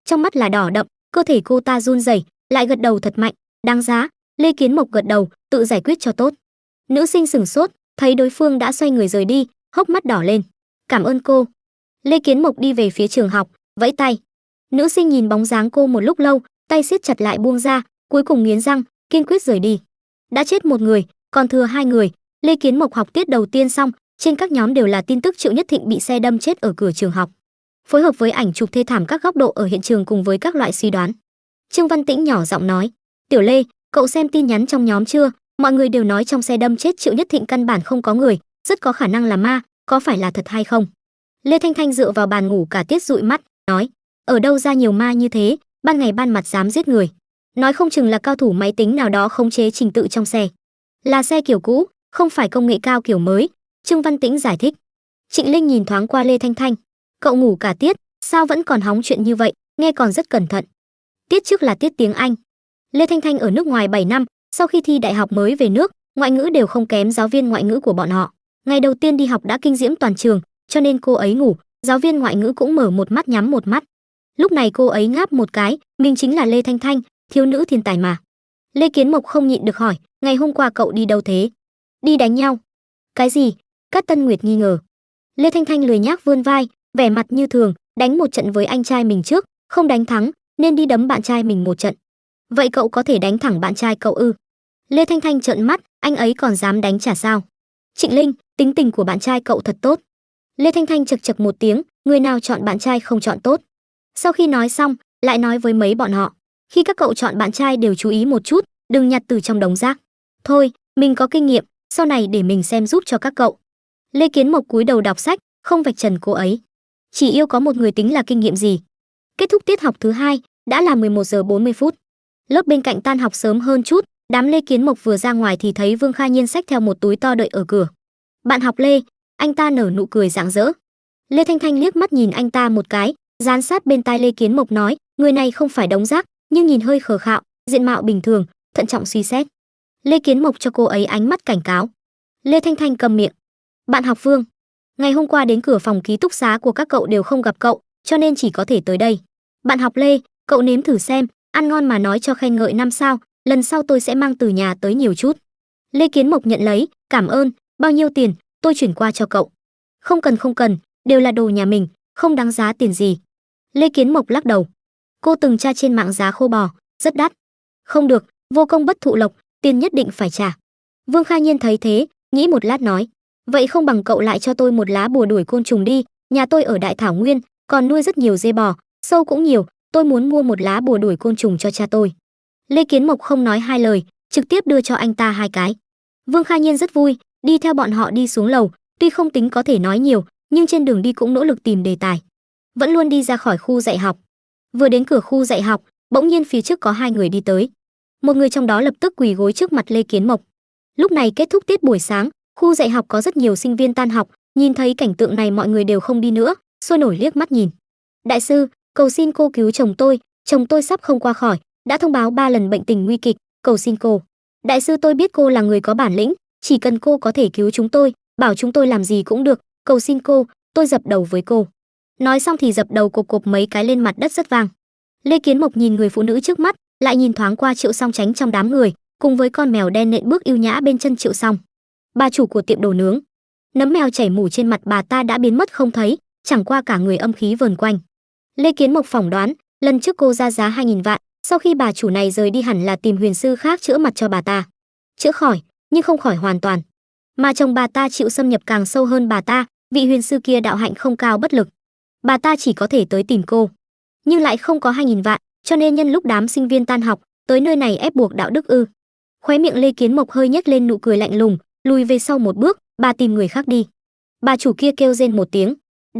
trong mắt là đỏ đậm, cơ thể cô ta run rẩy, lại gật đầu thật mạnh. Đáng giá. Lê Kiến Mộc gật đầu, tự giải quyết cho tốt. Nữ sinh sửng sốt, thấy đối phương đã xoay người rời đi, hốc mắt đỏ lên. Cảm ơn cô. Lê Kiến Mộc đi về phía trường học, vẫy tay. Nữ sinh nhìn bóng dáng cô một lúc lâu, tay siết chặt lại buông ra, cuối cùng nghiến răng, kiên quyết rời đi. Đã chết một người, còn thừa 2 người. Lê Kiến Mộc học tiết đầu tiên xong, trên các nhóm đều là tin tức Triệu Nhất Thịnh bị xe đâm chết ở cửa trường học. Phối hợp với ảnh chụp thê thảm các góc độ ở hiện trường cùng với các loại suy đoán. Trương Văn Tĩnh nhỏ giọng nói, "Tiểu Lê, cậu xem tin nhắn trong nhóm chưa? Mọi người đều nói trong xe đâm chết Triệu Nhất Thịnh căn bản không có người, rất có khả năng là ma, có phải là thật hay không?" Lê Thanh Thanh dựa vào bàn ngủ cả tiết dụi mắt, nói, "Ở đâu ra nhiều ma như thế, ban ngày ban mặt dám giết người. Nói không chừng là cao thủ máy tính nào đó khống chế trình tự trong xe. Là xe kiểu cũ, không phải công nghệ cao kiểu mới." Trương Văn Tĩnh giải thích. Trịnh Linh nhìn thoáng qua Lê Thanh Thanh, "Cậu ngủ cả tiết, sao vẫn còn hóng chuyện như vậy, nghe còn rất cẩn thận." Tiết trước là tiết tiếng Anh. Lê Thanh Thanh ở nước ngoài 7 năm, sau khi thi đại học mới về nước, ngoại ngữ đều không kém giáo viên ngoại ngữ của bọn họ. Ngày đầu tiên đi học đã kinh diễm toàn trường, cho nên cô ấy ngủ, giáo viên ngoại ngữ cũng mở một mắt nhắm một mắt. Lúc này cô ấy ngáp một cái, mình chính là Lê Thanh Thanh, thiếu nữ thiên tài mà. Lê Kiến Mộc không nhịn được hỏi, "Ngày hôm qua cậu đi đâu thế?" "Đi đánh nhau." "Cái gì?" Cát Tân Nguyệt nghi ngờ. Lê Thanh Thanh lười nhác vươn vai, vẻ mặt như thường, đánh một trận với anh trai mình trước, không đánh thắng, nên đi đấm bạn trai mình một trận. "Vậy cậu có thể đánh thẳng bạn trai cậu ư?" Lê Thanh Thanh trợn mắt, anh ấy còn dám đánh trả sao? "Trịnh Linh, tính tình của bạn trai cậu thật tốt." Lê Thanh Thanh chật chật một tiếng, người nào chọn bạn trai không chọn tốt. Sau khi nói xong, lại nói với mấy bọn họ, "Khi các cậu chọn bạn trai đều chú ý một chút, đừng nhặt từ trong đống rác. Thôi, mình có kinh nghiệm, sau này để mình xem giúp cho các cậu." Lê Kiến Mộc cúi đầu đọc sách, không vạch trần cô ấy. Chỉ yêu có một người tính là kinh nghiệm gì. Kết thúc tiết học thứ 2, đã là 11 giờ 40 phút. Lớp bên cạnh tan học sớm hơn chút, đám Lê Kiến Mộc vừa ra ngoài thì thấy Vương Kha Nhiên xách theo một túi to đợi ở cửa. "Bạn học Lê." Anh ta nở nụ cười rạng rỡ. Lê Thanh Thanh liếc mắt nhìn anh ta một cái, dán sát bên tai Lê Kiến Mộc nói, "Người này không phải đống rác, nhưng nhìn hơi khờ khạo, diện mạo bình thường, thận trọng suy xét." Lê Kiến Mộc cho cô ấy ánh mắt cảnh cáo. Lê Thanh Thanh cầm miệng. "Bạn học Vương, ngày hôm qua đến cửa phòng ký túc xá của các cậu đều không gặp cậu, cho nên chỉ có thể tới đây. Bạn học Lê, cậu nếm thử xem, ăn ngon mà nói cho khen ngợi 5 sao, lần sau tôi sẽ mang từ nhà tới nhiều chút." Lê Kiến Mộc nhận lấy, "Cảm ơn, bao nhiêu tiền, tôi chuyển qua cho cậu." Không cần, đều là đồ nhà mình, không đáng giá tiền gì." Lê Kiến Mộc lắc đầu. Cô từng tra trên mạng giá khô bò, rất đắt. "Không được, vô công bất thụ lộc, tiền nhất định phải trả." Vương Kha Nhiên thấy thế, nghĩ một lát nói, "Vậy không bằng cậu lại cho tôi một lá bùa đuổi côn trùng đi, nhà tôi ở Đại Thảo Nguyên, còn nuôi rất nhiều dê bò, sâu cũng nhiều, tôi muốn mua một lá bùa đuổi côn trùng cho cha tôi." Lê Kiến Mộc không nói hai lời, trực tiếp đưa cho anh ta 2 cái. Vương Kha Nhiên rất vui, đi theo bọn họ đi xuống lầu, tuy không tính có thể nói nhiều, nhưng trên đường đi cũng nỗ lực tìm đề tài. Vẫn luôn đi ra khỏi khu dạy học. Vừa đến cửa khu dạy học, bỗng nhiên phía trước có 2 người đi tới. Một người trong đó lập tức quỳ gối trước mặt Lê Kiến Mộc. Lúc này kết thúc tiết buổi sáng, khu dạy học có rất nhiều sinh viên tan học, nhìn thấy cảnh tượng này mọi người đều không đi nữa, sôi nổi liếc mắt nhìn. "Đại sư, cầu xin cô cứu chồng tôi sắp không qua khỏi, đã thông báo 3 lần bệnh tình nguy kịch, cầu xin cô. Đại sư, tôi biết cô là người có bản lĩnh, chỉ cần cô có thể cứu chúng tôi, bảo chúng tôi làm gì cũng được, cầu xin cô, tôi dập đầu với cô." Nói xong thì dập đầu cộp cộp mấy cái lên mặt đất rất vang. Lê Kiến Mộc nhìn người phụ nữ trước mắt, lại nhìn thoáng qua Triệu Song tránh trong đám người, cùng với con mèo đen nện bước yêu nhã bên chân Triệu Song. Bà chủ của tiệm đồ nướng. Nấm mèo chảy mủ trên mặt bà ta đã biến mất không thấy, chẳng qua cả người âm khí vờn quanh. Lê Kiến Mộc phỏng đoán, lần trước cô ra giá 2.000 vạn, sau khi bà chủ này rời đi hẳn là tìm huyền sư khác chữa mặt cho bà ta. Chữa khỏi, nhưng không khỏi hoàn toàn. Mà chồng bà ta chịu xâm nhập càng sâu hơn bà ta, vị huyền sư kia đạo hạnh không cao bất lực. Bà ta chỉ có thể tới tìm cô, nhưng lại không có 2.000 vạn, cho nên nhân lúc đám sinh viên tan học, tới nơi này ép buộc đạo đức ư? Khóe miệng Lê Kiến Mộc hơi nhếch lên nụ cười lạnh lùng, lùi về sau một bước, "Bà tìm người khác đi." Bà chủ kia kêu rên một tiếng,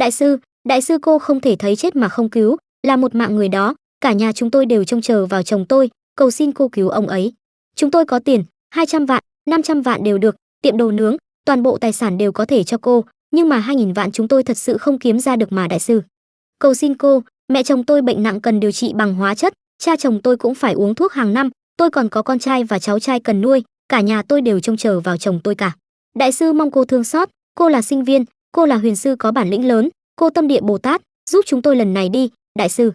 đại sư cô không thể thấy chết mà không cứu, là một mạng người đó, cả nhà chúng tôi đều trông chờ vào chồng tôi, cầu xin cô cứu ông ấy. Chúng tôi có tiền, 200 vạn, 500 vạn đều được, tiệm đồ nướng, toàn bộ tài sản đều có thể cho cô, nhưng mà 2.000 vạn chúng tôi thật sự không kiếm ra được mà đại sư. Cầu xin cô, mẹ chồng tôi bệnh nặng cần điều trị bằng hóa chất, cha chồng tôi cũng phải uống thuốc hàng năm, tôi còn có con trai và cháu trai cần nuôi, cả nhà tôi đều trông chờ vào chồng tôi cả. Đại sư mong cô thương xót, cô là sinh viên, cô là huyền sư có bản lĩnh lớn, cô tâm địa Bồ Tát, giúp chúng tôi lần này đi, đại sư."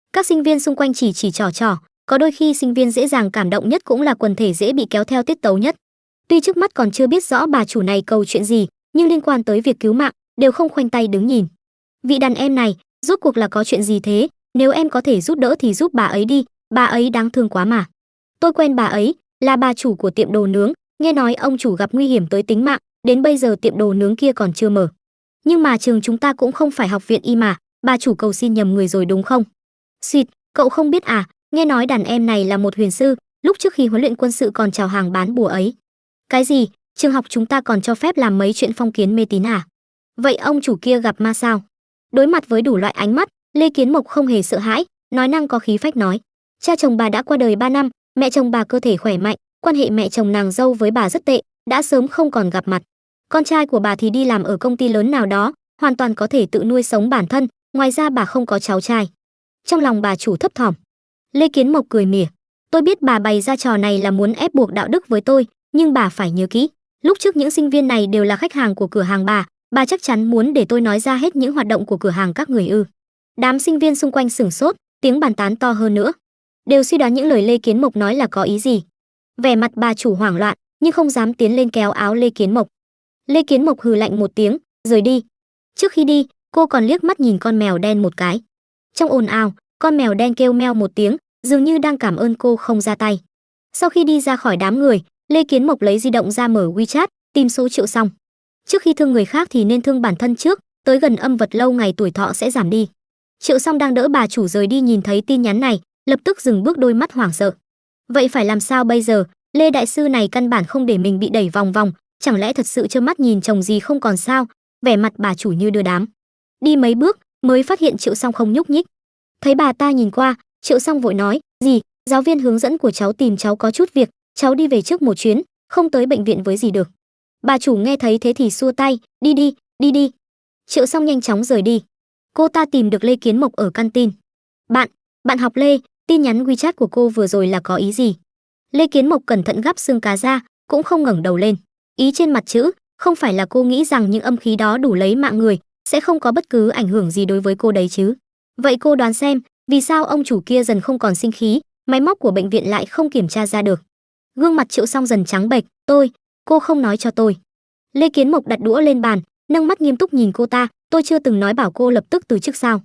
Các sinh viên xung quanh chỉ trò, có đôi khi sinh viên dễ dàng cảm động nhất cũng là quần thể dễ bị kéo theo tiết tấu nhất. Tuy trước mắt còn chưa biết rõ bà chủ này cầu chuyện gì, nhưng liên quan tới việc cứu mạng, đều không khoanh tay đứng nhìn. Vị đàn em này, rốt cuộc là có chuyện gì thế? Nếu em có thể giúp đỡ thì giúp bà ấy đi, bà ấy đáng thương quá mà. Tôi quen bà ấy, là bà chủ của tiệm đồ nướng, nghe nói ông chủ gặp nguy hiểm tới tính mạng, đến bây giờ tiệm đồ nướng kia còn chưa mở. Nhưng mà trường chúng ta cũng không phải học viện y mà, bà chủ cầu xin nhầm người rồi đúng không? Xịt, cậu không biết à, nghe nói đàn em này là một huyền sư, lúc trước khi huấn luyện quân sự còn chào hàng bán bùa ấy. Cái gì? Trường học chúng ta còn cho phép làm mấy chuyện phong kiến mê tín à? Vậy ông chủ kia gặp ma sao? Đối mặt với đủ loại ánh mắt, Lê Kiến Mộc không hề sợ hãi, nói năng có khí phách nói: cha chồng bà đã qua đời 3 năm, mẹ chồng bà cơ thể khỏe mạnh, quan hệ mẹ chồng nàng dâu với bà rất tệ, đã sớm không còn gặp mặt. Con trai của bà thì đi làm ở công ty lớn nào đó, hoàn toàn có thể tự nuôi sống bản thân, ngoài ra bà không có cháu trai. Trong lòng bà chủ thấp thỏm. Lê Kiến Mộc cười mỉa: tôi biết bà bày ra trò này là muốn ép buộc đạo đức với tôi, nhưng bà phải nhớ kỹ, lúc trước những sinh viên này đều là khách hàng của cửa hàng bà chắc chắn muốn để tôi nói ra hết những hoạt động của cửa hàng các người ư? Đám sinh viên xung quanh sửng sốt, tiếng bàn tán to hơn nữa, đều suy đoán những lời Lê Kiến Mộc nói là có ý gì. Vẻ mặt bà chủ hoảng loạn, nhưng không dám tiến lên kéo áo Lê Kiến Mộc. Lê Kiến Mộc hừ lạnh một tiếng, rời đi. Trước khi đi, cô còn liếc mắt nhìn con mèo đen một cái. Trong ồn ào, con mèo đen kêu meo một tiếng, dường như đang cảm ơn cô không ra tay. Sau khi đi ra khỏi đám người, Lê Kiến Mộc lấy di động ra mở WeChat, tìm số Triệu Song. Trước khi thương người khác thì nên thương bản thân trước, tới gần âm vật lâu ngày tuổi thọ sẽ giảm đi. Triệu Song đang đỡ bà chủ rời đi nhìn thấy tin nhắn này, lập tức dừng bước, đôi mắt hoảng sợ. Vậy phải làm sao bây giờ? Lê đại sư này căn bản không để mình bị đẩy vòng vòng, chẳng lẽ thật sự trơ mắt nhìn chồng gì không còn sao? Vẻ mặt bà chủ như đưa đám. Đi mấy bước mới phát hiện Triệu Song không nhúc nhích. Thấy bà ta nhìn qua, Triệu Song vội nói: "Dì, giáo viên hướng dẫn của cháu tìm cháu có chút việc, cháu đi về trước một chuyến, không tới bệnh viện với dì được." Bà chủ nghe thấy thế thì xua tay: đi đi." Triệu Song nhanh chóng rời đi. Cô ta tìm được Lê Kiến Mộc ở canteen. Bạn học Lê, tin nhắn WeChat của cô vừa rồi là có ý gì?" Lê Kiến Mộc cẩn thận gắp xương cá ra, cũng không ngẩng đầu lên. Ý trên mặt chữ, không phải là cô nghĩ rằng những âm khí đó đủ lấy mạng người, sẽ không có bất cứ ảnh hưởng gì đối với cô đấy chứ. Vậy cô đoán xem, vì sao ông chủ kia dần không còn sinh khí, máy móc của bệnh viện lại không kiểm tra ra được. Gương mặt Triệu Song dần trắng bệch. Cô không nói cho tôi." Lê Kiến Mộc đặt đũa lên bàn, nâng mắt nghiêm túc nhìn cô ta: "Tôi chưa từng nói bảo cô lập tức từ chức sao?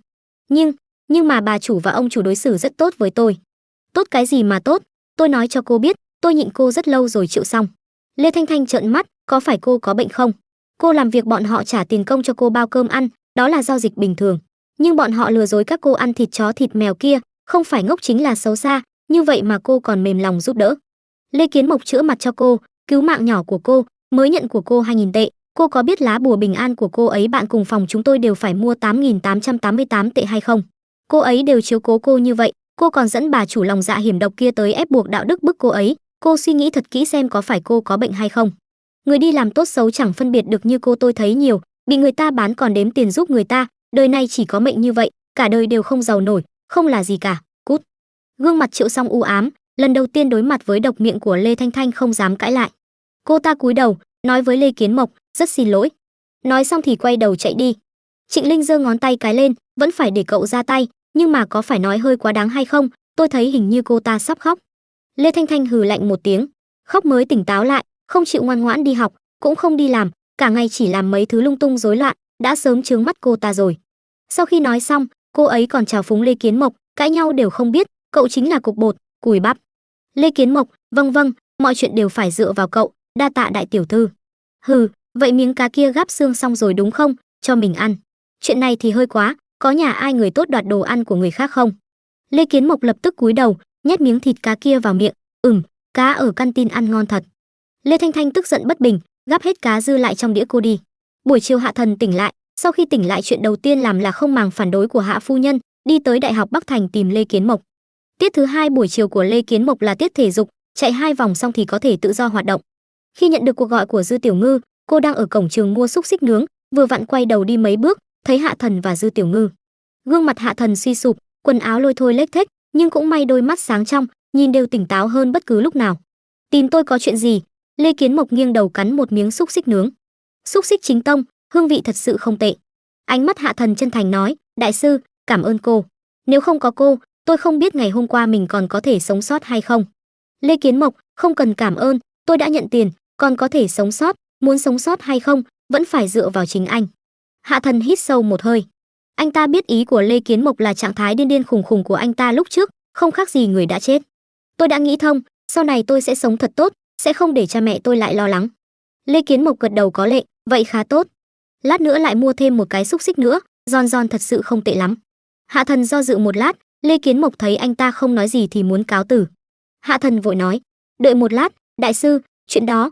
Nhưng mà bà chủ và ông chủ đối xử rất tốt với tôi." "Tốt cái gì mà tốt? Tôi nói cho cô biết, tôi nhịn cô rất lâu rồi." Triệu Song. Lê Thanh Thanh trợn mắt: "Có phải cô có bệnh không? Cô làm việc bọn họ trả tiền công cho cô bao cơm ăn, đó là giao dịch bình thường. Nhưng bọn họ lừa dối các cô ăn thịt chó thịt mèo kia, không phải ngốc chính là xấu xa, như vậy mà cô còn mềm lòng giúp đỡ." Lê Kiến Mộc chữa mặt cho cô: "Cứu mạng nhỏ của cô, mới nhận của cô 2.000 tệ. Cô có biết lá bùa bình an của cô ấy bạn cùng phòng chúng tôi đều phải mua 8.888 tệ hay không? Cô ấy đều chiếu cố cô như vậy, cô còn dẫn bà chủ lòng dạ hiểm độc kia tới ép buộc đạo đức bức cô ấy. Cô suy nghĩ thật kỹ xem có phải cô có bệnh hay không. Người đi làm tốt xấu chẳng phân biệt được như cô tôi thấy nhiều, bị người ta bán còn đếm tiền giúp người ta, đời này chỉ có mệnh như vậy, cả đời đều không giàu nổi, không là gì cả, cút." Gương mặt Triệu Song u ám, lần đầu tiên đối mặt với độc miệng của Lê Thanh Thanh không dám cãi lại. Cô ta cúi đầu, nói với Lê Kiến Mộc: "Rất xin lỗi." Nói xong thì quay đầu chạy đi. Trịnh Linh giơ ngón tay cái lên: "Vẫn phải để cậu ra tay, nhưng mà có phải nói hơi quá đáng hay không? Tôi thấy hình như cô ta sắp khóc." Lê Thanh Thanh hừ lạnh một tiếng: "Khóc mới tỉnh táo lại, không chịu ngoan ngoãn đi học, cũng không đi làm, cả ngày chỉ làm mấy thứ lung tung rối loạn, đã sớm chướng mắt cô ta rồi." Sau khi nói xong, cô ấy còn chào phúng Lê Kiến Mộc: "Cãi nhau đều không biết, cậu chính là cục bột, cùi bắp." Lê Kiến Mộc: Vâng, mọi chuyện đều phải dựa vào cậu, đa tạ đại tiểu thư." "Hừ, vậy miếng cá kia gắp xương xong rồi đúng không? Cho mình ăn. Chuyện này thì hơi quá, có nhà ai người tốt đoạt đồ ăn của người khác không?" Lê Kiến Mộc lập tức cúi đầu, nhét miếng thịt cá kia vào miệng. Cá ở canteen ăn ngon thật." Lê Thanh Thanh tức giận bất bình, gắp hết cá dư lại trong đĩa cô đi. Buổi chiều Hạ Thần tỉnh lại, sau khi tỉnh lại chuyện đầu tiên làm là không màng phản đối của Hạ phu nhân, đi tới Đại học Bắc Thành tìm Lê Kiến Mộc. Tiết thứ 2 buổi chiều của Lê Kiến Mộc là tiết thể dục, chạy 2 vòng xong thì có thể tự do hoạt động. Khi nhận được cuộc gọi của Dư Tiểu Ngư, cô đang ở cổng trường mua xúc xích nướng, vừa vặn quay đầu đi mấy bước, thấy Hạ Thần và Dư Tiểu Ngư. Gương mặt Hạ Thần suy sụp, quần áo lôi thôi lếch thếch, nhưng cũng may đôi mắt sáng trong, nhìn đều tỉnh táo hơn bất cứ lúc nào. "Tìm tôi có chuyện gì?" Lê Kiến Mộc nghiêng đầu cắn một miếng xúc xích nướng. Xúc xích chính tông, hương vị thật sự không tệ. Ánh mắt Hạ Thần chân thành nói: "Đại sư, cảm ơn cô. Nếu không có cô, Tôi không biết ngày hôm qua mình còn có thể sống sót hay không. Lê Kiến Mộc, không cần cảm ơn, tôi đã nhận tiền, còn có thể sống sót, muốn sống sót hay không, vẫn phải dựa vào chính anh. Hạ Thần hít sâu một hơi. Anh ta biết ý của Lê Kiến Mộc là trạng thái điên điên khùng khùng của anh ta lúc trước, không khác gì người đã chết. Tôi đã nghĩ thông, sau này tôi sẽ sống thật tốt, sẽ không để cha mẹ tôi lại lo lắng. Lê Kiến Mộc gật đầu có lệ, vậy khá tốt. Lát nữa lại mua thêm một cái xúc xích nữa, giòn giòn thật sự không tệ lắm. Hạ Thần do dự một lát, Lê Kiến Mộc thấy anh ta không nói gì thì muốn cáo từ. Hạ Thần vội nói, đợi một lát, đại sư, chuyện đó,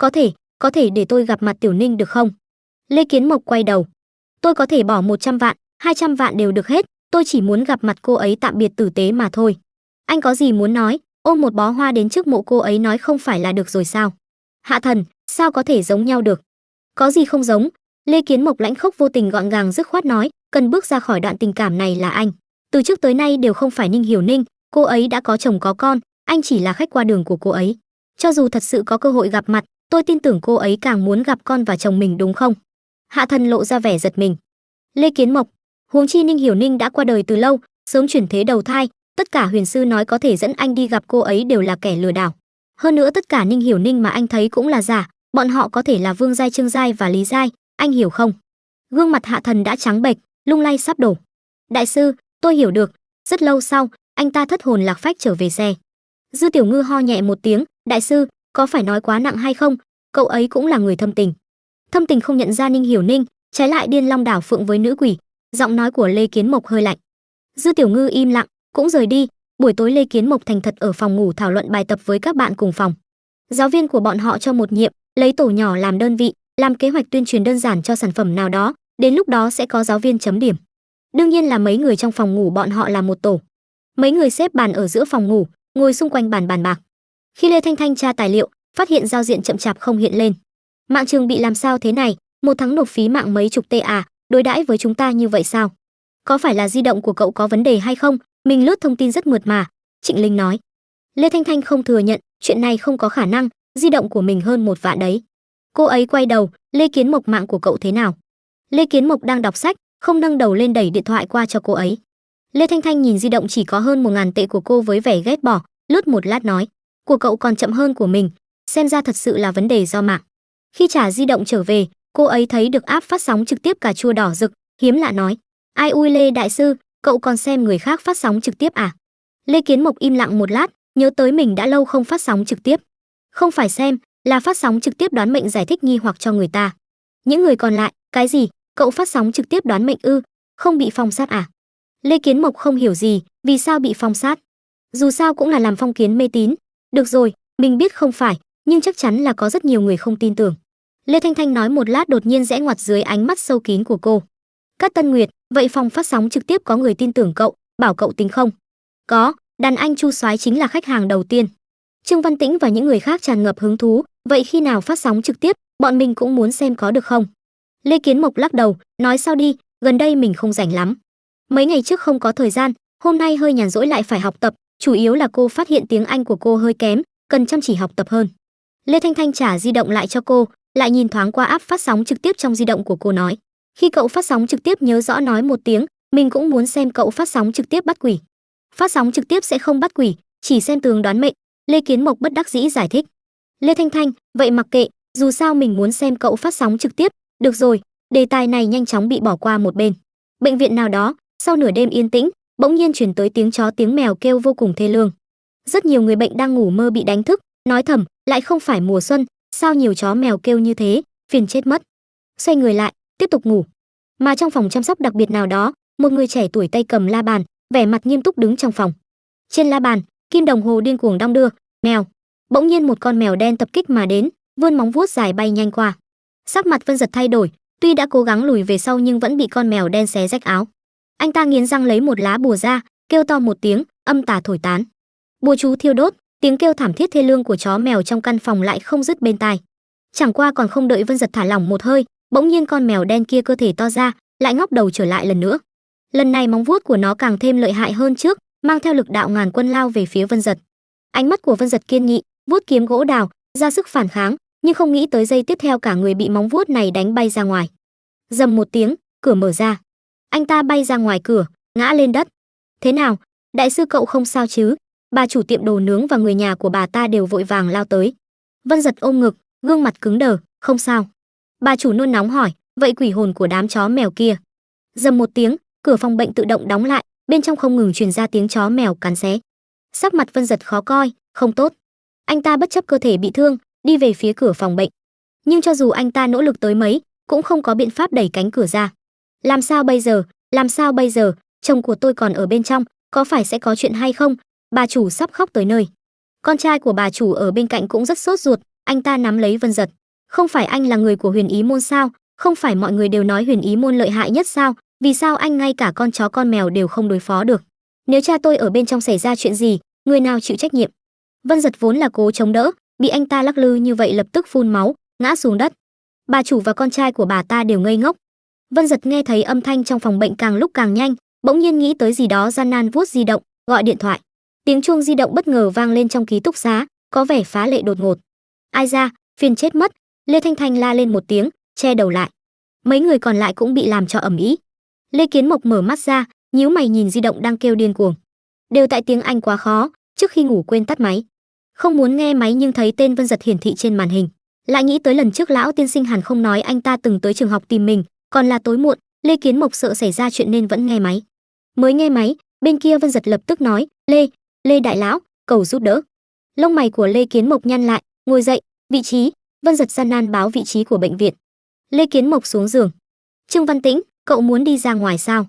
có thể để tôi gặp mặt Tiểu Ninh được không? Lê Kiến Mộc quay đầu. Tôi có thể bỏ 100 vạn, 200 vạn đều được hết, tôi chỉ muốn gặp mặt cô ấy tạm biệt tử tế mà thôi. Anh có gì muốn nói, ôm một bó hoa đến trước mộ cô ấy nói không phải là được rồi sao? Hạ Thần, sao có thể giống nhau được? Có gì không giống? Lê Kiến Mộc lãnh khốc vô tình gọn gàng dứt khoát nói, cần bước ra khỏi đoạn tình cảm này là anh. Từ trước tới nay đều không phải Ninh Hiểu Ninh, cô ấy đã có chồng có con, anh chỉ là khách qua đường của cô ấy. Cho dù thật sự có cơ hội gặp mặt, tôi tin tưởng cô ấy càng muốn gặp con và chồng mình đúng không? Hạ Thần lộ ra vẻ giật mình. Lê Kiến Mộc, huống chi Ninh Hiểu Ninh đã qua đời từ lâu, sớm chuyển thế đầu thai, tất cả huyền sư nói có thể dẫn anh đi gặp cô ấy đều là kẻ lừa đảo. Hơn nữa tất cả Ninh Hiểu Ninh mà anh thấy cũng là giả, bọn họ có thể là Vương Giai, Trương Giai và Lý Giai, anh hiểu không? Gương mặt Hạ Thần đã trắng bệch, lung lay sắp đổ. Đại sư, tôi hiểu được. Rất lâu sau, anh ta thất hồn lạc phách trở về xe. Dư Tiểu Ngư ho nhẹ một tiếng, đại sư, có phải nói quá nặng hay không? Cậu ấy cũng là người thâm tình. Thâm tình không nhận ra Ninh Hiểu Ninh, trái lại điên long đảo phượng với nữ quỷ. Giọng nói của Lê Kiến Mộc hơi lạnh. Dư Tiểu Ngư im lặng, cũng rời đi. Buổi tối Lê Kiến Mộc thành thật ở phòng ngủ thảo luận bài tập với các bạn cùng phòng. Giáo viên của bọn họ cho một nhiệm, lấy tổ nhỏ làm đơn vị, làm kế hoạch tuyên truyền đơn giản cho sản phẩm nào đó, đến lúc đó sẽ có giáo viên chấm điểm. Đương nhiên là mấy người trong phòng ngủ bọn họ là một tổ. Mấy người xếp bàn ở giữa phòng ngủ, ngồi xung quanh bàn bàn bạc. Khi Lê Thanh Thanh tra tài liệu, phát hiện giao diện chậm chạp không hiện lên. Mạng trường bị làm sao thế này, 1 tháng nộp phí mạng mấy chục tệ à, đối đãi với chúng ta như vậy sao? Có phải là di động của cậu có vấn đề hay không? Mình lướt thông tin rất mượt mà, Trịnh Linh nói. Lê Thanh Thanh không thừa nhận, chuyện này không có khả năng, di động của mình hơn 1 vạn đấy. Cô ấy quay đầu, Lê Kiến Mộc, mạng của cậu thế nào? Lê Kiến Mộc đang đọc sách, không nâng đầu lên đẩy điện thoại qua cho cô ấy. Lê Thanh Thanh nhìn di động chỉ có hơn 1000 tệ của cô với vẻ ghét bỏ, lướt một lát nói, của cậu còn chậm hơn của mình, xem ra thật sự là vấn đề do mạng. Khi trả di động trở về, cô ấy thấy được app phát sóng trực tiếp cà chua đỏ rực, hiếm lạ nói, ai ui Lê đại sư, cậu còn xem người khác phát sóng trực tiếp à? Lê Kiến Mộc im lặng một lát, nhớ tới mình đã lâu không phát sóng trực tiếp. Không phải xem, là phát sóng trực tiếp đoán mệnh giải thích nghi hoặc cho người ta. Những người còn lại, cái gì? Cậu phát sóng trực tiếp đoán mệnh ư? Không bị phong sát à? Lê Kiến Mộc không hiểu gì, vì sao bị phong sát? Dù sao cũng là làm phong kiến mê tín. Được rồi, mình biết không phải, nhưng chắc chắn là có rất nhiều người không tin tưởng. Lê Thanh Thanh nói một lát đột nhiên rẽ ngoặt dưới ánh mắt sâu kín của cô. Cát Tân Nguyệt, vậy phòng phát sóng trực tiếp có người tin tưởng cậu, bảo cậu tính không? Có, đàn anh Chu Soái chính là khách hàng đầu tiên. Trương Văn Tĩnh và những người khác tràn ngập hứng thú, vậy khi nào phát sóng trực tiếp, bọn mình cũng muốn xem có được không? Lê Kiến Mộc lắc đầu, nói sao đi, gần đây mình không rảnh lắm. Mấy ngày trước không có thời gian, hôm nay hơi nhàn rỗi lại phải học tập, chủ yếu là cô phát hiện tiếng Anh của cô hơi kém, cần chăm chỉ học tập hơn. Lê Thanh Thanh trả di động lại cho cô, lại nhìn thoáng qua app phát sóng trực tiếp trong di động của cô nói, khi cậu phát sóng trực tiếp nhớ rõ nói một tiếng, mình cũng muốn xem cậu phát sóng trực tiếp bắt quỷ. Phát sóng trực tiếp sẽ không bắt quỷ, chỉ xem tường đoán mệnh, Lê Kiến Mộc bất đắc dĩ giải thích. Lê Thanh Thanh, vậy mặc kệ, dù sao mình muốn xem cậu phát sóng trực tiếp, được rồi, đề tài này nhanh chóng bị bỏ qua một bên. Bệnh viện nào đó, sau nửa đêm yên tĩnh, bỗng nhiên truyền tới tiếng chó tiếng mèo kêu vô cùng thê lương. Rất nhiều người bệnh đang ngủ mơ bị đánh thức, nói thầm, lại không phải mùa xuân, sao nhiều chó mèo kêu như thế, phiền chết mất. Xoay người lại, tiếp tục ngủ. Mà trong phòng chăm sóc đặc biệt nào đó, một người trẻ tuổi tay cầm la bàn, vẻ mặt nghiêm túc đứng trong phòng. Trên la bàn, kim đồng hồ điên cuồng đong đưa, mèo. Bỗng nhiên một con mèo đen tập kích mà đến, vươn móng vuốt dài bay nhanh qua. Sắc mặt Vân Giật thay đổi, tuy đã cố gắng lùi về sau nhưng vẫn bị con mèo đen xé rách áo. Anh ta nghiến răng lấy một lá bùa ra, kêu to một tiếng, âm tà thổi tán. Bùa chú thiêu đốt, tiếng kêu thảm thiết thê lương của chó mèo trong căn phòng lại không dứt bên tai. Chẳng qua còn không đợi Vân Giật thả lỏng một hơi, bỗng nhiên con mèo đen kia cơ thể to ra, lại ngóc đầu trở lại lần nữa. Lần này móng vuốt của nó càng thêm lợi hại hơn trước, mang theo lực đạo ngàn quân lao về phía Vân Giật. Ánh mắt của Vân Giật kiên nghị, vuốt kiếm gỗ đào, ra sức phản kháng, nhưng không nghĩ tới giây tiếp theo cả người bị móng vuốt này đánh bay ra ngoài. Rầm một tiếng, cửa mở ra. Anh ta bay ra ngoài cửa, ngã lên đất. Thế nào? Đại sư cậu không sao chứ? Bà chủ tiệm đồ nướng và người nhà của bà ta đều vội vàng lao tới. Vân Giật ôm ngực, gương mặt cứng đờ, không sao. Bà chủ nôn nóng hỏi, vậy quỷ hồn của đám chó mèo kia? Dầm một tiếng, cửa phòng bệnh tự động đóng lại, bên trong không ngừng truyền ra tiếng chó mèo cắn xé. Sắc mặt Vân Giật khó coi, không tốt. Anh ta bất chấp cơ thể bị thương, đi về phía cửa phòng bệnh. Nhưng cho dù anh ta nỗ lực tới mấy, cũng không có biện pháp đẩy cánh cửa ra. Làm sao bây giờ? Làm sao bây giờ? Chồng của tôi còn ở bên trong, có phải sẽ có chuyện hay không? Bà chủ sắp khóc tới nơi. Con trai của bà chủ ở bên cạnh cũng rất sốt ruột, anh ta nắm lấy Vân Giật. Không phải anh là người của Huyền Ý môn sao? Không phải mọi người đều nói Huyền Ý môn lợi hại nhất sao? Vì sao anh ngay cả con chó con mèo đều không đối phó được? Nếu cha tôi ở bên trong xảy ra chuyện gì, người nào chịu trách nhiệm? Vân Giật vốn là cố chống đỡ, bị anh ta lắc lư như vậy lập tức phun máu, ngã xuống đất. Bà chủ và con trai của bà ta đều ngây ngốc. Vân Giật nghe thấy âm thanh trong phòng bệnh càng lúc càng nhanh, bỗng nhiên nghĩ tới gì đó, gian nan vuốt di động, gọi điện thoại. Tiếng chuông di động bất ngờ vang lên trong ký túc xá, có vẻ phá lệ đột ngột. Ai ra, phiền chết mất. Lê Thanh Thanh la lên một tiếng, che đầu lại. Mấy người còn lại cũng bị làm cho ầm ĩ. Lê Kiến Mộc mở mắt ra, nhíu mày nhìn di động đang kêu điên cuồng. Đều tại tiếng Anh quá khó, trước khi ngủ quên tắt máy. Không muốn nghe máy nhưng thấy tên Vân Giật hiển thị trên màn hình, lại nghĩ tới lần trước lão tiên sinh hẳn không nói anh ta từng tới trường học tìm mình, còn là tối muộn. Lê Kiến Mộc sợ xảy ra chuyện nên vẫn nghe máy. Mới nghe máy, bên kia Vân Giật lập tức nói, Lê đại lão, cầu giúp đỡ. Lông mày của Lê Kiến Mộc nhăn lại, ngồi dậy, vị trí. Vân Giật gian nan báo vị trí của bệnh viện. Lê Kiến Mộc xuống giường. Trương Văn Tĩnh, cậu muốn đi ra ngoài sao?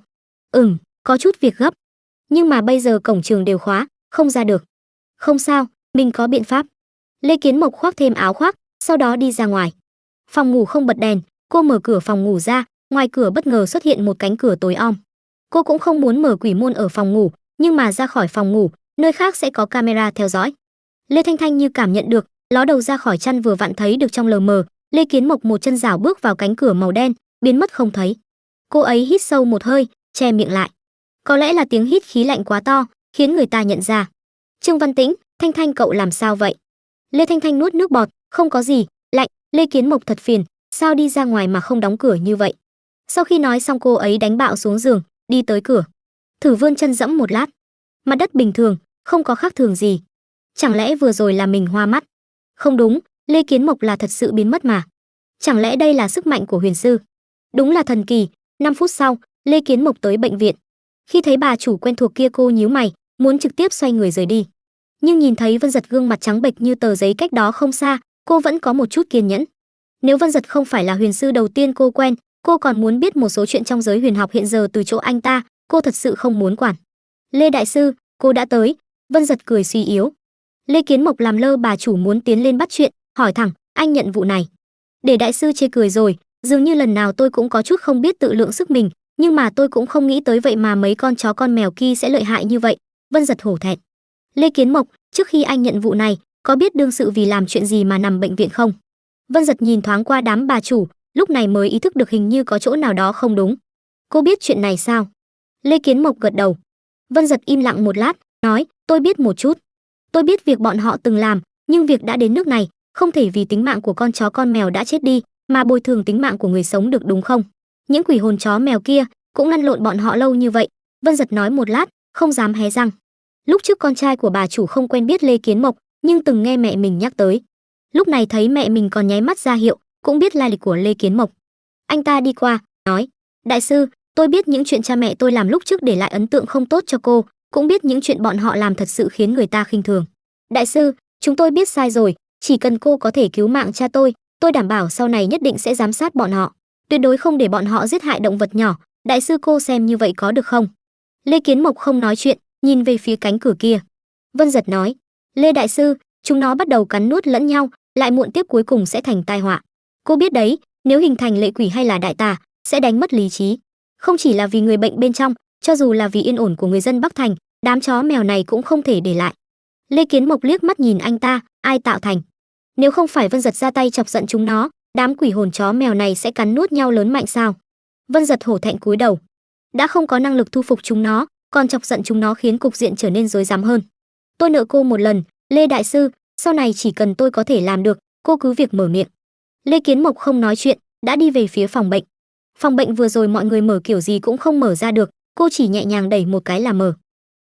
Có chút việc gấp. Nhưng mà bây giờ cổng trường đều khóa, không ra được. Không sao, mình có biện pháp. Lê Kiến Mộc khoác thêm áo khoác, sau đó đi ra ngoài. Phòng ngủ không bật đèn, cô mở cửa phòng ngủ ra, ngoài cửa bất ngờ xuất hiện một cánh cửa tối om. Cô cũng không muốn mở quỷ môn ở phòng ngủ, nhưng mà ra khỏi phòng ngủ, nơi khác sẽ có camera theo dõi. Lê Thanh Thanh như cảm nhận được, ló đầu ra khỏi chăn vừa vặn thấy được trong lờ mờ, Lê Kiến Mộc một chân rảo bước vào cánh cửa màu đen, biến mất không thấy. Cô ấy hít sâu một hơi, che miệng lại. Có lẽ là tiếng hít khí lạnh quá to, khiến người ta nhận ra. Trương Văn Tĩnh, Thanh Thanh cậu làm sao vậy? Lê Thanh Thanh nuốt nước bọt, không có gì, lạnh. Lê Kiến Mộc thật phiền, sao đi ra ngoài mà không đóng cửa như vậy? Sau khi nói xong cô ấy đánh bạo xuống giường, đi tới cửa. Thử vươn chân dẫm một lát. Mặt đất bình thường, không có khác thường gì. Chẳng lẽ vừa rồi là mình hoa mắt? Không đúng, Lê Kiến Mộc là thật sự biến mất mà. Chẳng lẽ đây là sức mạnh của huyền sư? Đúng là thần kỳ. 5 phút sau, Lê Kiến Mộc tới bệnh viện. Khi thấy bà chủ quen thuộc kia cô nhíu mày, muốn trực tiếp xoay người rời đi. Nhưng nhìn thấy Vân Giật gương mặt trắng bệch như tờ giấy cách đó không xa, cô vẫn có một chút kiên nhẫn. Nếu Vân Giật không phải là huyền sư đầu tiên cô quen, cô còn muốn biết một số chuyện trong giới huyền học hiện giờ từ chỗ anh ta, cô thật sự không muốn quản. Lê đại sư, cô đã tới. Vân Giật cười suy yếu. Lê Kiến Mộc làm lơ bà chủ muốn tiến lên bắt chuyện, hỏi thẳng, anh nhận vụ này. Để đại sư chê cười rồi, dường như lần nào tôi cũng có chút không biết tự lượng sức mình, nhưng mà tôi cũng không nghĩ tới vậy mà mấy con chó con mèo kia sẽ lợi hại như vậy. Vân Giật hổ thẹn. Lê Kiến Mộc, trước khi anh nhận vụ này, có biết đương sự vì làm chuyện gì mà nằm bệnh viện không? Vân Giật nhìn thoáng qua đám bà chủ, lúc này mới ý thức được hình như có chỗ nào đó không đúng. Cô biết chuyện này sao? Lê Kiến Mộc gật đầu. Vân Giật im lặng một lát, nói, tôi biết một chút. Tôi biết việc bọn họ từng làm, nhưng việc đã đến nước này, không thể vì tính mạng của con chó con mèo đã chết đi, mà bồi thường tính mạng của người sống được đúng không? Những quỷ hồn chó mèo kia cũng lăn lộn bọn họ lâu như vậy. Vân Giật nói một lát, không dám hé răng. Lúc trước con trai của bà chủ không quen biết Lê Kiến Mộc, nhưng từng nghe mẹ mình nhắc tới. Lúc này thấy mẹ mình còn nháy mắt ra hiệu, cũng biết lai lịch của Lê Kiến Mộc. Anh ta đi qua, nói, đại sư, tôi biết những chuyện cha mẹ tôi làm lúc trước để lại ấn tượng không tốt cho cô, cũng biết những chuyện bọn họ làm thật sự khiến người ta khinh thường. Đại sư, chúng tôi biết sai rồi, chỉ cần cô có thể cứu mạng cha tôi đảm bảo sau này nhất định sẽ giám sát bọn họ, tuyệt đối không để bọn họ giết hại động vật nhỏ. Đại sư cô xem như vậy có được không? Lê Kiến Mộc không nói chuyện, nhìn về phía cánh cửa kia. Vân Giật nói, Lê đại sư, chúng nó bắt đầu cắn nuốt lẫn nhau, lại muộn tiếp cuối cùng sẽ thành tai họa. Cô biết đấy, nếu hình thành lệ quỷ hay là đại tà, sẽ đánh mất lý trí. Không chỉ là vì người bệnh bên trong, cho dù là vì yên ổn của người dân Bắc Thành, đám chó mèo này cũng không thể để lại. Lê Kiến Mộc liếc mắt nhìn anh ta, ai tạo thành? Nếu không phải Vân Giật ra tay chọc giận chúng nó, đám quỷ hồn chó mèo này sẽ cắn nuốt nhau lớn mạnh sao? Vân Giật hổ thẹn cúi đầu. Đã không có năng lực thu phục chúng nó, còn chọc giận chúng nó khiến cục diện trở nên rối rắm hơn. Tôi nợ cô một lần, Lê đại sư, sau này chỉ cần tôi có thể làm được, cô cứ việc mở miệng. Lê Kiến Mộc không nói chuyện, đã đi về phía phòng bệnh. Phòng bệnh vừa rồi mọi người mở kiểu gì cũng không mở ra được, cô chỉ nhẹ nhàng đẩy một cái là mở.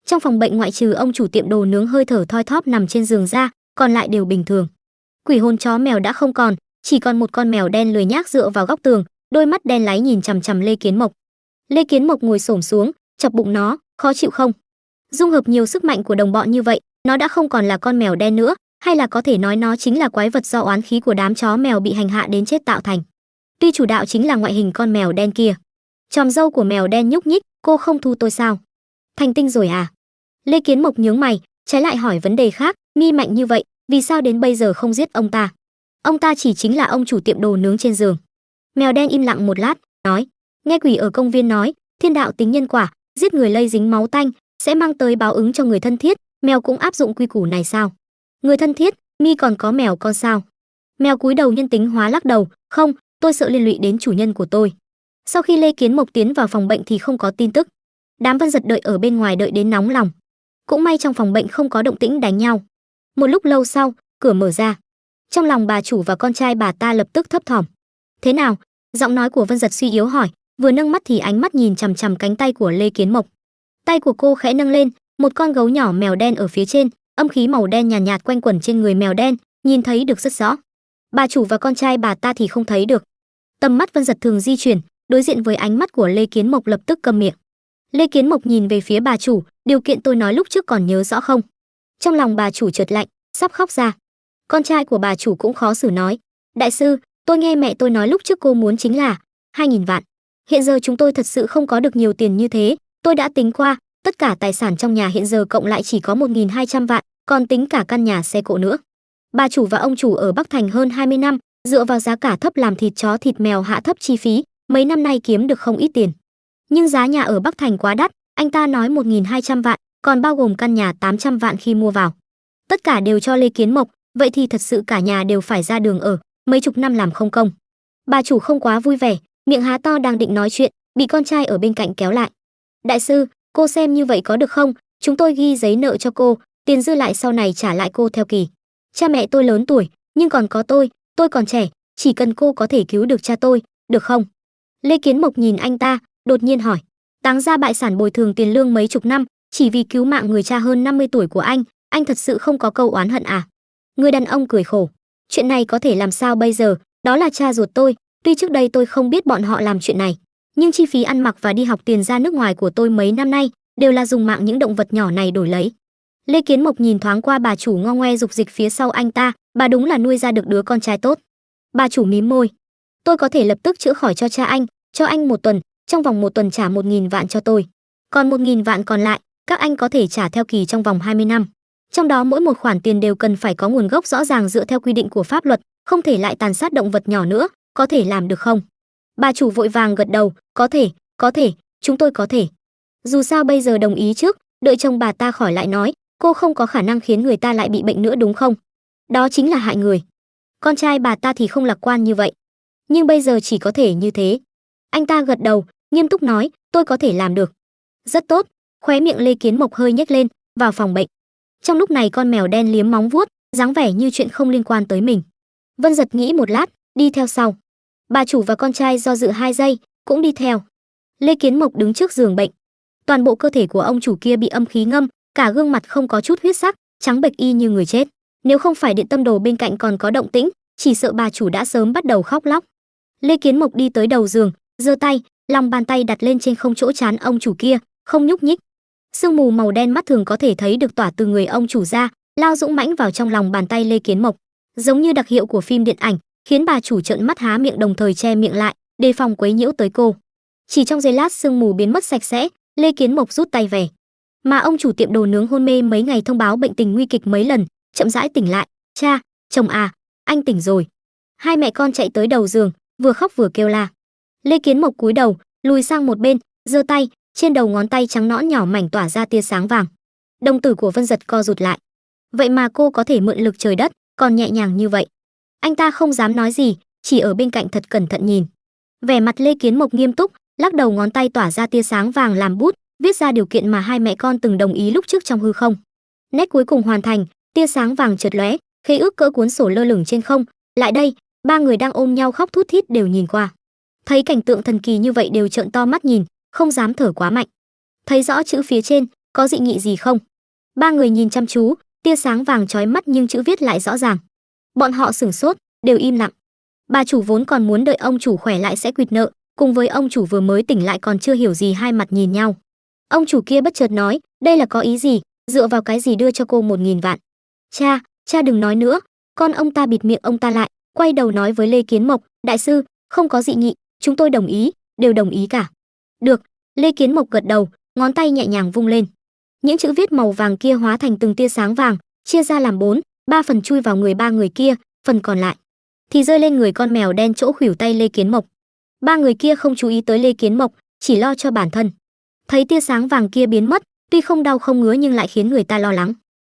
Trong phòng bệnh ngoại trừ ông chủ tiệm đồ nướng hơi thở thoi thóp nằm trên giường ra, còn lại đều bình thường. Quỷ hồn chó mèo đã không còn, chỉ còn một con mèo đen lười nhác dựa vào góc tường, đôi mắt đen láy nhìn chằm chằm Lê Kiến Mộc. Lê Kiến Mộc ngồi xổm xuống, chọc bụng nó, khó chịu không? Dung hợp nhiều sức mạnh của đồng bọn như vậy, nó đã không còn là con mèo đen nữa, hay là có thể nói nó chính là quái vật do oán khí của đám chó mèo bị hành hạ đến chết tạo thành. Tuy chủ đạo chính là ngoại hình con mèo đen kia. Chòm râu của mèo đen nhúc nhích, cô không thu tôi sao? Thành tinh rồi à? Lê Kiến Mộc nhướng mày, trái lại hỏi vấn đề khác, mi mạnh như vậy, vì sao đến bây giờ không giết ông ta? Ông ta chỉ chính là ông chủ tiệm đồ nướng trên giường. Mèo đen im lặng một lát, nói, nghe quỷ ở công viên nói, thiên đạo tính nhân quả, giết người lây dính máu tanh, sẽ mang tới báo ứng cho người thân thiết, mèo cũng áp dụng quy củ này sao? Người thân thiết, mi còn có mèo con sao? Mèo cúi đầu nhân tính hóa lắc đầu, không, tôi sợ liên lụy đến chủ nhân của tôi. Sau khi Lê Kiến Mộc tiến vào phòng bệnh thì không có tin tức. Đám Vân Giật đợi ở bên ngoài đợi đến nóng lòng. Cũng may trong phòng bệnh không có động tĩnh đánh nhau. Một lúc lâu sau, cửa mở ra. Trong lòng bà chủ và con trai bà ta lập tức thấp thỏm. Thế nào? Giọng nói của Vân Giật suy yếu hỏi, vừa nâng mắt thì ánh mắt nhìn chằm chằm cánh tay của Lê Kiến Mộc. Tay của cô khẽ nâng lên, một con gấu nhỏ mèo đen ở phía trên, âm khí màu đen nhàn nhạt quanh quẩn trên người mèo đen, nhìn thấy được rất rõ. Bà chủ và con trai bà ta thì không thấy được. Tầm mắt Vân Giật thường di chuyển, đối diện với ánh mắt của Lê Kiến Mộc lập tức câm miệng. Lê Kiến Mộc nhìn về phía bà chủ, điều kiện tôi nói lúc trước còn nhớ rõ không? Trong lòng bà chủ chợt lạnh, sắp khóc ra. Con trai của bà chủ cũng khó xử nói, đại sư, tôi nghe mẹ tôi nói lúc trước cô muốn chính là 2.000 vạn. Hiện giờ chúng tôi thật sự không có được nhiều tiền như thế, tôi đã tính qua, tất cả tài sản trong nhà hiện giờ cộng lại chỉ có 1.200 vạn, còn tính cả căn nhà xe cộ nữa. Bà chủ và ông chủ ở Bắc Thành hơn 20 năm, dựa vào giá cả thấp làm thịt chó thịt mèo hạ thấp chi phí, mấy năm nay kiếm được không ít tiền. Nhưng giá nhà ở Bắc Thành quá đắt, anh ta nói 1.200 vạn, còn bao gồm căn nhà 800 vạn khi mua vào. Tất cả đều cho Lê Kiến Mộc, vậy thì thật sự cả nhà đều phải ra đường ở, mấy chục năm làm không công. Bà chủ không quá vui vẻ, miệng há to đang định nói chuyện, bị con trai ở bên cạnh kéo lại. Đại sư, cô xem như vậy có được không? Chúng tôi ghi giấy nợ cho cô, tiền dư lại sau này trả lại cô theo kỳ. Cha mẹ tôi lớn tuổi, nhưng còn có tôi còn trẻ, chỉ cần cô có thể cứu được cha tôi, được không? Lê Kiến Mộc nhìn anh ta, đột nhiên hỏi, táng ra bại sản bồi thường tiền lương mấy chục năm, chỉ vì cứu mạng người cha hơn 50 tuổi của anh thật sự không có câu oán hận à? Người đàn ông cười khổ, chuyện này có thể làm sao bây giờ, đó là cha ruột tôi, tuy trước đây tôi không biết bọn họ làm chuyện này, nhưng chi phí ăn mặc và đi học tiền ra nước ngoài của tôi mấy năm nay đều là dùng mạng những động vật nhỏ này đổi lấy. Lê Kiến Mộc nhìn thoáng qua bà chủ ngo ngoe dục dịch phía sau anh ta, bà đúng là nuôi ra được đứa con trai tốt. Bà chủ mím môi, tôi có thể lập tức chữa khỏi cho cha anh, cho anh 1 tuần, trong vòng 1 tuần trả 1.000 vạn cho tôi, còn 1.000 vạn còn lại các anh có thể trả theo kỳ trong vòng 20 năm. Trong đó mỗi một khoản tiền đều cần phải có nguồn gốc rõ ràng dựa theo quy định của pháp luật, không thể lại tàn sát động vật nhỏ nữa, có thể làm được không? Bà chủ vội vàng gật đầu, có thể, chúng tôi có thể. Dù sao bây giờ đồng ý trước, đợi chồng bà ta khỏi lại nói, cô không có khả năng khiến người ta lại bị bệnh nữa đúng không? Đó chính là hại người. Con trai bà ta thì không lạc quan như vậy. Nhưng bây giờ chỉ có thể như thế. Anh ta gật đầu, nghiêm túc nói, tôi có thể làm được. Rất tốt, khóe miệng Lê Kiến Mộc hơi nhếch lên, vào phòng bệnh. Trong lúc này con mèo đen liếm móng vuốt, dáng vẻ như chuyện không liên quan tới mình. Vân Giật nghĩ một lát, đi theo sau. Bà chủ và con trai do dự 2 giây, cũng đi theo. Lê Kiến Mộc đứng trước giường bệnh. Toàn bộ cơ thể của ông chủ kia bị âm khí ngâm, cả gương mặt không có chút huyết sắc, trắng bệch y như người chết. Nếu không phải điện tâm đồ bên cạnh còn có động tĩnh, chỉ sợ bà chủ đã sớm bắt đầu khóc lóc. Lê Kiến Mộc đi tới đầu giường, giơ tay, lòng bàn tay đặt lên trên không chỗ trán ông chủ kia, không nhúc nhích. Sương mù màu đen mắt thường có thể thấy được tỏa từ người ông chủ ra, lao dũng mãnh vào trong lòng bàn tay Lê Kiến Mộc, giống như đặc hiệu của phim điện ảnh, khiến bà chủ trợn mắt há miệng đồng thời che miệng lại, đề phòng quấy nhiễu tới cô. Chỉ trong giây lát sương mù biến mất sạch sẽ, Lê Kiến Mộc rút tay về. Mà ông chủ tiệm đồ nướng hôn mê mấy ngày thông báo bệnh tình nguy kịch mấy lần, chậm rãi tỉnh lại. Cha, chồng à, anh tỉnh rồi. Hai mẹ con chạy tới đầu giường, vừa khóc vừa kêu la. Lê Kiến Mộc cúi đầu, lùi sang một bên, giơ tay, trên đầu ngón tay trắng nõn nhỏ mảnh tỏa ra tia sáng vàng. Đồng tử của Vân Giật co rụt lại. Vậy mà cô có thể mượn lực trời đất, còn nhẹ nhàng như vậy. Anh ta không dám nói gì, chỉ ở bên cạnh thật cẩn thận nhìn. Vẻ mặt Lê Kiến Mộc nghiêm túc, lắc đầu ngón tay tỏa ra tia sáng vàng làm bút, viết ra điều kiện mà hai mẹ con từng đồng ý lúc trước trong hư không. Nét cuối cùng hoàn thành, tia sáng vàng chợt lóe, khế ước cỡ cuốn sổ lơ lửng trên không. Lại đây, ba người đang ôm nhau khóc thút thít đều nhìn qua. Thấy cảnh tượng thần kỳ như vậy đều trợn to mắt nhìn, không dám thở quá mạnh. Thấy rõ chữ phía trên, có dị nghị gì không? Ba người nhìn chăm chú, tia sáng vàng chói mắt nhưng chữ viết lại rõ ràng. Bọn họ sửng sốt, đều im lặng. Bà chủ vốn còn muốn đợi ông chủ khỏe lại sẽ quỵt nợ, cùng với ông chủ vừa mới tỉnh lại còn chưa hiểu gì, hai mặt nhìn nhau. Ông chủ kia bất chợt nói, đây là có ý gì, dựa vào cái gì đưa cho cô 1.000 vạn? Cha đừng nói nữa. Con ông ta bịt miệng ông ta lại, quay đầu nói với Lê Kiến Mộc, đại sư, không có dị nghị, chúng tôi đồng ý, đều đồng ý cả. Được. Lê Kiến Mộc gật đầu, ngón tay nhẹ nhàng vung lên. Những chữ viết màu vàng kia hóa thành từng tia sáng vàng, chia ra làm 4, 3 phần chui vào người ba người kia, phần còn lại thì rơi lên người con mèo đen chỗ khuỷu tay Lê Kiến Mộc. Ba người kia không chú ý tới Lê Kiến Mộc, chỉ lo cho bản thân. Thấy tia sáng vàng kia biến mất, tuy không đau không ngứa nhưng lại khiến người ta lo lắng.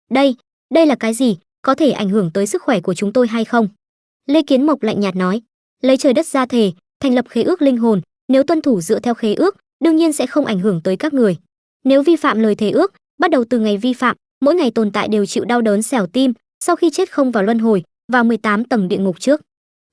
Đây là cái gì, có thể ảnh hưởng tới sức khỏe của chúng tôi hay không? Lê Kiến Mộc lạnh nhạt nói, lấy trời đất ra thề, thành lập khế ước linh hồn, nếu tuân thủ dựa theo khế ước, đương nhiên sẽ không ảnh hưởng tới các người. Nếu vi phạm lời thề ước, bắt đầu từ ngày vi phạm, mỗi ngày tồn tại đều chịu đau đớn xẻo tim, sau khi chết không vào luân hồi, vào 18 tầng địa ngục trước.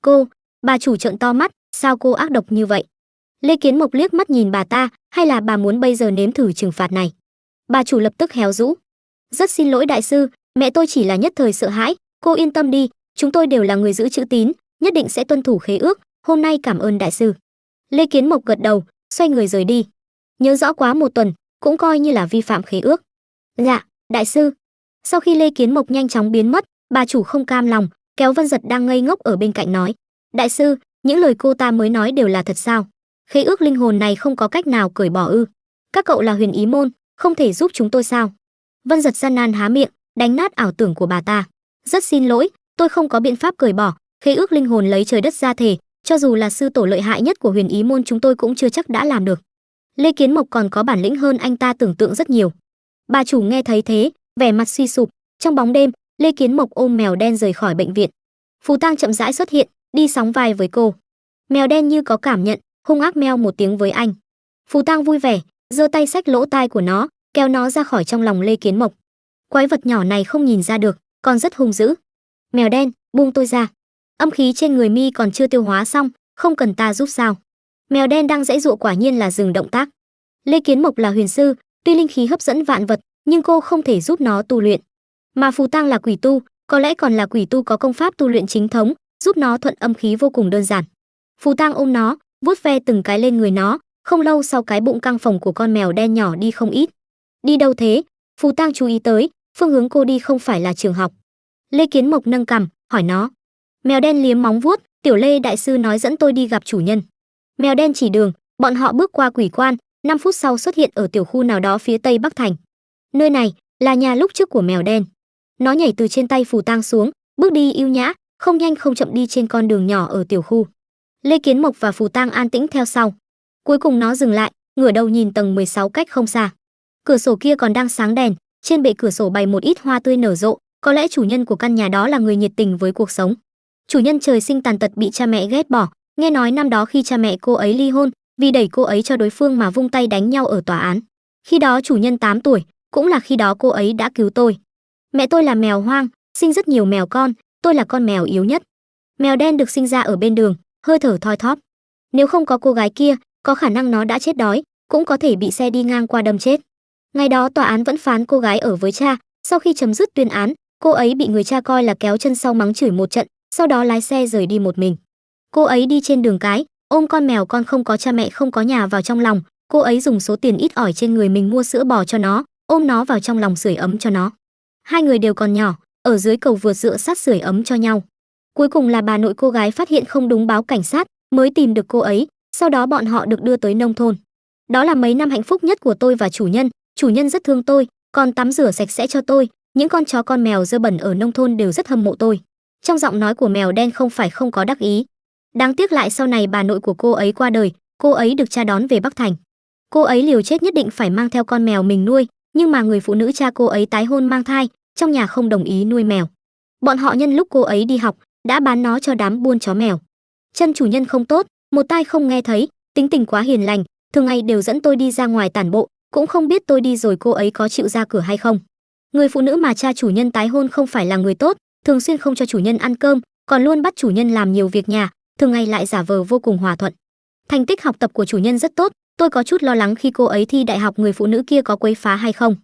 Bà chủ trợn to mắt, sao cô ác độc như vậy? Lê Kiến Mộc liếc mắt nhìn bà ta, hay là bà muốn bây giờ nếm thử trừng phạt này? Bà chủ lập tức héo rũ. Rất xin lỗi đại sư, mẹ tôi chỉ là nhất thời sợ hãi, cô yên tâm đi, chúng tôi đều là người giữ chữ tín, nhất định sẽ tuân thủ khế ước, hôm nay cảm ơn đại sư. Lê Kiến Mộc gật đầu, xoay người rời đi. Nhớ rõ quá 1 tuần, cũng coi như là vi phạm khế ước. Dạ, đại sư. Sau khi Lê Kiến Mộc nhanh chóng biến mất, bà chủ không cam lòng, kéo Vân Giật đang ngây ngốc ở bên cạnh nói, đại sư, những lời cô ta mới nói đều là thật sao? Khế ước linh hồn này không có cách nào cởi bỏ ư? Các cậu là Huyền Ý môn, không thể giúp chúng tôi sao? Vân Giật gian nan há miệng, đánh nát ảo tưởng của bà ta. Rất xin lỗi, tôi không có biện pháp cởi bỏ, khế ước linh hồn lấy trời đất ra thề, cho dù là sư tổ lợi hại nhất của Huyền Ý môn chúng tôi cũng chưa chắc đã làm được. Lê Kiến Mộc còn có bản lĩnh hơn anh ta tưởng tượng rất nhiều. Bà chủ nghe thấy thế, vẻ mặt suy sụp. Trong bóng đêm, Lê Kiến Mộc ôm mèo đen rời khỏi bệnh viện. Phù Tang chậm rãi xuất hiện, đi sóng vai với cô. Mèo đen như có cảm nhận, hung ác meo một tiếng với anh. Phù Tang vui vẻ, giơ tay xách lỗ tai của nó, kéo nó ra khỏi trong lòng Lê Kiến Mộc. Quái vật nhỏ này không nhìn ra được, còn rất hung dữ. Mèo đen, buông tôi ra. Âm khí trên người mi còn chưa tiêu hóa xong, không cần ta giúp sao? Mèo đen đang giãy giụa quả nhiên là dừng động tác. Lê Kiến Mộc là huyền sư, tuy linh khí hấp dẫn vạn vật, nhưng cô không thể giúp nó tu luyện. Mà Phù Tang là quỷ tu, có lẽ còn là quỷ tu có công pháp tu luyện chính thống, giúp nó thuận âm khí vô cùng đơn giản. Phù Tang ôm nó, vuốt ve từng cái lên người nó, không lâu sau cái bụng căng phồng của con mèo đen nhỏ đi không ít. Đi đâu thế? Phù Tang chú ý tới, phương hướng cô đi không phải là trường học. Lê Kiến Mộc nâng cằm, hỏi nó. Mèo đen liếm móng vuốt, tiểu Lê đại sư nói dẫn tôi đi gặp chủ nhân. Mèo đen chỉ đường, bọn họ bước qua quỷ quan, 5 phút sau xuất hiện ở tiểu khu nào đó phía tây Bắc Thành. Nơi này là nhà lúc trước của mèo đen. Nó nhảy từ trên tay Phù Tang xuống, bước đi ưu nhã, không nhanh không chậm đi trên con đường nhỏ ở tiểu khu. Lê Kiến Mộc và Phù Tang an tĩnh theo sau. Cuối cùng nó dừng lại, ngửa đầu nhìn tầng 16 cách không xa. Cửa sổ kia còn đang sáng đèn, trên bệ cửa sổ bày một ít hoa tươi nở rộ, có lẽ chủ nhân của căn nhà đó là người nhiệt tình với cuộc sống. Chủ nhân trời sinh tàn tật bị cha mẹ ghét bỏ, nghe nói năm đó khi cha mẹ cô ấy ly hôn, vì đẩy cô ấy cho đối phương mà vung tay đánh nhau ở tòa án. Khi đó chủ nhân 8 tuổi, cũng là khi đó cô ấy đã cứu tôi. Mẹ tôi là mèo hoang, sinh rất nhiều mèo con, tôi là con mèo yếu nhất. Mèo đen được sinh ra ở bên đường, hơi thở thoi thóp. Nếu không có cô gái kia, có khả năng nó đã chết đói, cũng có thể bị xe đi ngang qua đâm chết. Ngày đó tòa án vẫn phán cô gái ở với cha, sau khi chấm dứt tuyên án, cô ấy bị người cha coi là kéo chân sau mắng chửi một trận, sau đó lái xe rời đi một mình. Cô ấy đi trên đường cái, ôm con mèo con không có cha mẹ không có nhà vào trong lòng, cô ấy dùng số tiền ít ỏi trên người mình mua sữa bò cho nó, ôm nó vào trong lòng sưởi ấm cho nó. Hai người đều còn nhỏ, ở dưới cầu vượt dựa sát sưởi ấm cho nhau. Cuối cùng là bà nội cô gái phát hiện không đúng báo cảnh sát, mới tìm được cô ấy, sau đó bọn họ được đưa tới nông thôn. Đó là mấy năm hạnh phúc nhất của tôi và chủ nhân rất thương tôi, còn tắm rửa sạch sẽ cho tôi, những con chó con mèo dơ bẩn ở nông thôn đều rất hâm mộ tôi. Trong giọng nói của mèo đen không phải không có đắc ý. Đáng tiếc lại sau này bà nội của cô ấy qua đời, cô ấy được cha đón về Bắc Thành. Cô ấy liều chết nhất định phải mang theo con mèo mình nuôi, nhưng mà người phụ nữ cha cô ấy tái hôn mang thai, trong nhà không đồng ý nuôi mèo. Bọn họ nhân lúc cô ấy đi học, đã bán nó cho đám buôn chó mèo. Chân chủ nhân không tốt, một tai không nghe thấy, tính tình quá hiền lành, thường ngày đều dẫn tôi đi ra ngoài tản bộ, cũng không biết tôi đi rồi cô ấy có chịu ra cửa hay không. Người phụ nữ mà cha chủ nhân tái hôn không phải là người tốt, thường xuyên không cho chủ nhân ăn cơm, còn luôn bắt chủ nhân làm nhiều việc nhà, thường ngày lại giả vờ vô cùng hòa thuận. Thành tích học tập của chủ nhân rất tốt, tôi có chút lo lắng khi cô ấy thi đại học người phụ nữ kia có quấy phá hay không.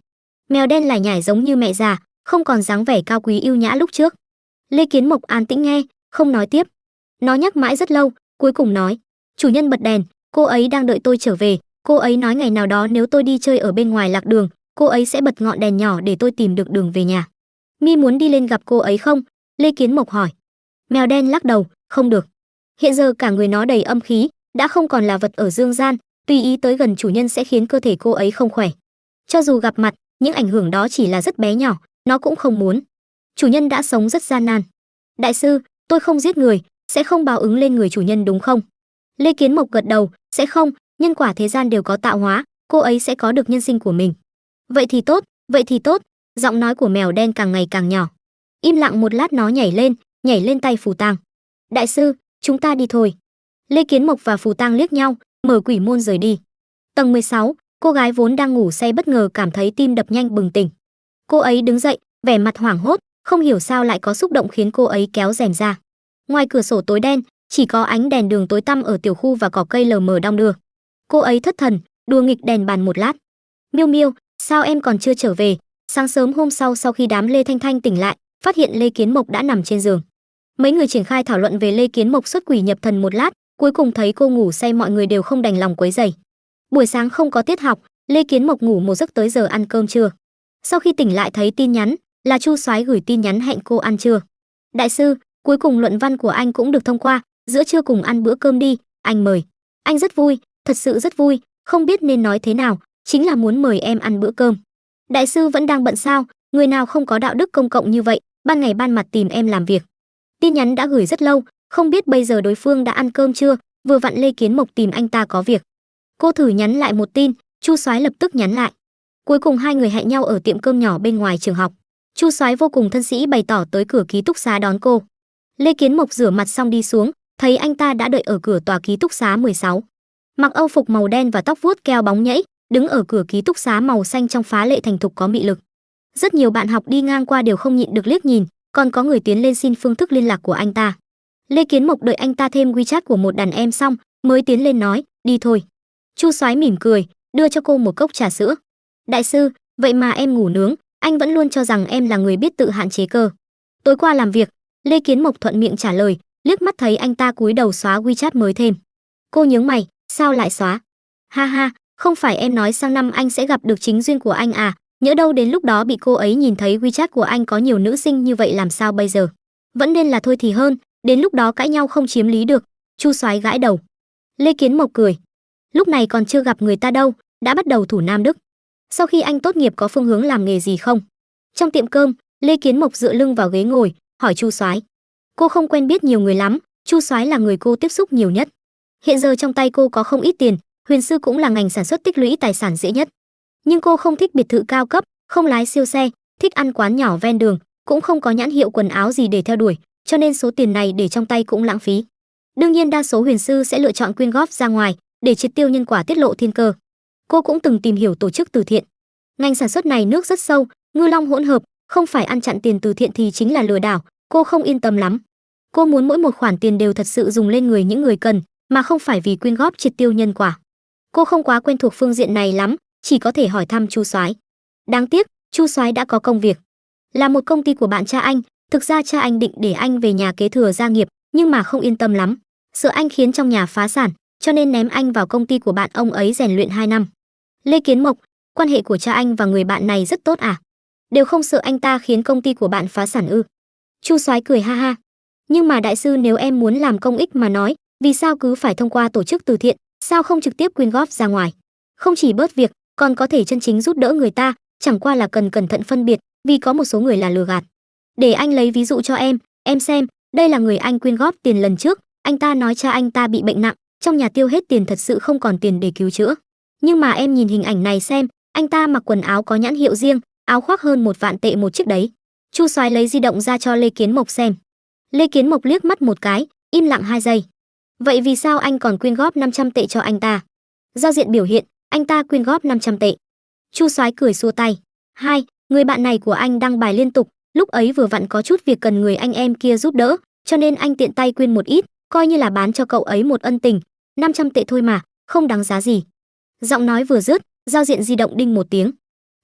Mèo đen lải nhải giống như mẹ già, không còn dáng vẻ cao quý yêu nhã lúc trước. Lê Kiến Mộc an tĩnh nghe, không nói tiếp. Nó nhắc mãi rất lâu, cuối cùng nói, chủ nhân bật đèn, cô ấy đang đợi tôi trở về. Cô ấy nói ngày nào đó nếu tôi đi chơi ở bên ngoài lạc đường, cô ấy sẽ bật ngọn đèn nhỏ để tôi tìm được đường về nhà. Mi muốn đi lên gặp cô ấy không? Lê Kiến Mộc hỏi. Mèo đen lắc đầu, không được. Hiện giờ cả người nó đầy âm khí, đã không còn là vật ở dương gian, tùy ý tới gần chủ nhân sẽ khiến cơ thể cô ấy không khỏe. Cho dù gặp mặt, những ảnh hưởng đó chỉ là rất bé nhỏ, nó cũng không muốn. Chủ nhân đã sống rất gian nan. Đại sư, tôi không giết người, sẽ không báo ứng lên người chủ nhân đúng không? Lê Kiến Mộc gật đầu, sẽ không, nhân quả thế gian đều có tạo hóa, cô ấy sẽ có được nhân sinh của mình. Vậy thì tốt, vậy thì tốt. Giọng nói của mèo đen càng ngày càng nhỏ. Im lặng một lát nó nhảy lên tay Phù Tang. Đại sư, chúng ta đi thôi. Lê Kiến Mộc và Phù Tang liếc nhau, mở quỷ môn rời đi. Tầng 16, cô gái vốn đang ngủ say bất ngờ cảm thấy tim đập nhanh bừng tỉnh. Cô ấy đứng dậy, vẻ mặt hoảng hốt, không hiểu sao lại có xúc động khiến cô ấy kéo rèm ra. Ngoài cửa sổ tối đen, chỉ có ánh đèn đường tối tăm ở tiểu khu và cỏ cây lờ mờ đong đưa. Cô ấy thất thần, đùa nghịch đèn bàn một lát. Miêu Miêu, sao em còn chưa trở về? Sáng sớm hôm sau khi đám Lê Thanh Thanh tỉnh lại, phát hiện Lê Kiến Mộc đã nằm trên giường. Mấy người triển khai thảo luận về Lê Kiến Mộc xuất quỷ nhập thần một lát, cuối cùng thấy cô ngủ say mọi người đều không đành lòng quấy rầy. Buổi sáng không có tiết học, Lê Kiến Mộc ngủ một giấc tới giờ ăn cơm trưa. Sau khi tỉnh lại thấy tin nhắn, là Chu Soái gửi tin nhắn hẹn cô ăn trưa. Đại sư, cuối cùng luận văn của anh cũng được thông qua, giữa trưa cùng ăn bữa cơm đi, anh mời. Anh rất vui, thật sự rất vui, không biết nên nói thế nào, chính là muốn mời em ăn bữa cơm. Đại sư vẫn đang bận sao, người nào không có đạo đức công cộng như vậy, ban ngày ban mặt tìm em làm việc. Tin nhắn đã gửi rất lâu, không biết bây giờ đối phương đã ăn cơm chưa, vừa vặn Lê Kiến Mộc tìm anh ta có việc. Cô thử nhắn lại một tin, Chu Soái lập tức nhắn lại. Cuối cùng hai người hẹn nhau ở tiệm cơm nhỏ bên ngoài trường học. Chu Soái vô cùng thân sĩ bày tỏ tới cửa ký túc xá đón cô. Lê Kiến Mộc rửa mặt xong đi xuống, thấy anh ta đã đợi ở cửa tòa ký túc xá 16. Mặc âu phục màu đen và tóc vuốt keo bóng nhẫy, đứng ở cửa ký túc xá màu xanh trong phá lệ thành thục có mị lực. Rất nhiều bạn học đi ngang qua đều không nhịn được liếc nhìn, còn có người tiến lên xin phương thức liên lạc của anh ta. Lê Kiến Mộc đợi anh ta thêm WeChat của một đàn em xong, mới tiến lên nói, đi thôi. Chu Soái mỉm cười, đưa cho cô một cốc trà sữa. Đại sư, vậy mà em ngủ nướng, anh vẫn luôn cho rằng em là người biết tự hạn chế cơ. Tối qua làm việc, Lê Kiến Mộc thuận miệng trả lời, liếc mắt thấy anh ta cúi đầu xóa WeChat mới thêm. Cô nhướng mày, sao lại xóa? Ha ha, không phải em nói sang năm anh sẽ gặp được chính duyên của anh à, nhỡ đâu đến lúc đó bị cô ấy nhìn thấy WeChat của anh có nhiều nữ sinh như vậy làm sao bây giờ? Vẫn nên là thôi thì hơn, đến lúc đó cãi nhau không chiếm lý được. Chu Soái gãi đầu. Lê Kiến Mộc cười. Lúc này còn chưa gặp người ta đâu, đã bắt đầu thủ Nam Đức. Sau khi anh tốt nghiệp có phương hướng làm nghề gì không? Trong tiệm cơm, Lê Kiến Mộc dựa lưng vào ghế ngồi, hỏi Chu Soái. Cô không quen biết nhiều người lắm, Chu Soái là người cô tiếp xúc nhiều nhất. Hiện giờ trong tay cô có không ít tiền, huyền sư cũng là ngành sản xuất tích lũy tài sản dễ nhất. Nhưng cô không thích biệt thự cao cấp, không lái siêu xe, thích ăn quán nhỏ ven đường, cũng không có nhãn hiệu quần áo gì để theo đuổi, cho nên số tiền này để trong tay cũng lãng phí. Đương nhiên đa số huyền sư sẽ lựa chọn quyên góp ra ngoài để triệt tiêu nhân quả tiết lộ thiên cơ. Cô cũng từng tìm hiểu tổ chức từ thiện. Ngành sản xuất này nước rất sâu, ngư long hỗn hợp, không phải ăn chặn tiền từ thiện thì chính là lừa đảo, cô không yên tâm lắm. Cô muốn mỗi một khoản tiền đều thật sự dùng lên người những người cần, mà không phải vì quyên góp triệt tiêu nhân quả. Cô không quá quen thuộc phương diện này lắm, chỉ có thể hỏi thăm Chu Soái. Đáng tiếc, Chu Soái đã có công việc. Là một công ty của bạn cha anh, thực ra cha anh định để anh về nhà kế thừa gia nghiệp, nhưng mà không yên tâm lắm, sợ anh khiến trong nhà phá sản, cho nên ném anh vào công ty của bạn ông ấy rèn luyện 2 năm. Lê Kiến Mộc, quan hệ của cha anh và người bạn này rất tốt à? Đều không sợ anh ta khiến công ty của bạn phá sản ư? Chu Soái cười ha ha. Nhưng mà đại sư, nếu em muốn làm công ích mà nói, vì sao cứ phải thông qua tổ chức từ thiện, sao không trực tiếp quyên góp ra ngoài? Không chỉ bớt việc, còn có thể chân chính giúp đỡ người ta, chẳng qua là cần cẩn thận phân biệt, vì có một số người là lừa gạt. Để anh lấy ví dụ cho em xem, đây là người anh quyên góp tiền lần trước, anh ta nói cha anh ta bị bệnh nặng, trong nhà tiêu hết tiền thật sự không còn tiền để cứu chữa. Nhưng mà em nhìn hình ảnh này xem, anh ta mặc quần áo có nhãn hiệu riêng, áo khoác hơn 1 vạn tệ một chiếc đấy. Chu Soái lấy di động ra cho Lê Kiến Mộc xem. Lê Kiến Mộc liếc mắt một cái, im lặng 2 giây. Vậy vì sao anh còn quyên góp 500 tệ cho anh ta? Giao diện biểu hiện, anh ta quyên góp 500 tệ. Chu Soái cười xua tay. Người bạn này của anh đăng bài liên tục, lúc ấy vừa vặn có chút việc cần người anh em kia giúp đỡ, cho nên anh tiện tay quyên một ít, coi như là bán cho cậu ấy một ân tình. 500 tệ thôi mà, không đáng giá gì. Giọng nói vừa dứt, giao diện di động đinh một tiếng.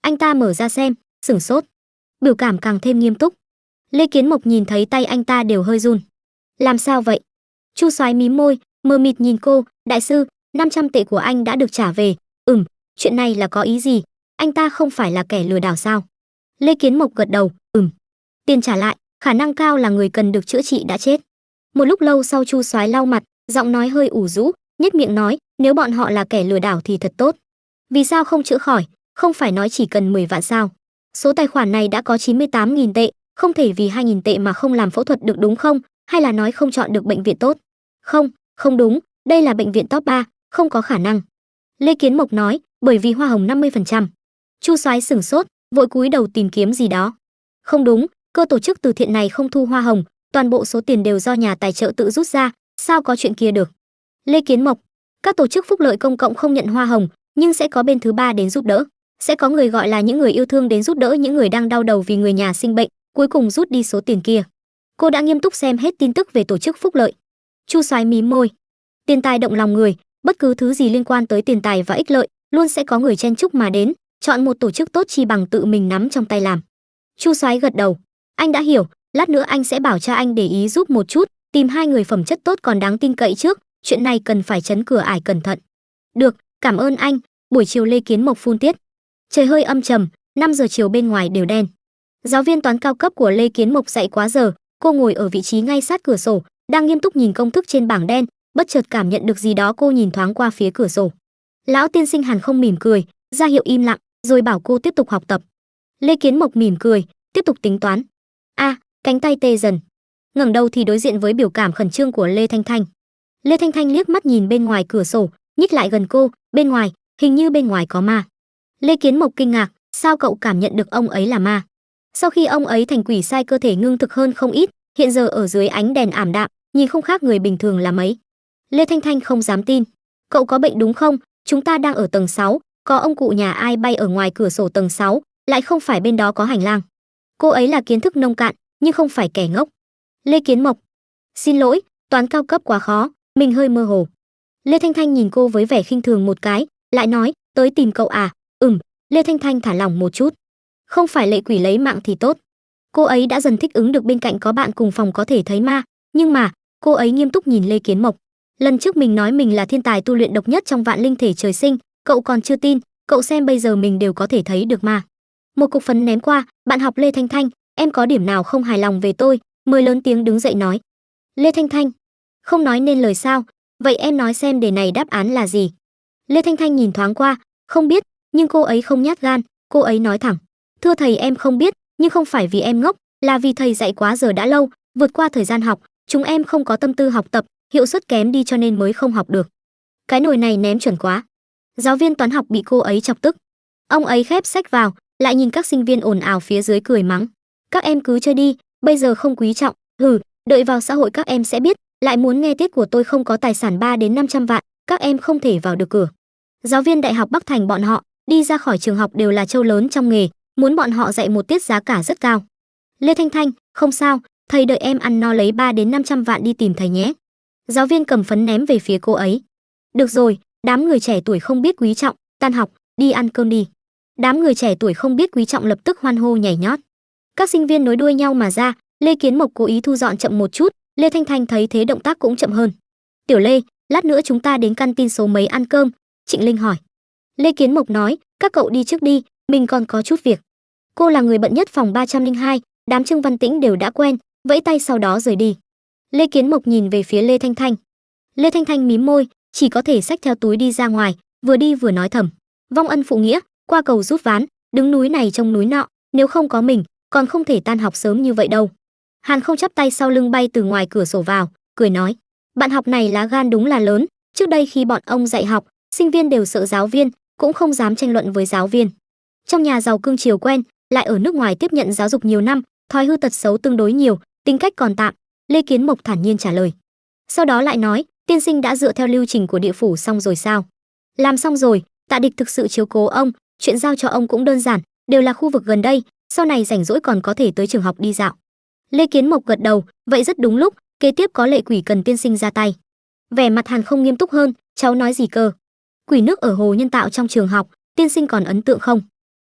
Anh ta mở ra xem, sửng sốt, biểu cảm càng thêm nghiêm túc. Lê Kiến Mộc nhìn thấy tay anh ta đều hơi run. Làm sao vậy? Chu Soái mím môi, mờ mịt nhìn cô. Đại sư, 500 tệ của anh đã được trả về. Chuyện này là có ý gì? Anh ta không phải là kẻ lừa đảo sao? Lê Kiến Mộc gật đầu, Tiền trả lại, khả năng cao là người cần được chữa trị đã chết. Một lúc lâu sau Chu Soái lau mặt, giọng nói hơi ủ rũ, nhếch miệng nói, nếu bọn họ là kẻ lừa đảo thì thật tốt. Vì sao không chữa khỏi? Không phải nói chỉ cần 10 vạn sao? Số tài khoản này đã có 98.000 tệ, không thể vì 2.000 tệ mà không làm phẫu thuật được đúng không? Hay là nói không chọn được bệnh viện tốt? Không đúng, đây là bệnh viện top 3, không có khả năng. Lê Kiến Mộc nói, bởi vì hoa hồng 50%. Chu Soái sửng sốt, vội cúi đầu tìm kiếm gì đó. Không đúng, cơ tổ chức từ thiện này không thu hoa hồng, toàn bộ số tiền đều do nhà tài trợ tự rút ra, sao có chuyện kia được? Lê Kiến Mộc, các tổ chức phúc lợi công cộng không nhận hoa hồng, nhưng sẽ có bên thứ ba đến giúp đỡ. Sẽ có người gọi là những người yêu thương đến giúp đỡ những người đang đau đầu vì người nhà sinh bệnh, cuối cùng rút đi số tiền kia. Cô đã nghiêm túc xem hết tin tức về tổ chức phúc lợi. Chu Soái mím môi. Tiền tài động lòng người, bất cứ thứ gì liên quan tới tiền tài và ích lợi, luôn sẽ có người chen chúc mà đến, chọn một tổ chức tốt chi bằng tự mình nắm trong tay làm. Chu Soái gật đầu. Anh đã hiểu, lát nữa anh sẽ bảo cha anh để ý giúp một chút, tìm 2 người phẩm chất tốt còn đáng tin cậy trước, chuyện này cần phải trấn cửa ải cẩn thận. Được, cảm ơn anh. Buổi chiều Lê Kiến Mộc phun tiết. Trời hơi âm trầm, 5 giờ chiều bên ngoài đều đen. Giáo viên toán cao cấp của Lê Kiến Mộc dạy quá giờ, cô ngồi ở vị trí ngay sát cửa sổ, đang nghiêm túc nhìn công thức trên bảng đen, bất chợt cảm nhận được gì đó, cô nhìn thoáng qua phía cửa sổ. Lão tiên sinh Hàn không mỉm cười, ra hiệu im lặng, rồi bảo cô tiếp tục học tập. Lê Kiến Mộc mỉm cười, tiếp tục tính toán. Cánh tay tê dần. Ngẩng đầu thì đối diện với biểu cảm khẩn trương của Lê Thanh Thanh. Lê Thanh Thanh liếc mắt nhìn bên ngoài cửa sổ, nhích lại gần cô, bên ngoài, hình như bên ngoài có ma. Lê Kiến Mộc kinh ngạc, sao cậu cảm nhận được ông ấy là ma? Sau khi ông ấy thành quỷ sai, cơ thể ngưng thực hơn không ít, hiện giờ ở dưới ánh đèn ảm đạm, nhìn không khác người bình thường là mấy. Lê Thanh Thanh không dám tin. Cậu có bệnh đúng không? Chúng ta đang ở tầng 6, có ông cụ nhà ai bay ở ngoài cửa sổ tầng 6, lại không phải bên đó có hành lang. Cô ấy là kiến thức nông cạn, nhưng không phải kẻ ngốc. Lê Kiến Mộc, xin lỗi, toán cao cấp quá khó, mình hơi mơ hồ. Lê Thanh Thanh nhìn cô với vẻ khinh thường một cái, lại nói, tới tìm cậu à? Lê Thanh Thanh thả lỏng một chút. Không phải lệ quỷ lấy mạng thì tốt. Cô ấy đã dần thích ứng được bên cạnh có bạn cùng phòng có thể thấy ma, nhưng mà, cô ấy nghiêm túc nhìn Lê Kiến Mộc. Lần trước mình nói mình là thiên tài tu luyện độc nhất trong vạn linh thể trời sinh, cậu còn chưa tin, cậu xem bây giờ mình đều có thể thấy được ma. Một cục phấn ném qua, bạn học Lê Thanh Thanh, em có điểm nào không hài lòng về tôi? Mới lớn tiếng đứng dậy nói. Lê Thanh Thanh, không nói nên lời sao? Vậy em nói xem đề này đáp án là gì? Lê Thanh Thanh nhìn thoáng qua, không biết, nhưng cô ấy không nhát gan, cô ấy nói thẳng. Thưa thầy, em không biết, nhưng không phải vì em ngốc, là vì thầy dạy quá giờ đã lâu, vượt qua thời gian học, chúng em không có tâm tư học tập, hiệu suất kém đi cho nên mới không học được. Cái nồi này ném chuẩn quá. Giáo viên toán học bị cô ấy chọc tức. Ông ấy khép sách vào, lại nhìn các sinh viên ồn ào phía dưới cười mắng. Các em cứ chơi đi, bây giờ không quý trọng, đợi vào xã hội các em sẽ biết, lại muốn nghe tiết của tôi không có tài sản 3 đến 500 vạn, các em không thể vào được cửa. Giáo viên Đại học Bắc Thành bọn họ, đi ra khỏi trường học đều là trâu lớn trong nghề, muốn bọn họ dạy một tiết giá cả rất cao. Lê Thanh Thanh, không sao, thầy đợi em ăn no lấy 3 đến 500 vạn đi tìm thầy nhé. Giáo viên cầm phấn ném về phía cô ấy. Được rồi, đám người trẻ tuổi không biết quý trọng, tan học, đi ăn cơm đi. Đám người trẻ tuổi không biết quý trọng lập tức hoan hô nhảy nhót. Các sinh viên nối đuôi nhau mà ra, Lê Kiến Mộc cố ý thu dọn chậm một chút, Lê Thanh Thanh thấy thế động tác cũng chậm hơn. Tiểu Lê, lát nữa chúng ta đến căn tin số mấy ăn cơm? Trịnh Linh hỏi. Lê Kiến Mộc nói, các cậu đi trước đi, mình còn có chút việc. Cô là người bận nhất phòng 302, đám Trương Văn Tĩnh đều đã quen, vẫy tay sau đó rời đi. Lê Kiến Mộc nhìn về phía Lê Thanh Thanh. Lê Thanh Thanh mím môi, chỉ có thể xách theo túi đi ra ngoài, vừa đi vừa nói thầm. Vong ân phụ nghĩa, qua cầu rút ván, đứng núi này trông núi nọ, nếu không có mình, còn không thể tan học sớm như vậy đâu. Hàn không chắp tay sau lưng bay từ ngoài cửa sổ vào, cười nói. Bạn học này lá gan đúng là lớn, trước đây khi bọn ông dạy học, sinh viên đều sợ giáo viên, cũng không dám tranh luận với giáo viên. Trong nhà giàu cưng chiều quen, lại ở nước ngoài tiếp nhận giáo dục nhiều năm, thói hư tật xấu tương đối nhiều, tính cách còn tạm. Lê Kiến Mộc thản nhiên trả lời. Sau đó lại nói, tiên sinh đã dựa theo lưu trình của địa phủ xong rồi sao? Làm xong rồi, Tạ Địch thực sự chiếu cố ông, chuyện giao cho ông cũng đơn giản, đều là khu vực gần đây, sau này rảnh rỗi còn có thể tới trường học đi dạo. Lê Kiến Mộc gật đầu, vậy rất đúng lúc, kế tiếp có lệ quỷ cần tiên sinh ra tay. Vẻ mặt Hàn không nghiêm túc hơn, cháu nói gì cơ? Quỷ nước ở hồ nhân tạo trong trường học, tiên sinh còn ấn tượng không?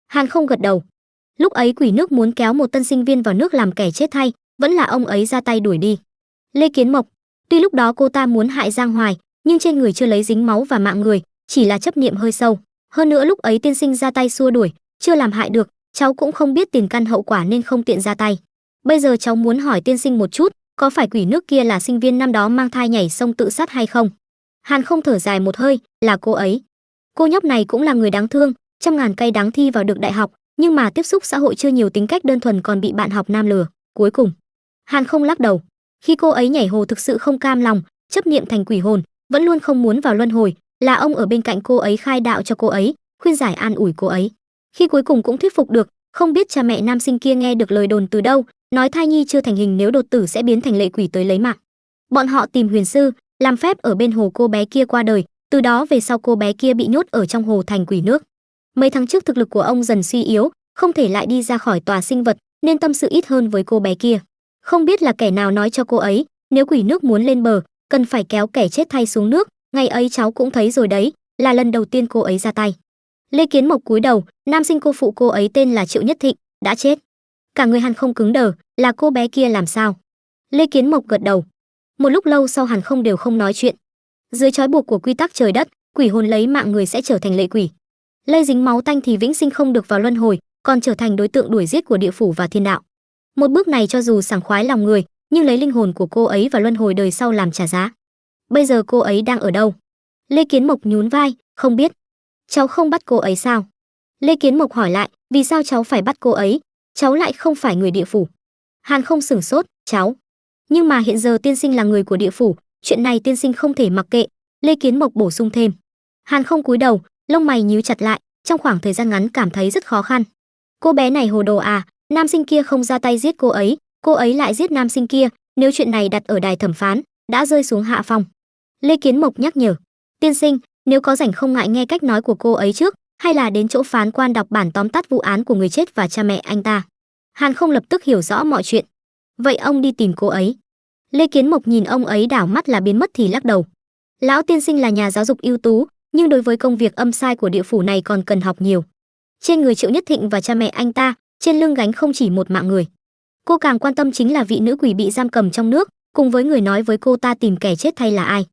Hàn Không gật đầu. Lúc ấy quỷ nước muốn kéo một tân sinh viên vào nước làm kẻ chết thay, vẫn là ông ấy ra tay đuổi đi. Lê Kiến Mộc, tuy lúc đó cô ta muốn hại Giang Hoài, nhưng trên người chưa lấy dính máu và mạng người, chỉ là chấp niệm hơi sâu. Hơn nữa lúc ấy tiên sinh ra tay xua đuổi, chưa làm hại được, cháu cũng không biết tiền căn hậu quả nên không tiện ra tay. Bây giờ cháu muốn hỏi tiên sinh một chút, có phải quỷ nước kia là sinh viên năm đó mang thai nhảy sông tự sát hay không? Hàn Không thở dài một hơi, là cô ấy. Cô nhóc này cũng là người đáng thương, trăm ngàn cây đắng thi vào được đại học, nhưng mà tiếp xúc xã hội chưa nhiều, tính cách đơn thuần, còn bị bạn học nam lừa. Cuối cùng, Hàn Không lắc đầu. Khi cô ấy nhảy hồ thực sự không cam lòng, chấp niệm thành quỷ hồn, vẫn luôn không muốn vào luân hồi, là ông ở bên cạnh cô ấy khai đạo cho cô ấy, khuyên giải an ủi cô ấy. Khi cuối cùng cũng thuyết phục được, không biết cha mẹ nam sinh kia nghe được lời đồn từ đâu, nói thai nhi chưa thành hình nếu đột tử sẽ biến thành lệ quỷ tới lấy mạng. Bọn họ tìm huyền sư, làm phép ở bên hồ cô bé kia qua đời, từ đó về sau cô bé kia bị nhốt ở trong hồ thành quỷ nước. Mấy tháng trước thực lực của ông dần suy yếu, không thể lại đi ra khỏi tòa sinh vật, nên tâm sự ít hơn với cô bé kia. Không biết là kẻ nào nói cho cô ấy, nếu quỷ nước muốn lên bờ, cần phải kéo kẻ chết thay xuống nước, ngày ấy cháu cũng thấy rồi đấy, là lần đầu tiên cô ấy ra tay. Lê Kiến Mộc cúi đầu, nam sinh cô phụ cô ấy tên là Triệu Nhất Thịnh, đã chết. Cả người Hàn Không cứng đờ, là cô bé kia làm sao? Lê Kiến Mộc gật đầu. Một lúc lâu sau Hàn Không đều không nói chuyện. Dưới trói buộc của quy tắc trời đất, quỷ hồn lấy mạng người sẽ trở thành lệ quỷ. Lây dính máu tanh thì vĩnh sinh không được vào luân hồi, còn trở thành đối tượng đuổi giết của địa phủ và thiên đạo. Một bước này cho dù sảng khoái lòng người, nhưng lấy linh hồn của cô ấy vào luân hồi đời sau làm trả giá. Bây giờ cô ấy đang ở đâu? Lê Kiến Mộc nhún vai, không biết. Cháu không bắt cô ấy sao? Lê Kiến Mộc hỏi lại, vì sao cháu phải bắt cô ấy? Cháu lại không phải người địa phủ. Hàn Không sửng sốt, cháu. Nhưng mà hiện giờ tiên sinh là người của địa phủ, chuyện này tiên sinh không thể mặc kệ. Lê Kiến Mộc bổ sung thêm. Hàn Không cúi đầu, lông mày nhíu chặt lại, trong khoảng thời gian ngắn cảm thấy rất khó khăn. Cô bé này hồ đồ à, nam sinh kia không ra tay giết cô ấy lại giết nam sinh kia, nếu chuyện này đặt ở đài thẩm phán, đã rơi xuống hạ phong. Lê Kiến Mộc nhắc nhở, tiên sinh, nếu có rảnh không ngại nghe cách nói của cô ấy trước, hay là đến chỗ phán quan đọc bản tóm tắt vụ án của người chết và cha mẹ anh ta. Hàn Không lập tức hiểu rõ mọi chuyện. Vậy ông đi tìm cô ấy. Lê Kiến Mộc nhìn ông ấy đảo mắt là biến mất thì lắc đầu. Lão tiên sinh là nhà giáo dục ưu tú, nhưng đối với công việc âm sai của địa phủ này còn cần học nhiều. Trên người Triệu Nhất Thịnh và cha mẹ anh ta, trên lưng gánh không chỉ một mạng người. Cô càng quan tâm chính là vị nữ quỷ bị giam cầm trong nước, cùng với người nói với cô ta tìm kẻ chết thay là ai.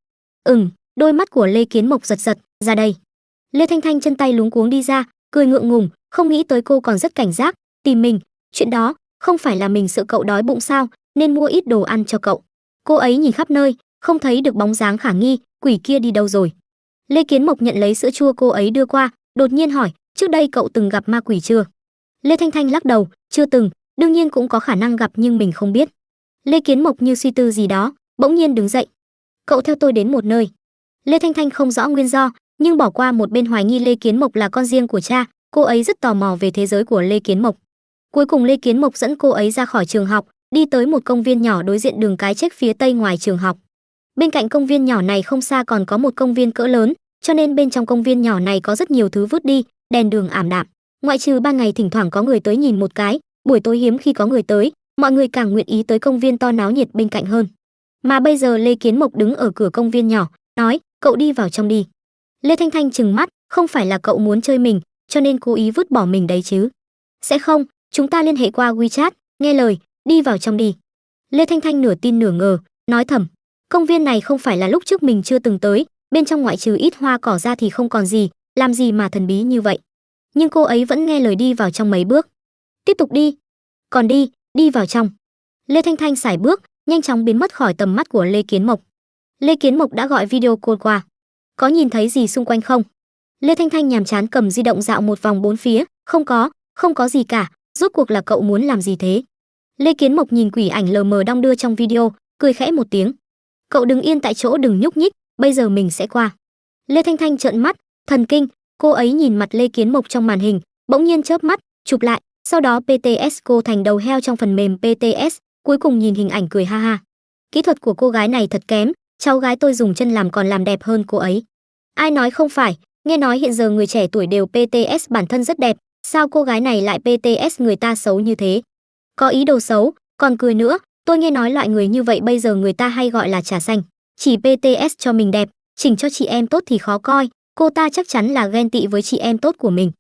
Đôi mắt của Lê Kiến Mộc giật giật, ra đây. Lê Thanh Thanh chân tay luống cuống đi ra, cười ngượng ngùng, không nghĩ tới cô còn rất cảnh giác, tìm mình, chuyện đó, không phải là mình sợ cậu đói bụng sao, nên mua ít đồ ăn cho cậu. Cô ấy nhìn khắp nơi, không thấy được bóng dáng khả nghi, quỷ kia đi đâu rồi. Lê Kiến Mộc nhận lấy sữa chua cô ấy đưa qua, đột nhiên hỏi, trước đây cậu từng gặp ma quỷ chưa? Lê Thanh Thanh lắc đầu, chưa từng, đương nhiên cũng có khả năng gặp nhưng mình không biết. Lê Kiến Mộc như suy tư gì đó, bỗng nhiên đứng dậy. Cậu theo tôi đến một nơi. Lê Thanh Thanh không rõ nguyên do, nhưng bỏ qua một bên hoài nghi Lê Kiến Mộc là con riêng của cha, cô ấy rất tò mò về thế giới của Lê Kiến Mộc. Cuối cùng Lê Kiến Mộc dẫn cô ấy ra khỏi trường học, đi tới một công viên nhỏ đối diện đường cái chếch phía tây ngoài trường học. Bên cạnh công viên nhỏ này không xa còn có một công viên cỡ lớn, cho nên bên trong công viên nhỏ này có rất nhiều thứ vứt đi, đèn đường ảm đạm. Ngoại trừ ban ngày thỉnh thoảng có người tới nhìn một cái, buổi tối hiếm khi có người tới, mọi người càng nguyện ý tới công viên to náo nhiệt bên cạnh hơn. Mà bây giờ Lê Kiến Mộc đứng ở cửa công viên nhỏ, nói, cậu đi vào trong đi. Lê Thanh Thanh trừng mắt, không phải là cậu muốn chơi mình, cho nên cố ý vứt bỏ mình đấy chứ? Sẽ không, chúng ta liên hệ qua WeChat, nghe lời, đi vào trong đi. Lê Thanh Thanh nửa tin nửa ngờ, nói thầm, công viên này không phải là lúc trước mình chưa từng tới, bên trong ngoại trừ ít hoa cỏ ra thì không còn gì, làm gì mà thần bí như vậy. Nhưng cô ấy vẫn nghe lời đi vào trong mấy bước. Tiếp tục đi. Còn đi vào trong. Lê Thanh Thanh sải bước, nhanh chóng biến mất khỏi tầm mắt của Lê Kiến Mộc. Lê Kiến Mộc đã gọi video call qua. Có nhìn thấy gì xung quanh không? Lê Thanh Thanh nhàm chán cầm di động dạo một vòng bốn phía, không có gì cả, rốt cuộc là cậu muốn làm gì thế? Lê Kiến Mộc nhìn quỷ ảnh lờ mờ đong đưa trong video, cười khẽ một tiếng. Cậu đứng yên tại chỗ đừng nhúc nhích, bây giờ mình sẽ qua. Lê Thanh Thanh trợn mắt, thần kinh, cô ấy nhìn mặt Lê Kiến Mộc trong màn hình, bỗng nhiên chớp mắt, chụp lại, sau đó PTS cô thành đầu heo trong phần mềm PTS, cuối cùng nhìn hình ảnh cười ha ha. Kỹ thuật của cô gái này thật kém, cháu gái tôi dùng chân làm còn làm đẹp hơn cô ấy. Ai nói không phải, nghe nói hiện giờ người trẻ tuổi đều PTS bản thân rất đẹp, sao cô gái này lại PTS người ta xấu như thế? Có ý đồ xấu, còn cười nữa, tôi nghe nói loại người như vậy bây giờ người ta hay gọi là trà xanh. Chỉ PTS cho mình đẹp, chỉnh cho chị em tốt thì khó coi, cô ta chắc chắn là ghen tị với chị em tốt của mình.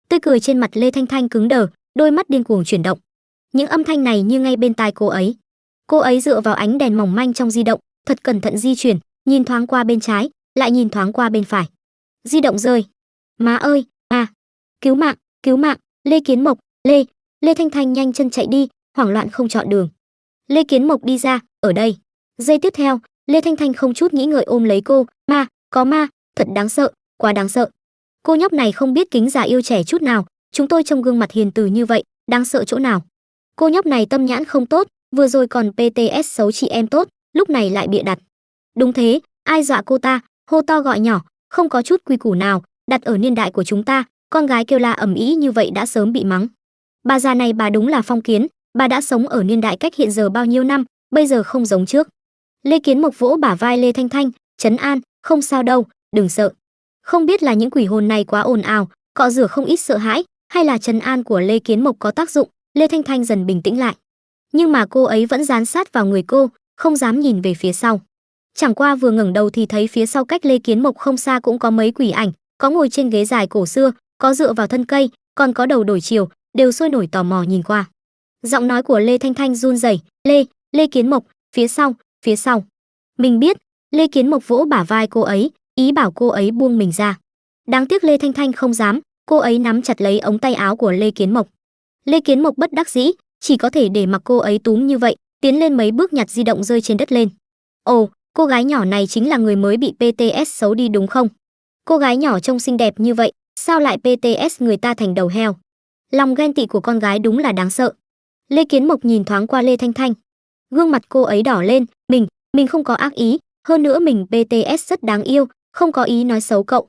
Tươi cười trên mặt Lê Thanh Thanh cứng đờ, đôi mắt điên cuồng chuyển động. Những âm thanh này như ngay bên tai cô ấy. Cô ấy dựa vào ánh đèn mỏng manh trong di động, thật cẩn thận di chuyển, nhìn thoáng qua bên trái, lại nhìn thoáng qua bên phải. Di động rơi. Má ơi, à, cứu mạng, Lê Kiến Mộc, Lê Thanh Thanh nhanh chân chạy đi, hoảng loạn không chọn đường. Lê Kiến Mộc đi ra, ở đây. Giây tiếp theo, Lê Thanh Thanh không chút nghĩ ngợi ôm lấy cô, có ma, thật đáng sợ, quá đáng sợ. Cô nhóc này không biết kính già yêu trẻ chút nào, chúng tôi trông gương mặt hiền từ như vậy, đáng sợ chỗ nào? Cô nhóc này tâm nhãn không tốt, vừa rồi còn PTS xấu chị em tốt, lúc này lại bịa đặt. Đúng thế, ai dọa cô ta, hô to gọi nhỏ, không có chút quy củ nào, đặt ở niên đại của chúng ta, con gái kêu la ầm ĩ như vậy đã sớm bị mắng. Bà già này bà đúng là phong kiến, bà đã sống ở niên đại cách hiện giờ bao nhiêu năm, bây giờ không giống trước. Lê Kiến Mộc vỗ bả vai Lê Thanh Thanh, trấn an, không sao đâu, đừng sợ. Không biết là những quỷ hồn này quá ồn ào, cọ rửa không ít sợ hãi, hay là trấn an của Lê Kiến Mộc có tác dụng, Lê Thanh Thanh dần bình tĩnh lại. Nhưng mà cô ấy vẫn dán sát vào người cô, không dám nhìn về phía sau. Chẳng qua vừa ngẩng đầu thì thấy phía sau cách Lê Kiến Mộc không xa cũng có mấy quỷ ảnh, có ngồi trên ghế dài cổ xưa, có dựa vào thân cây, còn có đầu đổi chiều, đều sôi nổi tò mò nhìn qua. Giọng nói của Lê Thanh Thanh run rẩy, Lê Kiến Mộc, phía sau. Mình biết, Lê Kiến Mộc vỗ bả vai cô ấy, ý bảo cô ấy buông mình ra. Đáng tiếc Lê Thanh Thanh không dám, cô ấy nắm chặt lấy ống tay áo của Lê Kiến Mộc. Lê Kiến Mộc bất đắc dĩ, chỉ có thể để mặc cô ấy túm như vậy, tiến lên mấy bước nhặt di động rơi trên đất lên. Ồ, cô gái nhỏ này chính là người mới bị PTS xấu đi đúng không? Cô gái nhỏ trông xinh đẹp như vậy, sao lại PTS người ta thành đầu heo? Lòng ghen tị của con gái đúng là đáng sợ. Lê Kiến Mộc nhìn thoáng qua Lê Thanh Thanh. Gương mặt cô ấy đỏ lên, mình không có ác ý, hơn nữa mình PTS rất đáng yêu, không có ý nói xấu cậu.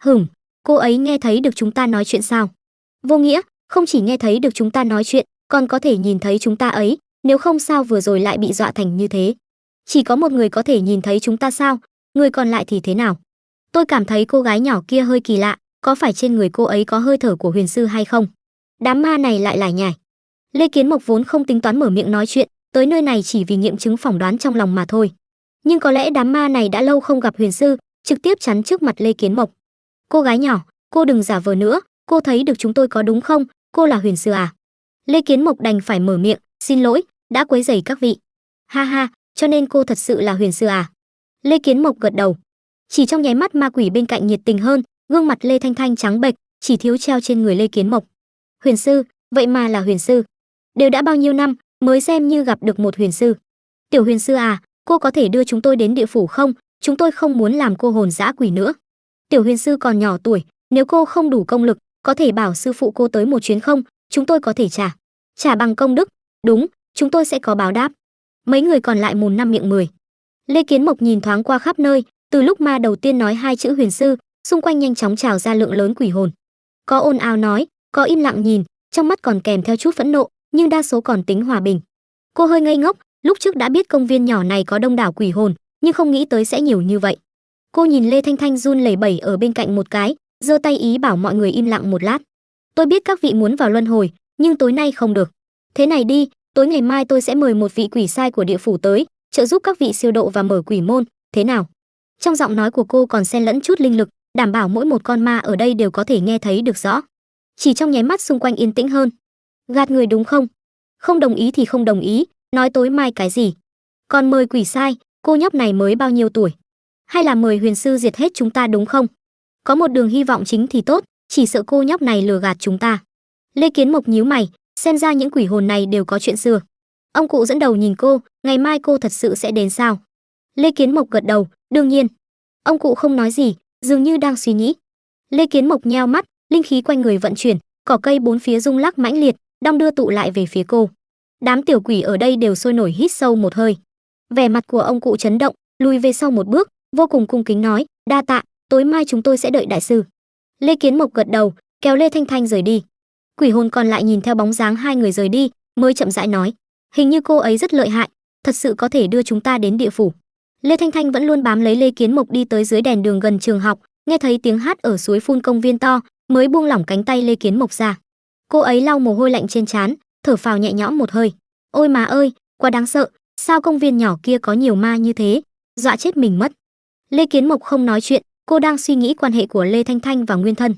Cô ấy nghe thấy được chúng ta nói chuyện sao? Vô nghĩa, không chỉ nghe thấy được chúng ta nói chuyện, còn có thể nhìn thấy chúng ta ấy, nếu không sao vừa rồi lại bị dọa thành như thế. Chỉ có một người có thể nhìn thấy chúng ta sao, người còn lại thì thế nào? Tôi cảm thấy cô gái nhỏ kia hơi kỳ lạ, có phải trên người cô ấy có hơi thở của huyền sư hay không? Đám ma này lại lải nhải. Lê Kiến Mộc vốn không tính toán mở miệng nói chuyện, tới nơi này chỉ vì nghiệm chứng phỏng đoán trong lòng mà thôi. Nhưng có lẽ đám ma này đã lâu không gặp huyền sư, trực tiếp chắn trước mặt Lê Kiến Mộc. Cô gái nhỏ, cô đừng giả vờ nữa, cô thấy được chúng tôi có đúng không? Cô là huyền sư à? Lê Kiến Mộc đành phải mở miệng, xin lỗi, đã quấy rầy các vị. Ha ha, cho nên cô thật sự là huyền sư à? Lê Kiến Mộc gật đầu. Chỉ trong nháy mắt ma quỷ bên cạnh nhiệt tình hơn, gương mặt Lê Thanh Thanh trắng bệch, chỉ thiếu treo trên người Lê Kiến Mộc. Huyền sư, vậy mà là huyền sư. Đều đã bao nhiêu năm mới xem như gặp được một huyền sư. Tiểu huyền sư à, cô có thể đưa chúng tôi đến địa phủ không? Chúng tôi không muốn làm cô hồn dã quỷ nữa. Tiểu huyền sư còn nhỏ tuổi, nếu cô không đủ công lực, có thể bảo sư phụ cô tới một chuyến không? Chúng tôi có thể trả bằng công đức. Đúng, chúng tôi sẽ có báo đáp. Mấy người còn lại mồm năm miệng mười. Lê Kiến Mộc nhìn thoáng qua khắp nơi, từ lúc ma đầu tiên nói hai chữ huyền sư, xung quanh nhanh chóng trào ra lượng lớn quỷ hồn. Có ồn ào nói, có im lặng nhìn, trong mắt còn kèm theo chút phẫn nộ, nhưng đa số còn tính hòa bình. Cô hơi ngây ngốc, lúc trước đã biết công viên nhỏ này có đông đảo quỷ hồn, nhưng không nghĩ tới sẽ nhiều như vậy. Cô nhìn Lê Thanh Thanh run lẩy bẩy ở bên cạnh một cái, giơ tay ý bảo mọi người im lặng một lát. Tôi biết các vị muốn vào luân hồi, nhưng tối nay không được. Thế này đi, tối ngày mai tôi sẽ mời một vị quỷ sai của địa phủ tới, trợ giúp các vị siêu độ và mở quỷ môn, thế nào? Trong giọng nói của cô còn xen lẫn chút linh lực, đảm bảo mỗi một con ma ở đây đều có thể nghe thấy được rõ. Chỉ trong nháy mắt xung quanh yên tĩnh hơn. Gạt người đúng không? Không đồng ý thì không đồng ý, nói tối mai cái gì? Còn mời quỷ sai, cô nhóc này mới bao nhiêu tuổi? Hay là mời huyền sư diệt hết chúng ta đúng không? Có một đường hy vọng chính thì tốt, chỉ sợ cô nhóc này lừa gạt chúng ta. Lê Kiến Mộc nhíu mày, xem ra những quỷ hồn này đều có chuyện xưa. Ông cụ dẫn đầu nhìn cô, ngày mai cô thật sự sẽ đến sao? Lê Kiến Mộc gật đầu, đương nhiên. Ông cụ không nói gì, dường như đang suy nghĩ. Lê Kiến Mộc nheo mắt, linh khí quanh người vận chuyển, cỏ cây bốn phía rung lắc mãnh liệt, đong đưa tụ lại về phía cô. Đám tiểu quỷ ở đây đều sôi nổi hít sâu một hơi. Vẻ mặt của ông cụ chấn động, lùi về sau một bước, vô cùng cung kính nói, đa tạ, tối mai chúng tôi sẽ đợi đại sư. Lê Kiến Mộc gật đầu, kéo Lê Thanh Thanh rời đi. Quỷ hồn còn lại nhìn theo bóng dáng hai người rời đi, mới chậm rãi nói, hình như cô ấy rất lợi hại, thật sự có thể đưa chúng ta đến địa phủ. Lê Thanh Thanh vẫn luôn bám lấy Lê Kiến Mộc đi tới dưới đèn đường gần trường học, nghe thấy tiếng hát ở suối phun công viên to, mới buông lỏng cánh tay Lê Kiến Mộc ra. Cô ấy lau mồ hôi lạnh trên trán, thở phào nhẹ nhõm một hơi. Ôi má ơi, quá đáng sợ, sao công viên nhỏ kia có nhiều ma như thế, dọa chết mình mất. Lê Kiến Mộc không nói chuyện, cô đang suy nghĩ quan hệ của Lê Thanh Thanh và Nguyên Thân.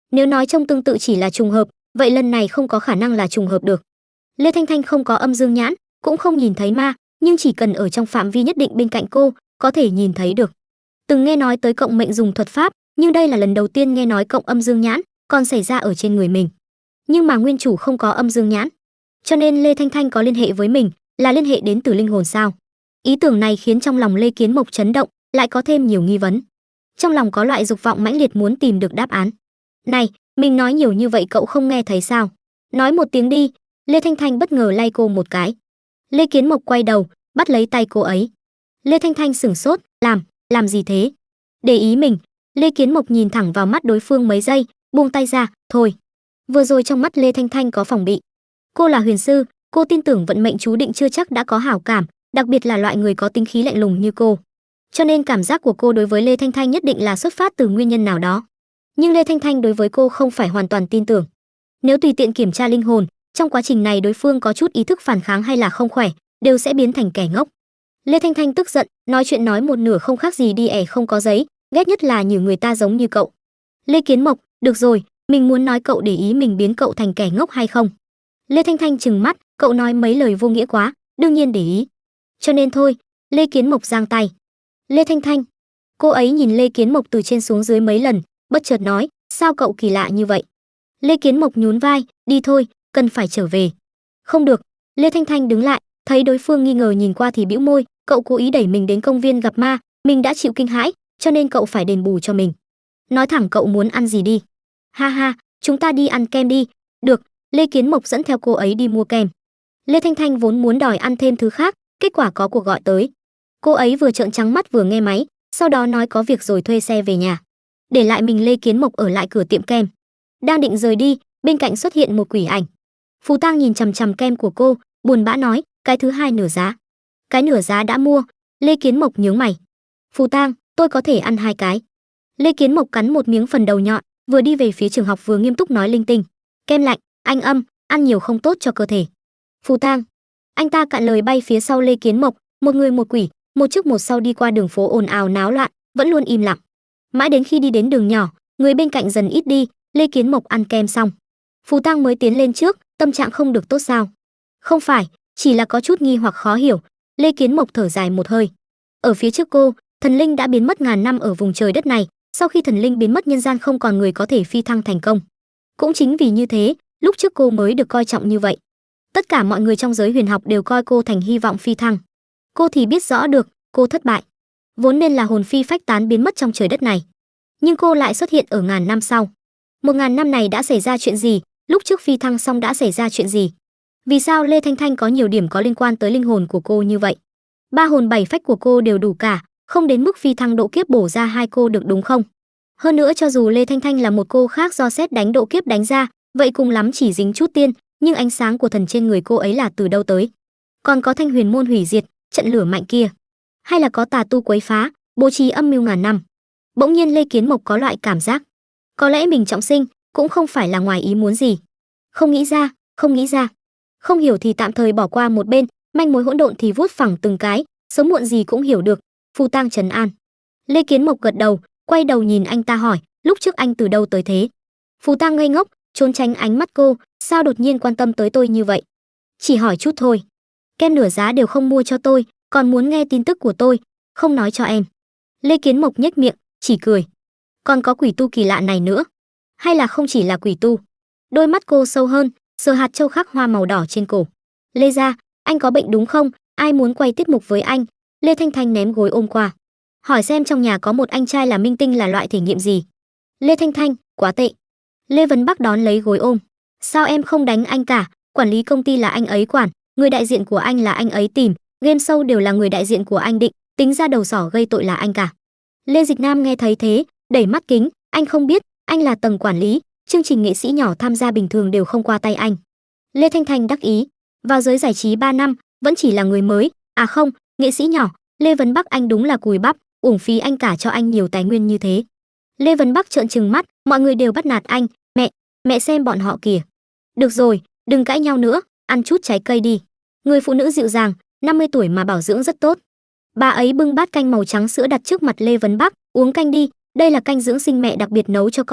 Nếu nói trông tương tự chỉ là trùng hợp, vậy lần này không có khả năng là trùng hợp được. Lê Thanh Thanh không có âm dương nhãn, cũng không nhìn thấy ma, nhưng chỉ cần ở trong phạm vi nhất định bên cạnh cô, có thể nhìn thấy được. Từng nghe nói tới cộng mệnh dùng thuật pháp, nhưng đây là lần đầu tiên nghe nói cộng âm dương nhãn, còn xảy ra ở trên người mình. Nhưng mà nguyên chủ không có âm dương nhãn, cho nên Lê Thanh Thanh có liên hệ với mình, là liên hệ đến từ linh hồn sao? Ý tưởng này khiến trong lòng Lê Kiến Mộc chấn động, lại có thêm nhiều nghi vấn. Trong lòng có loại dục vọng mãnh liệt muốn tìm được đáp án. Này, mình nói nhiều như vậy cậu không nghe thấy sao? Nói một tiếng đi. Lê Thanh Thanh bất ngờ lay cô một cái. Lê Kiến Mộc quay đầu, bắt lấy tay cô ấy. Lê Thanh Thanh sửng sốt, làm gì thế? Để ý mình. Lê Kiến Mộc nhìn thẳng vào mắt đối phương mấy giây, buông tay ra, thôi. Vừa rồi trong mắt Lê Thanh Thanh có phòng bị. Cô là huyền sư, cô tin tưởng vận mệnh chú định chưa chắc đã có hảo cảm, đặc biệt là loại người có tính khí lạnh lùng như cô. Cho nên cảm giác của cô đối với Lê Thanh Thanh nhất định là xuất phát từ nguyên nhân nào đó. Nhưng Lê Thanh Thanh đối với cô không phải hoàn toàn tin tưởng. Nếu tùy tiện kiểm tra linh hồn, trong quá trình này đối phương có chút ý thức phản kháng hay là không khỏe, đều sẽ biến thành kẻ ngốc. Lê Thanh Thanh tức giận, nói chuyện nói một nửa không khác gì đi ẻ không có giấy, ghét nhất là nhiều người ta giống như cậu. Lê Kiến Mộc, được rồi, mình muốn nói cậu để ý mình biến cậu thành kẻ ngốc hay không? Lê Thanh Thanh trừng mắt, cậu nói mấy lời vô nghĩa quá, đương nhiên để ý. Cho nên thôi. Lê Kiến Mộc giang tay. Lê Thanh Thanh. Cô ấy nhìn Lê Kiến Mộc từ trên xuống dưới mấy lần, bất chợt nói, sao cậu kỳ lạ như vậy? Lê Kiến Mộc nhún vai, đi thôi, cần phải trở về. Không được. Lê Thanh Thanh đứng lại, thấy đối phương nghi ngờ nhìn qua thì bĩu môi, cậu cố ý đẩy mình đến công viên gặp ma, mình đã chịu kinh hãi, cho nên cậu phải đền bù cho mình. Nói thẳng cậu muốn ăn gì đi. Ha ha, chúng ta đi ăn kem đi. Được. Lê Kiến Mộc dẫn theo cô ấy đi mua kem. Lê Thanh Thanh vốn muốn đòi ăn thêm thứ khác, kết quả có cuộc gọi tới. Cô ấy vừa trợn trắng mắt vừa nghe máy, sau đó nói có việc rồi thuê xe về nhà. Để lại mình Lê Kiến Mộc ở lại cửa tiệm kem. Đang định rời đi, bên cạnh xuất hiện một quỷ ảnh. Phù Tang nhìn chằm chằm kem của cô, buồn bã nói, cái thứ hai nửa giá. Cái nửa giá đã mua. Lê Kiến Mộc nhướng mày. Phù Tang, tôi có thể ăn 2 cái. Lê Kiến Mộc cắn một miếng phần đầu nhọn, vừa đi về phía trường học vừa nghiêm túc nói linh tinh. Kem lạnh, anh âm, ăn nhiều không tốt cho cơ thể. Phù Tang. Anh ta cạn lời bay phía sau Lê Kiến Mộc, một người một quỷ, một trước một sau đi qua đường phố ồn ào náo loạn, vẫn luôn im lặng. Mãi đến khi đi đến đường nhỏ, người bên cạnh dần ít đi, Lê Kiến Mộc ăn kem xong, Phù Tang mới tiến lên trước, tâm trạng không được tốt sao? Không phải, chỉ là có chút nghi hoặc khó hiểu. Lê Kiến Mộc thở dài một hơi. Ở phía trước cô, thần linh đã biến mất ngàn năm ở vùng trời đất này, sau khi thần linh biến mất nhân gian không còn người có thể phi thăng thành công. Cũng chính vì như thế, lúc trước cô mới được coi trọng như vậy. Tất cả mọi người trong giới huyền học đều coi cô thành hy vọng phi thăng. Cô thì biết rõ được, cô thất bại. Vốn nên là hồn phi phách tán biến mất trong trời đất này. Nhưng cô lại xuất hiện ở ngàn năm sau. 1000 năm này đã xảy ra chuyện gì? Lúc trước phi thăng xong đã xảy ra chuyện gì? Vì sao Lê Thanh Thanh có nhiều điểm có liên quan tới linh hồn của cô như vậy? 3 hồn 7 phách của cô đều đủ cả, không đến mức phi thăng độ kiếp bổ ra 2 cô được đúng không? Hơn nữa cho dù Lê Thanh Thanh là một cô khác do sét đánh độ kiếp đánh ra, vậy cùng lắm chỉ dính chút tiên, nhưng ánh sáng của thần trên người cô ấy là từ đâu tới? Còn có Thanh Huyền môn hủy diệt, trận lửa mạnh kia, hay là có tà tu quấy phá, bố trí âm mưu ngàn năm? Bỗng nhiên Lê Kiến Mộc có loại cảm giác, có lẽ mình trọng sinh cũng không phải là ngoài ý muốn gì. Không nghĩ ra. Không hiểu thì tạm thời bỏ qua một bên, manh mối hỗn độn thì vuốt phẳng từng cái, sớm muộn gì cũng hiểu được. Phù Tang trấn an. Lê Kiến Mộc gật đầu, quay đầu nhìn anh ta hỏi, lúc trước anh từ đâu tới thế? Phù Tang ngây ngốc, trốn tránh ánh mắt cô, sao đột nhiên quan tâm tới tôi như vậy? Chỉ hỏi chút thôi. Kem nửa giá đều không mua cho tôi, còn muốn nghe tin tức của tôi, không nói cho em. Lê Kiến Mộc nhếch miệng, chỉ cười. Còn có quỷ tu kỳ lạ này nữa. Hay là không chỉ là quỷ tu? Đôi mắt cô sâu hơn, sờ hạt châu khắc hoa màu đỏ trên cổ. Lê gia, anh có bệnh đúng không? Ai muốn quay tiết mục với anh? Lê Thanh Thanh ném gối ôm qua. Hỏi xem trong nhà có một anh trai là minh tinh là loại thể nghiệm gì? Lê Thanh Thanh, quá tệ. Lê Vấn Bắc đón lấy gối ôm. Sao em không đánh anh cả? Quản lý công ty là anh ấy quản, người đại diện của anh là anh ấy tìm, game show đều là người đại diện của anh định, tính ra đầu sỏ gây tội là anh cả. Lê Dịch Nam nghe thấy thế, đẩy mắt kính, anh không biết, anh là tầng quản lý, chương trình nghệ sĩ nhỏ tham gia bình thường đều không qua tay anh. Lê Thanh Thanh đắc ý, vào giới giải trí 3 năm, vẫn chỉ là người mới, à không, nghệ sĩ nhỏ, Lê Vấn Bắc anh đúng là cùi bắp, uổng phí anh cả cho anh nhiều tài nguyên như thế. Lê Vấn Bắc trợn trừng mắt, mọi người đều bắt nạt anh, mẹ xem bọn họ kìa. Được rồi, đừng cãi nhau nữa, ăn chút trái cây đi. Người phụ nữ dịu dàng, 50 tuổi mà bảo dưỡng rất tốt. Bà ấy bưng bát canh màu trắng sữa đặt trước mặt Lê Vấn Bắc, uống canh đi, đây là canh dưỡng sinh mẹ đặc biệt nấu cho con,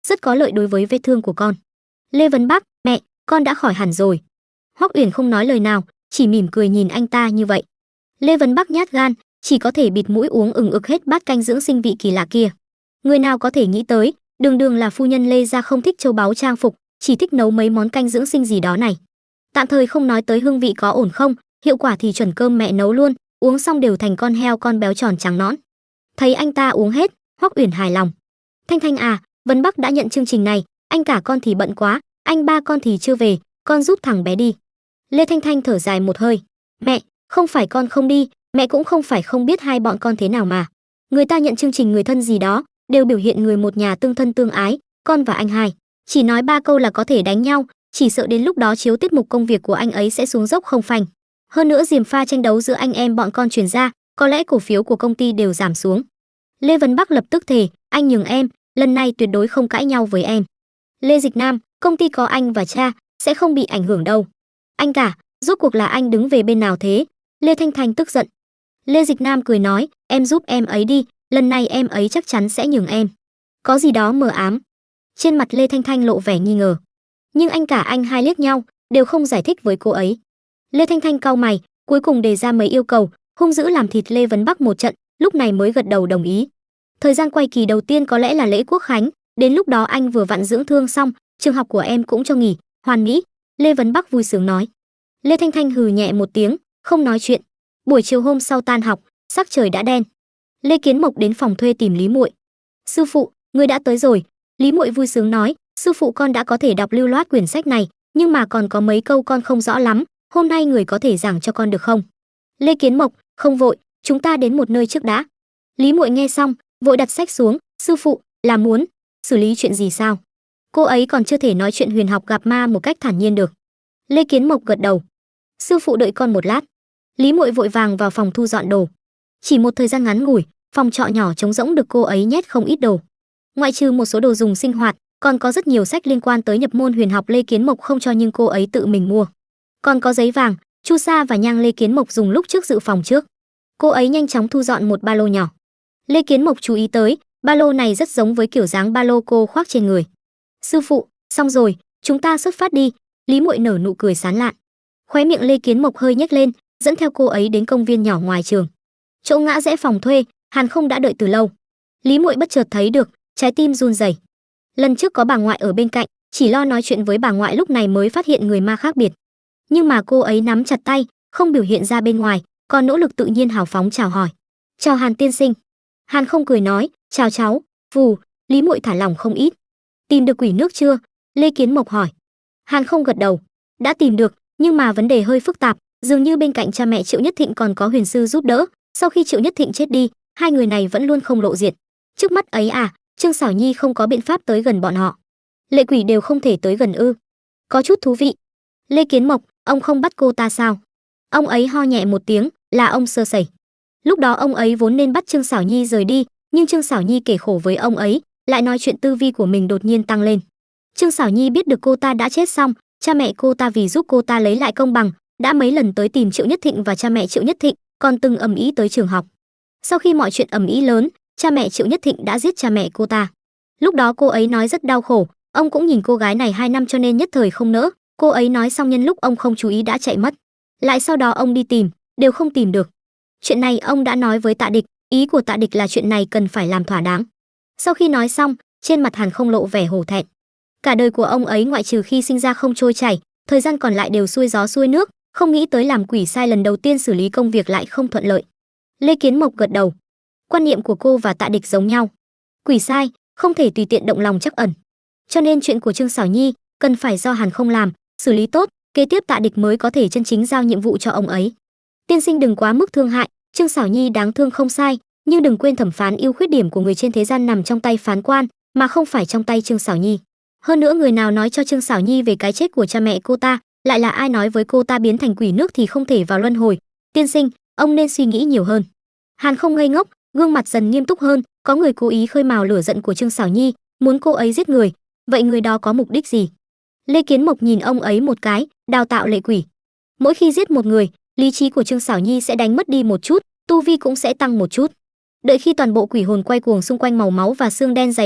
rất có lợi đối với vết thương của con. Lê Vấn Bắc, mẹ, con đã khỏi hẳn rồi. Hoắc Uyển không nói lời nào, chỉ mỉm cười nhìn anh ta như vậy. Lê Vấn Bắc nhát gan, chỉ có thể bịt mũi uống ừng ực hết bát canh dưỡng sinh vị kỳ lạ kia. Người nào có thể nghĩ tới, đường đường là phu nhân Lê gia không thích châu báu trang phục, chỉ thích nấu mấy món canh dưỡng sinh gì đó này. Tạm thời không nói tới hương vị có ổn không, hiệu quả thì chuẩn cơm mẹ nấu luôn, uống xong đều thành con heo con béo tròn trắng nõn. Thấy anh ta uống hết, Hoắc Uyển hài lòng. Thanh Thanh à, Vấn Bắc đã nhận chương trình này, anh cả con thì bận quá, anh ba con thì chưa về, con giúp thằng bé đi. Lê Thanh Thanh thở dài một hơi. Mẹ, không phải con không đi, mẹ cũng không phải không biết hai bọn con thế nào mà. Người ta nhận chương trình người thân gì đó, đều biểu hiện người một nhà tương thân tương ái, con và anh hai. Chỉ nói 3 câu là có thể đánh nhau, chỉ sợ đến lúc đó chiếu tiết mục công việc của anh ấy sẽ xuống dốc không phanh. Hơn nữa gièm pha tranh đấu giữa anh em bọn con truyền ra, có lẽ cổ phiếu của công ty đều giảm xuống. Lê Vấn Bắc lập tức thề, anh nhường em, lần này tuyệt đối không cãi nhau với em. Lê Dịch Nam, công ty có anh và cha, sẽ không bị ảnh hưởng đâu. Anh cả, rốt cuộc là anh đứng về bên nào thế? Lê Thanh Thanh tức giận. Lê Dịch Nam cười nói, em giúp em ấy đi, lần này em ấy chắc chắn sẽ nhường em. Có gì đó mờ ám. Trên mặt Lê Thanh Thanh lộ vẻ nghi ngờ. Nhưng anh cả anh hai liếc nhau, đều không giải thích với cô ấy. Lê Thanh Thanh cau mày, cuối cùng đề ra mấy yêu cầu, hung dữ làm thịt Lê Vấn Bắc một trận, lúc này mới gật đầu đồng ý. Thời gian quay kỳ đầu tiên có lẽ là lễ Quốc khánh, đến lúc đó anh vừa vặn dưỡng thương xong, trường học của em cũng cho nghỉ, hoàn mỹ. Lê Vấn Bắc vui sướng nói. Lê Thanh Thanh hừ nhẹ một tiếng, không nói chuyện. Buổi chiều hôm sau tan học, sắc trời đã đen. Lê Kiến Mộc đến phòng thuê tìm Lý Muội. Sư phụ, người đã tới rồi. Lý Muội vui sướng nói, sư phụ con đã có thể đọc lưu loát quyển sách này, nhưng mà còn có mấy câu con không rõ lắm, hôm nay người có thể giảng cho con được không? Lê Kiến Mộc, không vội, chúng ta đến một nơi trước đã. Lý Muội nghe xong, vội đặt sách xuống, sư phụ, là muốn xử lý chuyện gì sao? Cô ấy còn chưa thể nói chuyện huyền học gặp ma một cách thản nhiên được. Lê Kiến Mộc gật đầu. Sư phụ đợi con một lát. Lý Muội vội vàng vào phòng thu dọn đồ. Chỉ một thời gian ngắn ngủi, phòng trọ nhỏ trống rỗng được cô ấy nhét không ít đồ. Ngoại trừ một số đồ dùng sinh hoạt, còn có rất nhiều sách liên quan tới nhập môn huyền học Lê Kiến Mộc không cho nhưng cô ấy tự mình mua. Còn có giấy vàng, chu sa và nhang Lê Kiến Mộc dùng lúc trước dự phòng trước. Cô ấy nhanh chóng thu dọn một ba lô nhỏ. Lê Kiến Mộc chú ý tới, ba lô này rất giống với kiểu dáng ba lô cô khoác trên người. Sư phụ, xong rồi, chúng ta xuất phát đi. Lý Muội nở nụ cười sán lạn. Khóe miệng Lê Kiến Mộc hơi nhếch lên, dẫn theo cô ấy đến công viên nhỏ ngoài trường. Chỗ ngã rẽ phòng thuê, Hàn Không đã đợi từ lâu. Lý Muội bất chợt thấy được, trái tim run rẩy. Lần trước có bà ngoại ở bên cạnh, chỉ lo nói chuyện với bà ngoại lúc này mới phát hiện người ma khác biệt. Nhưng mà cô ấy nắm chặt tay, không biểu hiện ra bên ngoài, còn nỗ lực tự nhiên hào phóng chào hỏi. Chào Hàn tiên sinh. Hàn Không cười nói, chào cháu. Vù, Lý Muội thả lỏng không ít. Tìm được quỷ nước chưa? Lê Kiến Mộc hỏi. Hàn Không gật đầu. Đã tìm được, nhưng mà vấn đề hơi phức tạp, dường như bên cạnh cha mẹ Triệu Nhất Thịnh còn có huyền sư giúp đỡ. Sau khi Triệu Nhất Thịnh chết đi, hai người này vẫn luôn không lộ diện. Trước mắt ấy à, Trương Sảo Nhi không có biện pháp tới gần bọn họ. Lệ quỷ đều không thể tới gần ư? Có chút thú vị. Lê Kiến Mộc, ông không bắt cô ta sao? Ông ấy ho nhẹ một tiếng, là ông sơ sẩy. Lúc đó ông ấy vốn nên bắt Trương Sảo Nhi rời đi, nhưng Trương Sảo Nhi kể khổ với ông ấy, lại nói chuyện tư vi của mình đột nhiên tăng lên. Trương Sảo Nhi biết được cô ta đã chết xong, cha mẹ cô ta vì giúp cô ta lấy lại công bằng, đã mấy lần tới tìm Triệu Nhất Thịnh và cha mẹ Triệu Nhất Thịnh, còn từng ầm ĩ tới trường học. Sau khi mọi chuyện ầm ĩ lớn, cha mẹ Triệu Nhất Thịnh đã giết cha mẹ cô ta. Lúc đó cô ấy nói rất đau khổ, ông cũng nhìn cô gái này 2 năm cho nên nhất thời không nỡ. Cô ấy nói xong nhân lúc ông không chú ý đã chạy mất. Lại sau đó ông đi tìm, đều không tìm được. Chuyện này ông đã nói với Tạ Địch, ý của Tạ Địch là chuyện này cần phải làm thỏa đáng. Sau khi nói xong, trên mặt Hàn Không lộ vẻ hổ thẹn. Cả đời của ông ấy ngoại trừ khi sinh ra không trôi chảy, thời gian còn lại đều xuôi gió xuôi nước, không nghĩ tới làm quỷ sai lần đầu tiên xử lý công việc lại không thuận lợi. Lê Kiến Mộc gật đầu. Quan niệm của cô và Tạ Địch giống nhau. Quỷ sai, không thể tùy tiện động lòng trắc ẩn. Cho nên chuyện của Trương Sảo Nhi cần phải do Hàn Không làm, xử lý tốt, kế tiếp Tạ Địch mới có thể chân chính giao nhiệm vụ cho ông ấy. Tiên sinh đừng quá mức thương hại, Trương Sảo Nhi đáng thương không sai, nhưng đừng quên thẩm phán ưu khuyết điểm của người trên thế gian nằm trong tay phán quan, mà không phải trong tay Trương Sảo Nhi. Hơn nữa người nào nói cho Trương Sảo Nhi về cái chết của cha mẹ cô ta, lại là ai nói với cô ta biến thành quỷ nước thì không thể vào luân hồi. Tiên sinh, ông nên suy nghĩ nhiều hơn. Hàn Không ngây ngốc, gương mặt dần nghiêm túc hơn, có người cố ý khơi mào lửa giận của Trương Sảo Nhi, muốn cô ấy giết người, vậy người đó có mục đích gì? Lê Kiến Mộc nhìn ông ấy một cái, đào tạo lệ quỷ. Mỗi khi giết một người, lý trí của Trương Sảo Nhi sẽ đánh mất đi một chút, tu vi cũng sẽ tăng một chút. Đợi khi toàn bộ quỷ hồn quay cuồng xung quanh màu máu và xương đen dày đặc,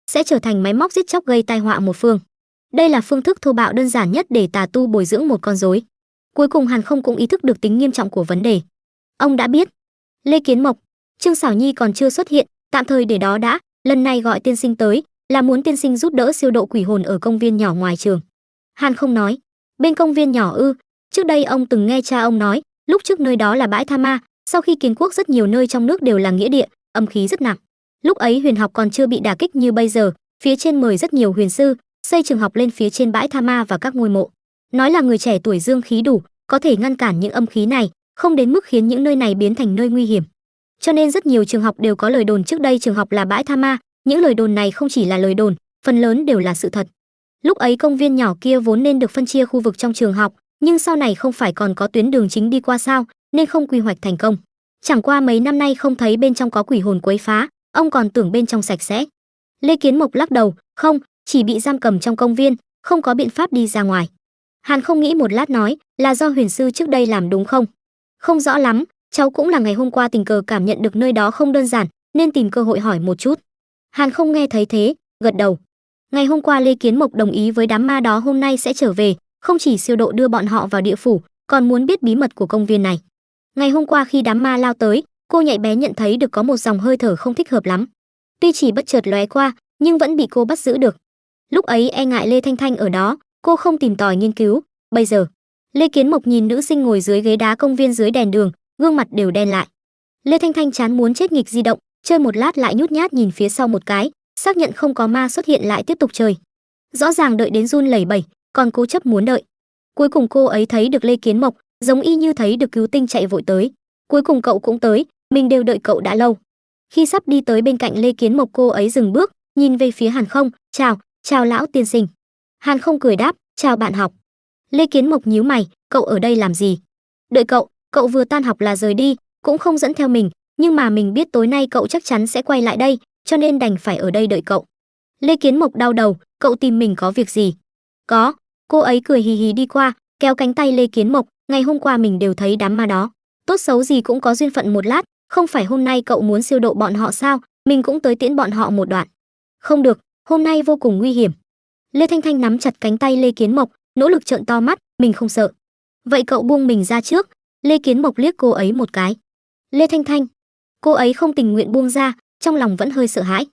sẽ trở thành máy móc giết chóc gây tai họa một phương. Đây là phương thức thô bạo đơn giản nhất để tà tu bồi dưỡng một con rối. Cuối cùng Hàn Không cũng ý thức được tính nghiêm trọng của vấn đề. Ông đã biết. Lê Kiến Mộc, Trương Sảo Nhi còn chưa xuất hiện, tạm thời để đó đã, lần này gọi tiên sinh tới là muốn tiên sinh giúp đỡ siêu độ quỷ hồn ở công viên nhỏ ngoài trường. Hàn Không nói, bên công viên nhỏ ư? Trước đây ông từng nghe cha ông nói, lúc trước nơi đó là bãi tha ma, sau khi kiến quốc rất nhiều nơi trong nước đều là nghĩa địa, âm khí rất nặng. Lúc ấy huyền học còn chưa bị đả kích như bây giờ, phía trên mời rất nhiều huyền sư, xây trường học lên phía trên bãi tha ma và các ngôi mộ. Nói là người trẻ tuổi dương khí đủ, có thể ngăn cản những âm khí này, không đến mức khiến những nơi này biến thành nơi nguy hiểm. Cho nên rất nhiều trường học đều có lời đồn trước đây trường học là bãi tha ma, những lời đồn này không chỉ là lời đồn, phần lớn đều là sự thật. Lúc ấy công viên nhỏ kia vốn nên được phân chia khu vực trong trường học, nhưng sau này không phải còn có tuyến đường chính đi qua sao, nên không quy hoạch thành công. Chẳng qua mấy năm nay không thấy bên trong có quỷ hồn quấy phá, ông còn tưởng bên trong sạch sẽ. Lê Kiến Mộc lắc đầu, không, chỉ bị giam cầm trong công viên, không có biện pháp đi ra ngoài. Hàn Không nghĩ một lát nói, là do huyền sư trước đây làm đúng không? Không rõ lắm, cháu cũng là ngày hôm qua tình cờ cảm nhận được nơi đó không đơn giản, nên tìm cơ hội hỏi một chút. Hàn Không nghe thấy thế, gật đầu. Ngày hôm qua Lê Kiến Mộc đồng ý với đám ma đó hôm nay sẽ trở về, không chỉ siêu độ đưa bọn họ vào địa phủ, còn muốn biết bí mật của công viên này. Ngày hôm qua khi đám ma lao tới, cô nhạy bé nhận thấy được có một dòng hơi thở không thích hợp lắm. Tuy chỉ bất chợt lóe qua, nhưng vẫn bị cô bắt giữ được. Lúc ấy e ngại Lê Thanh Thanh ở đó, cô không tìm tòi nghiên cứu. Bây giờ, Lê Kiến Mộc nhìn nữ sinh ngồi dưới ghế đá công viên dưới đèn đường, gương mặt đều đen lại. Lê Thanh Thanh chán muốn chết nghịch di động, chơi một lát lại nhút nhát nhìn phía sau một cái, xác nhận không có ma xuất hiện lại tiếp tục chơi. Rõ ràng đợi đến run lẩy bẩy, còn cố chấp muốn đợi. Cuối cùng cô ấy thấy được Lê Kiến Mộc, giống y như thấy được cứu tinh chạy vội tới. Cuối cùng cậu cũng tới, mình đều đợi cậu đã lâu. Khi sắp đi tới bên cạnh Lê Kiến Mộc, cô ấy dừng bước, nhìn về phía Hàn Không, chào lão tiên sinh. Hàn Không cười đáp, chào bạn học. Lê Kiến Mộc nhíu mày, cậu ở đây làm gì? Đợi cậu vừa tan học là rời đi, cũng không dẫn theo mình, nhưng mà mình biết tối nay cậu chắc chắn sẽ quay lại đây, cho nên đành phải ở đây đợi cậu. Lê Kiến Mộc đau đầu, cậu tìm mình có việc gì? Có, cô ấy cười hì hì đi qua, kéo cánh tay Lê Kiến Mộc, ngày hôm qua mình đều thấy đám ma đó, tốt xấu gì cũng có duyên phận một lát, không phải hôm nay cậu muốn siêu độ bọn họ sao, mình cũng tới tiễn bọn họ một đoạn. Không được, hôm nay vô cùng nguy hiểm. Lê Thanh Thanh nắm chặt cánh tay Lê Kiến Mộc, nỗ lực trợn to mắt, mình không sợ. Vậy cậu buông mình ra trước. Lê Kiến Mộc liếc cô ấy một cái. Lê Thanh Thanh, cô ấy không tình nguyện buông ra, trong lòng vẫn hơi sợ hãi.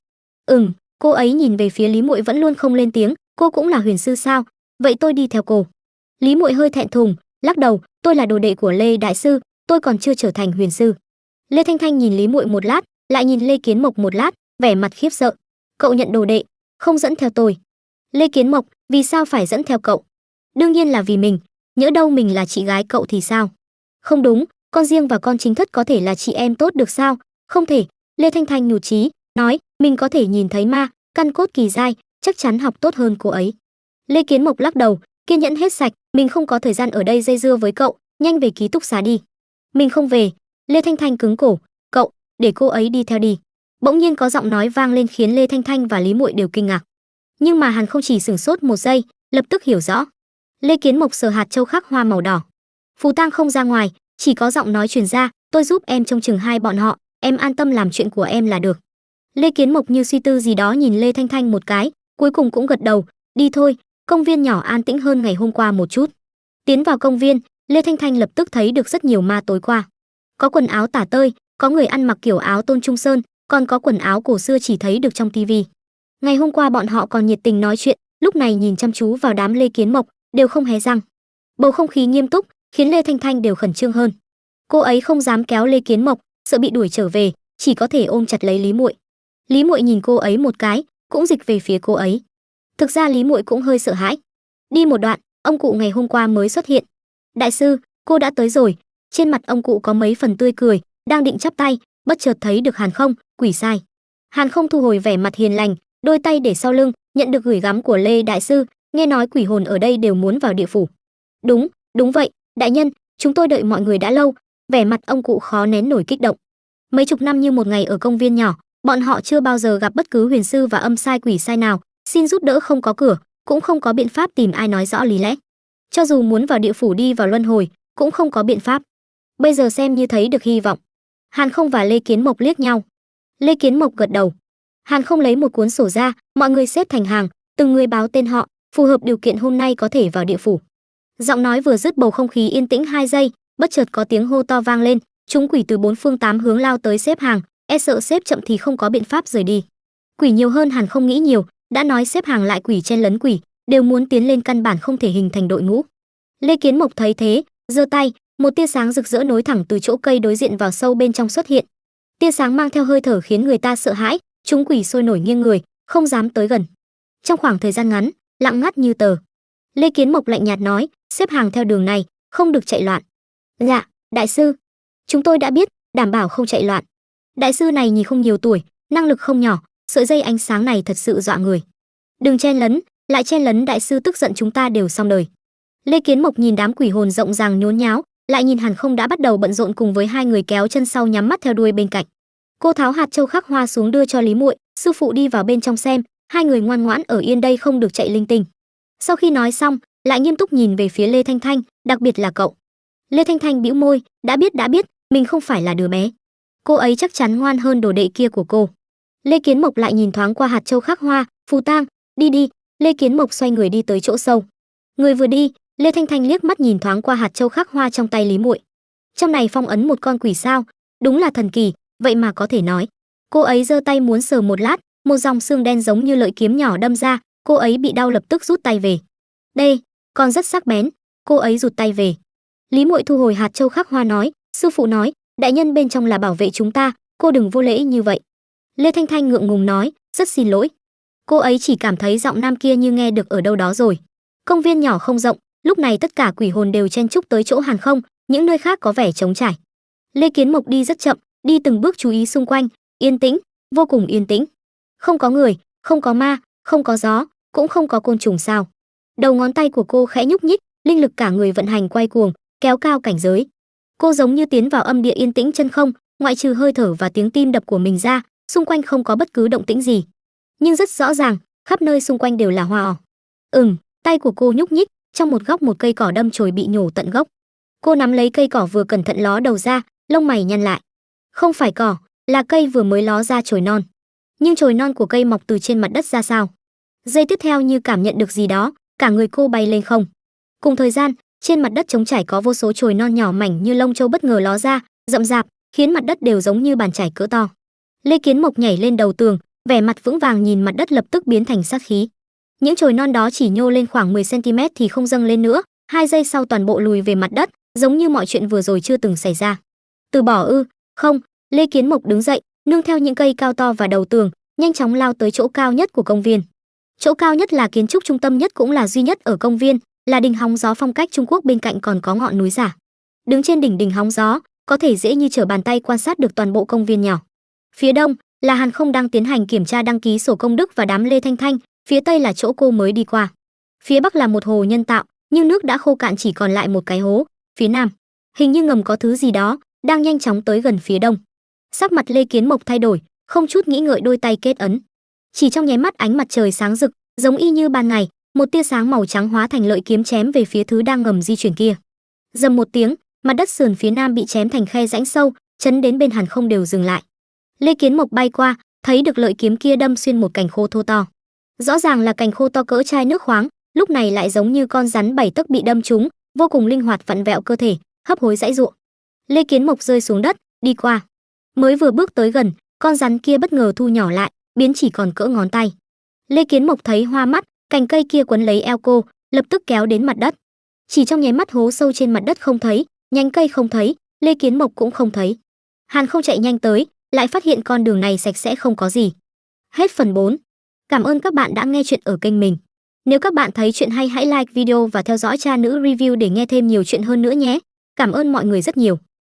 Cô ấy nhìn về phía Lý Muội vẫn luôn không lên tiếng, cô cũng là huyền sư sao? Vậy tôi đi theo cô. Lý Muội hơi thẹn thùng, lắc đầu, tôi là đồ đệ của Lê đại sư, tôi còn chưa trở thành huyền sư. Lê Thanh Thanh nhìn Lý Muội một lát, lại nhìn Lê Kiến Mộc một lát, vẻ mặt khiếp sợ. Cậu nhận đồ đệ, không dẫn theo tôi. Lê Kiến Mộc, vì sao phải dẫn theo cậu? Đương nhiên là vì mình, nhỡ đâu mình là chị gái cậu thì sao? Không đúng, con riêng và con chính thất có thể là chị em tốt được sao? Không thể. Lê Thanh Thanh nhụt chí, nói, mình có thể nhìn thấy ma, căn cốt kỳ dai, chắc chắn học tốt hơn cô ấy. Lê Kiến Mộc lắc đầu, kiên nhẫn hết sạch, mình không có thời gian ở đây dây dưa với cậu, nhanh về ký túc xá đi. Mình không về. Lê Thanh Thanh cứng cổ, cậu, để cô ấy đi theo đi. Bỗng nhiên có giọng nói vang lên khiến Lê Thanh Thanh và Lý Muội đều kinh ngạc. Nhưng mà Hàn không chỉ sửng sốt một giây, lập tức hiểu rõ. Lê Kiến Mộc sờ hạt châu khắc hoa màu đỏ. Phù tang không ra ngoài, chỉ có giọng nói truyền ra, tôi giúp em trông chừng hai bọn họ, em an tâm làm chuyện của em là được. Lê Kiến Mộc như suy tư gì đó nhìn Lê Thanh Thanh một cái, cuối cùng cũng gật đầu, đi thôi, công viên nhỏ an tĩnh hơn ngày hôm qua một chút. Tiến vào công viên, Lê Thanh Thanh lập tức thấy được rất nhiều ma tối qua. Có quần áo tả tơi, có người ăn mặc kiểu áo Tôn Trung Sơn, còn có quần áo cổ xưa chỉ thấy được trong tivi. Ngày hôm qua bọn họ còn nhiệt tình nói chuyện, lúc này nhìn chăm chú vào đám Lê Kiến Mộc, đều không hé răng. Bầu không khí nghiêm túc, khiến Lê Thanh Thanh đều khẩn trương hơn. Cô ấy không dám kéo Lê Kiến Mộc, sợ bị đuổi trở về, chỉ có thể ôm chặt lấy Lý Muội. Lý Muội nhìn cô ấy một cái, cũng dịch về phía cô ấy. Thực ra Lý Muội cũng hơi sợ hãi. Đi một đoạn, ông cụ ngày hôm qua mới xuất hiện. Đại sư, cô đã tới rồi. Trên mặt ông cụ có mấy phần tươi cười, đang định chắp tay, bất chợt thấy được Hàn Không, quỷ sai. Hàn Không thu hồi vẻ mặt hiền lành, đôi tay để sau lưng, nhận được gửi gắm của Lê đại sư, nghe nói quỷ hồn ở đây đều muốn vào địa phủ. Đúng vậy, đại nhân, chúng tôi đợi mọi người đã lâu. Vẻ mặt ông cụ khó nén nổi kích động. Mấy chục năm như một ngày ở công viên nhỏ, bọn họ chưa bao giờ gặp bất cứ huyền sư và âm sai quỷ sai nào, xin giúp đỡ không có cửa, cũng không có biện pháp tìm ai nói rõ lý lẽ. Cho dù muốn vào địa phủ đi vào luân hồi, cũng không có biện pháp. Bây giờ xem như thấy được hy vọng. Hàn Không và Lê Kiến Mộc liếc nhau. Lê Kiến Mộc gật đầu. Hàn không lấy một cuốn sổ ra, mọi người xếp thành hàng, từng người báo tên họ, phù hợp điều kiện hôm nay có thể vào địa phủ. Giọng nói vừa dứt bầu không khí yên tĩnh 2 giây, bất chợt có tiếng hô to vang lên, chúng quỷ từ 4 phương 8 hướng lao tới xếp hàng, e sợ xếp chậm thì không có biện pháp rời đi. Quỷ nhiều hơn Hàn không nghĩ nhiều, đã nói xếp hàng lại quỷ chen lấn quỷ, đều muốn tiến lên căn bản không thể hình thành đội ngũ. Lê Kiến Mộc thấy thế, giơ tay, một tia sáng rực rỡ nối thẳng từ chỗ cây đối diện vào sâu bên trong xuất hiện. Tia sáng mang theo hơi thở khiến người ta sợ hãi, chúng quỷ sôi nổi nghiêng người, không dám tới gần. Trong khoảng thời gian ngắn, lặng ngắt như tờ. Lê Kiến Mộc lạnh nhạt nói, xếp hàng theo đường này, không được chạy loạn. Dạ, đại sư. Chúng tôi đã biết, đảm bảo không chạy loạn. Đại sư này nhìn không nhiều tuổi, năng lực không nhỏ, sợi dây ánh sáng này thật sự dọa người. Đừng chen lấn, lại chen lấn đại sư tức giận chúng ta đều xong đời. Lê Kiến Mộc nhìn đám quỷ hồn rộng ràng nhốn nháo, lại nhìn Hàn Không đã bắt đầu bận rộn cùng với hai người kéo chân sau nhắm mắt theo đuôi bên cạnh. Cô tháo hạt châu khắc hoa xuống đưa cho Lý Muội, sư phụ đi vào bên trong xem, hai người ngoan ngoãn ở yên đây không được chạy linh tinh. Sau khi nói xong, lại nghiêm túc nhìn về phía Lê Thanh Thanh, đặc biệt là cậu. Lê Thanh Thanh bĩu môi, đã biết, mình không phải là đứa bé. Cô ấy chắc chắn ngoan hơn đồ đệ kia của cô. Lê Kiến Mộc lại nhìn thoáng qua hạt châu khắc hoa, phù tang, đi. Lê Kiến Mộc xoay người đi tới chỗ sâu. Người vừa đi, Lê Thanh Thanh liếc mắt nhìn thoáng qua hạt châu khắc hoa trong tay Lý Muội. Trong này phong ấn một con quỷ sao, đúng là thần kỳ, vậy mà có thể nói. Cô ấy giơ tay muốn sờ một lát, một dòng xương đen giống như lợi kiếm nhỏ đâm ra, cô ấy bị đau lập tức rút tay về. Đây, còn rất sắc bén, cô ấy rụt tay về. Lý Muội thu hồi hạt châu khắc hoa nói, sư phụ nói, đại nhân bên trong là bảo vệ chúng ta, cô đừng vô lễ như vậy. Lê Thanh Thanh ngượng ngùng nói, rất xin lỗi. Cô ấy chỉ cảm thấy giọng nam kia như nghe được ở đâu đó rồi. Công viên nhỏ không rộng, lúc này tất cả quỷ hồn đều chen chúc tới chỗ Hàn Không, những nơi khác có vẻ trống trải. Lê Kiến Mộc đi rất chậm, đi từng bước chú ý xung quanh, yên tĩnh, vô cùng yên tĩnh. Không có người, không có ma, không có gió, cũng không có côn trùng sao. Đầu ngón tay của cô khẽ nhúc nhích, linh lực cả người vận hành quay cuồng, kéo cao cảnh giới. Cô giống như tiến vào âm địa yên tĩnh chân không, ngoại trừ hơi thở và tiếng tim đập của mình ra, xung quanh không có bất cứ động tĩnh gì. Nhưng rất rõ ràng, khắp nơi xung quanh đều là hoa ỏ. Tay của cô nhúc nhích, trong một góc một cây cỏ đâm chồi bị nhổ tận gốc. Cô nắm lấy cây cỏ vừa cẩn thận ló đầu ra, lông mày nhăn lại. Không phải cỏ, là cây vừa mới ló ra chồi non. Nhưng chồi non của cây mọc từ trên mặt đất ra sao? Giây tiếp theo như cảm nhận được gì đó, cả người cô bay lên không. Cùng thời gian, trên mặt đất trống trải có vô số chồi non nhỏ mảnh như lông châu bất ngờ ló ra, rậm rạp, khiến mặt đất đều giống như bàn chải cỡ to. Lê Kiến Mộc nhảy lên đầu tường, vẻ mặt vững vàng nhìn mặt đất lập tức biến thành sát khí. Những chồi non đó chỉ nhô lên khoảng 10 cm thì không dâng lên nữa, 2 giây sau toàn bộ lùi về mặt đất, giống như mọi chuyện vừa rồi chưa từng xảy ra. Từ bỏ ư? Không, Lê Kiến Mộc đứng dậy, nương theo những cây cao to và đầu tường, nhanh chóng lao tới chỗ cao nhất của công viên. Chỗ cao nhất là kiến trúc trung tâm nhất cũng là duy nhất ở công viên, là đình hóng gió phong cách Trung Quốc, bên cạnh còn có ngọn núi giả. Đứng trên đỉnh đình hóng gió, có thể dễ như trở bàn tay quan sát được toàn bộ công viên nhỏ. Phía đông là Hàn Không đang tiến hành kiểm tra đăng ký sổ công đức và đám Lê Thanh Thanh, phía tây là chỗ cô mới đi qua. Phía bắc là một hồ nhân tạo, nhưng nước đã khô cạn chỉ còn lại một cái hố. Phía nam, hình như ngầm có thứ gì đó, đang nhanh chóng tới gần phía đông. Sắc mặt Lê Kiến Mộc thay đổi, không chút nghĩ ngợi đôi tay kết ấn. Chỉ trong nháy mắt ánh mặt trời sáng rực, giống y như ban ngày, một tia sáng màu trắng hóa thành lợi kiếm chém về phía thứ đang ngầm di chuyển kia. Rầm một tiếng, mặt đất sườn phía nam bị chém thành khe rãnh sâu, chấn đến bên Hàn Không đều dừng lại. Lê Kiến Mộc bay qua, thấy được lợi kiếm kia đâm xuyên một cành khô thô to. Rõ ràng là cành khô to cỡ chai nước khoáng, lúc này lại giống như con rắn 7 tấc bị đâm trúng, vô cùng linh hoạt vặn vẹo cơ thể, hấp hối giãy giụa. Lê Kiến Mộc rơi xuống đất, đi qua. Mới vừa bước tới gần, con rắn kia bất ngờ thu nhỏ lại, biến chỉ còn cỡ ngón tay. Lê Kiến Mộc thấy hoa mắt, cành cây kia quấn lấy eo cô, lập tức kéo đến mặt đất. Chỉ trong nháy mắt hố sâu trên mặt đất không thấy, nhánh cây không thấy, Lê Kiến Mộc cũng không thấy. Hàn Không chạy nhanh tới, lại phát hiện con đường này sạch sẽ không có gì. Hết phần 4. Cảm ơn các bạn đã nghe chuyện ở kênh mình. Nếu các bạn thấy chuyện hay hãy like video và theo dõi cha nữ review để nghe thêm nhiều chuyện hơn nữa nhé. Cảm ơn mọi người rất nhiều.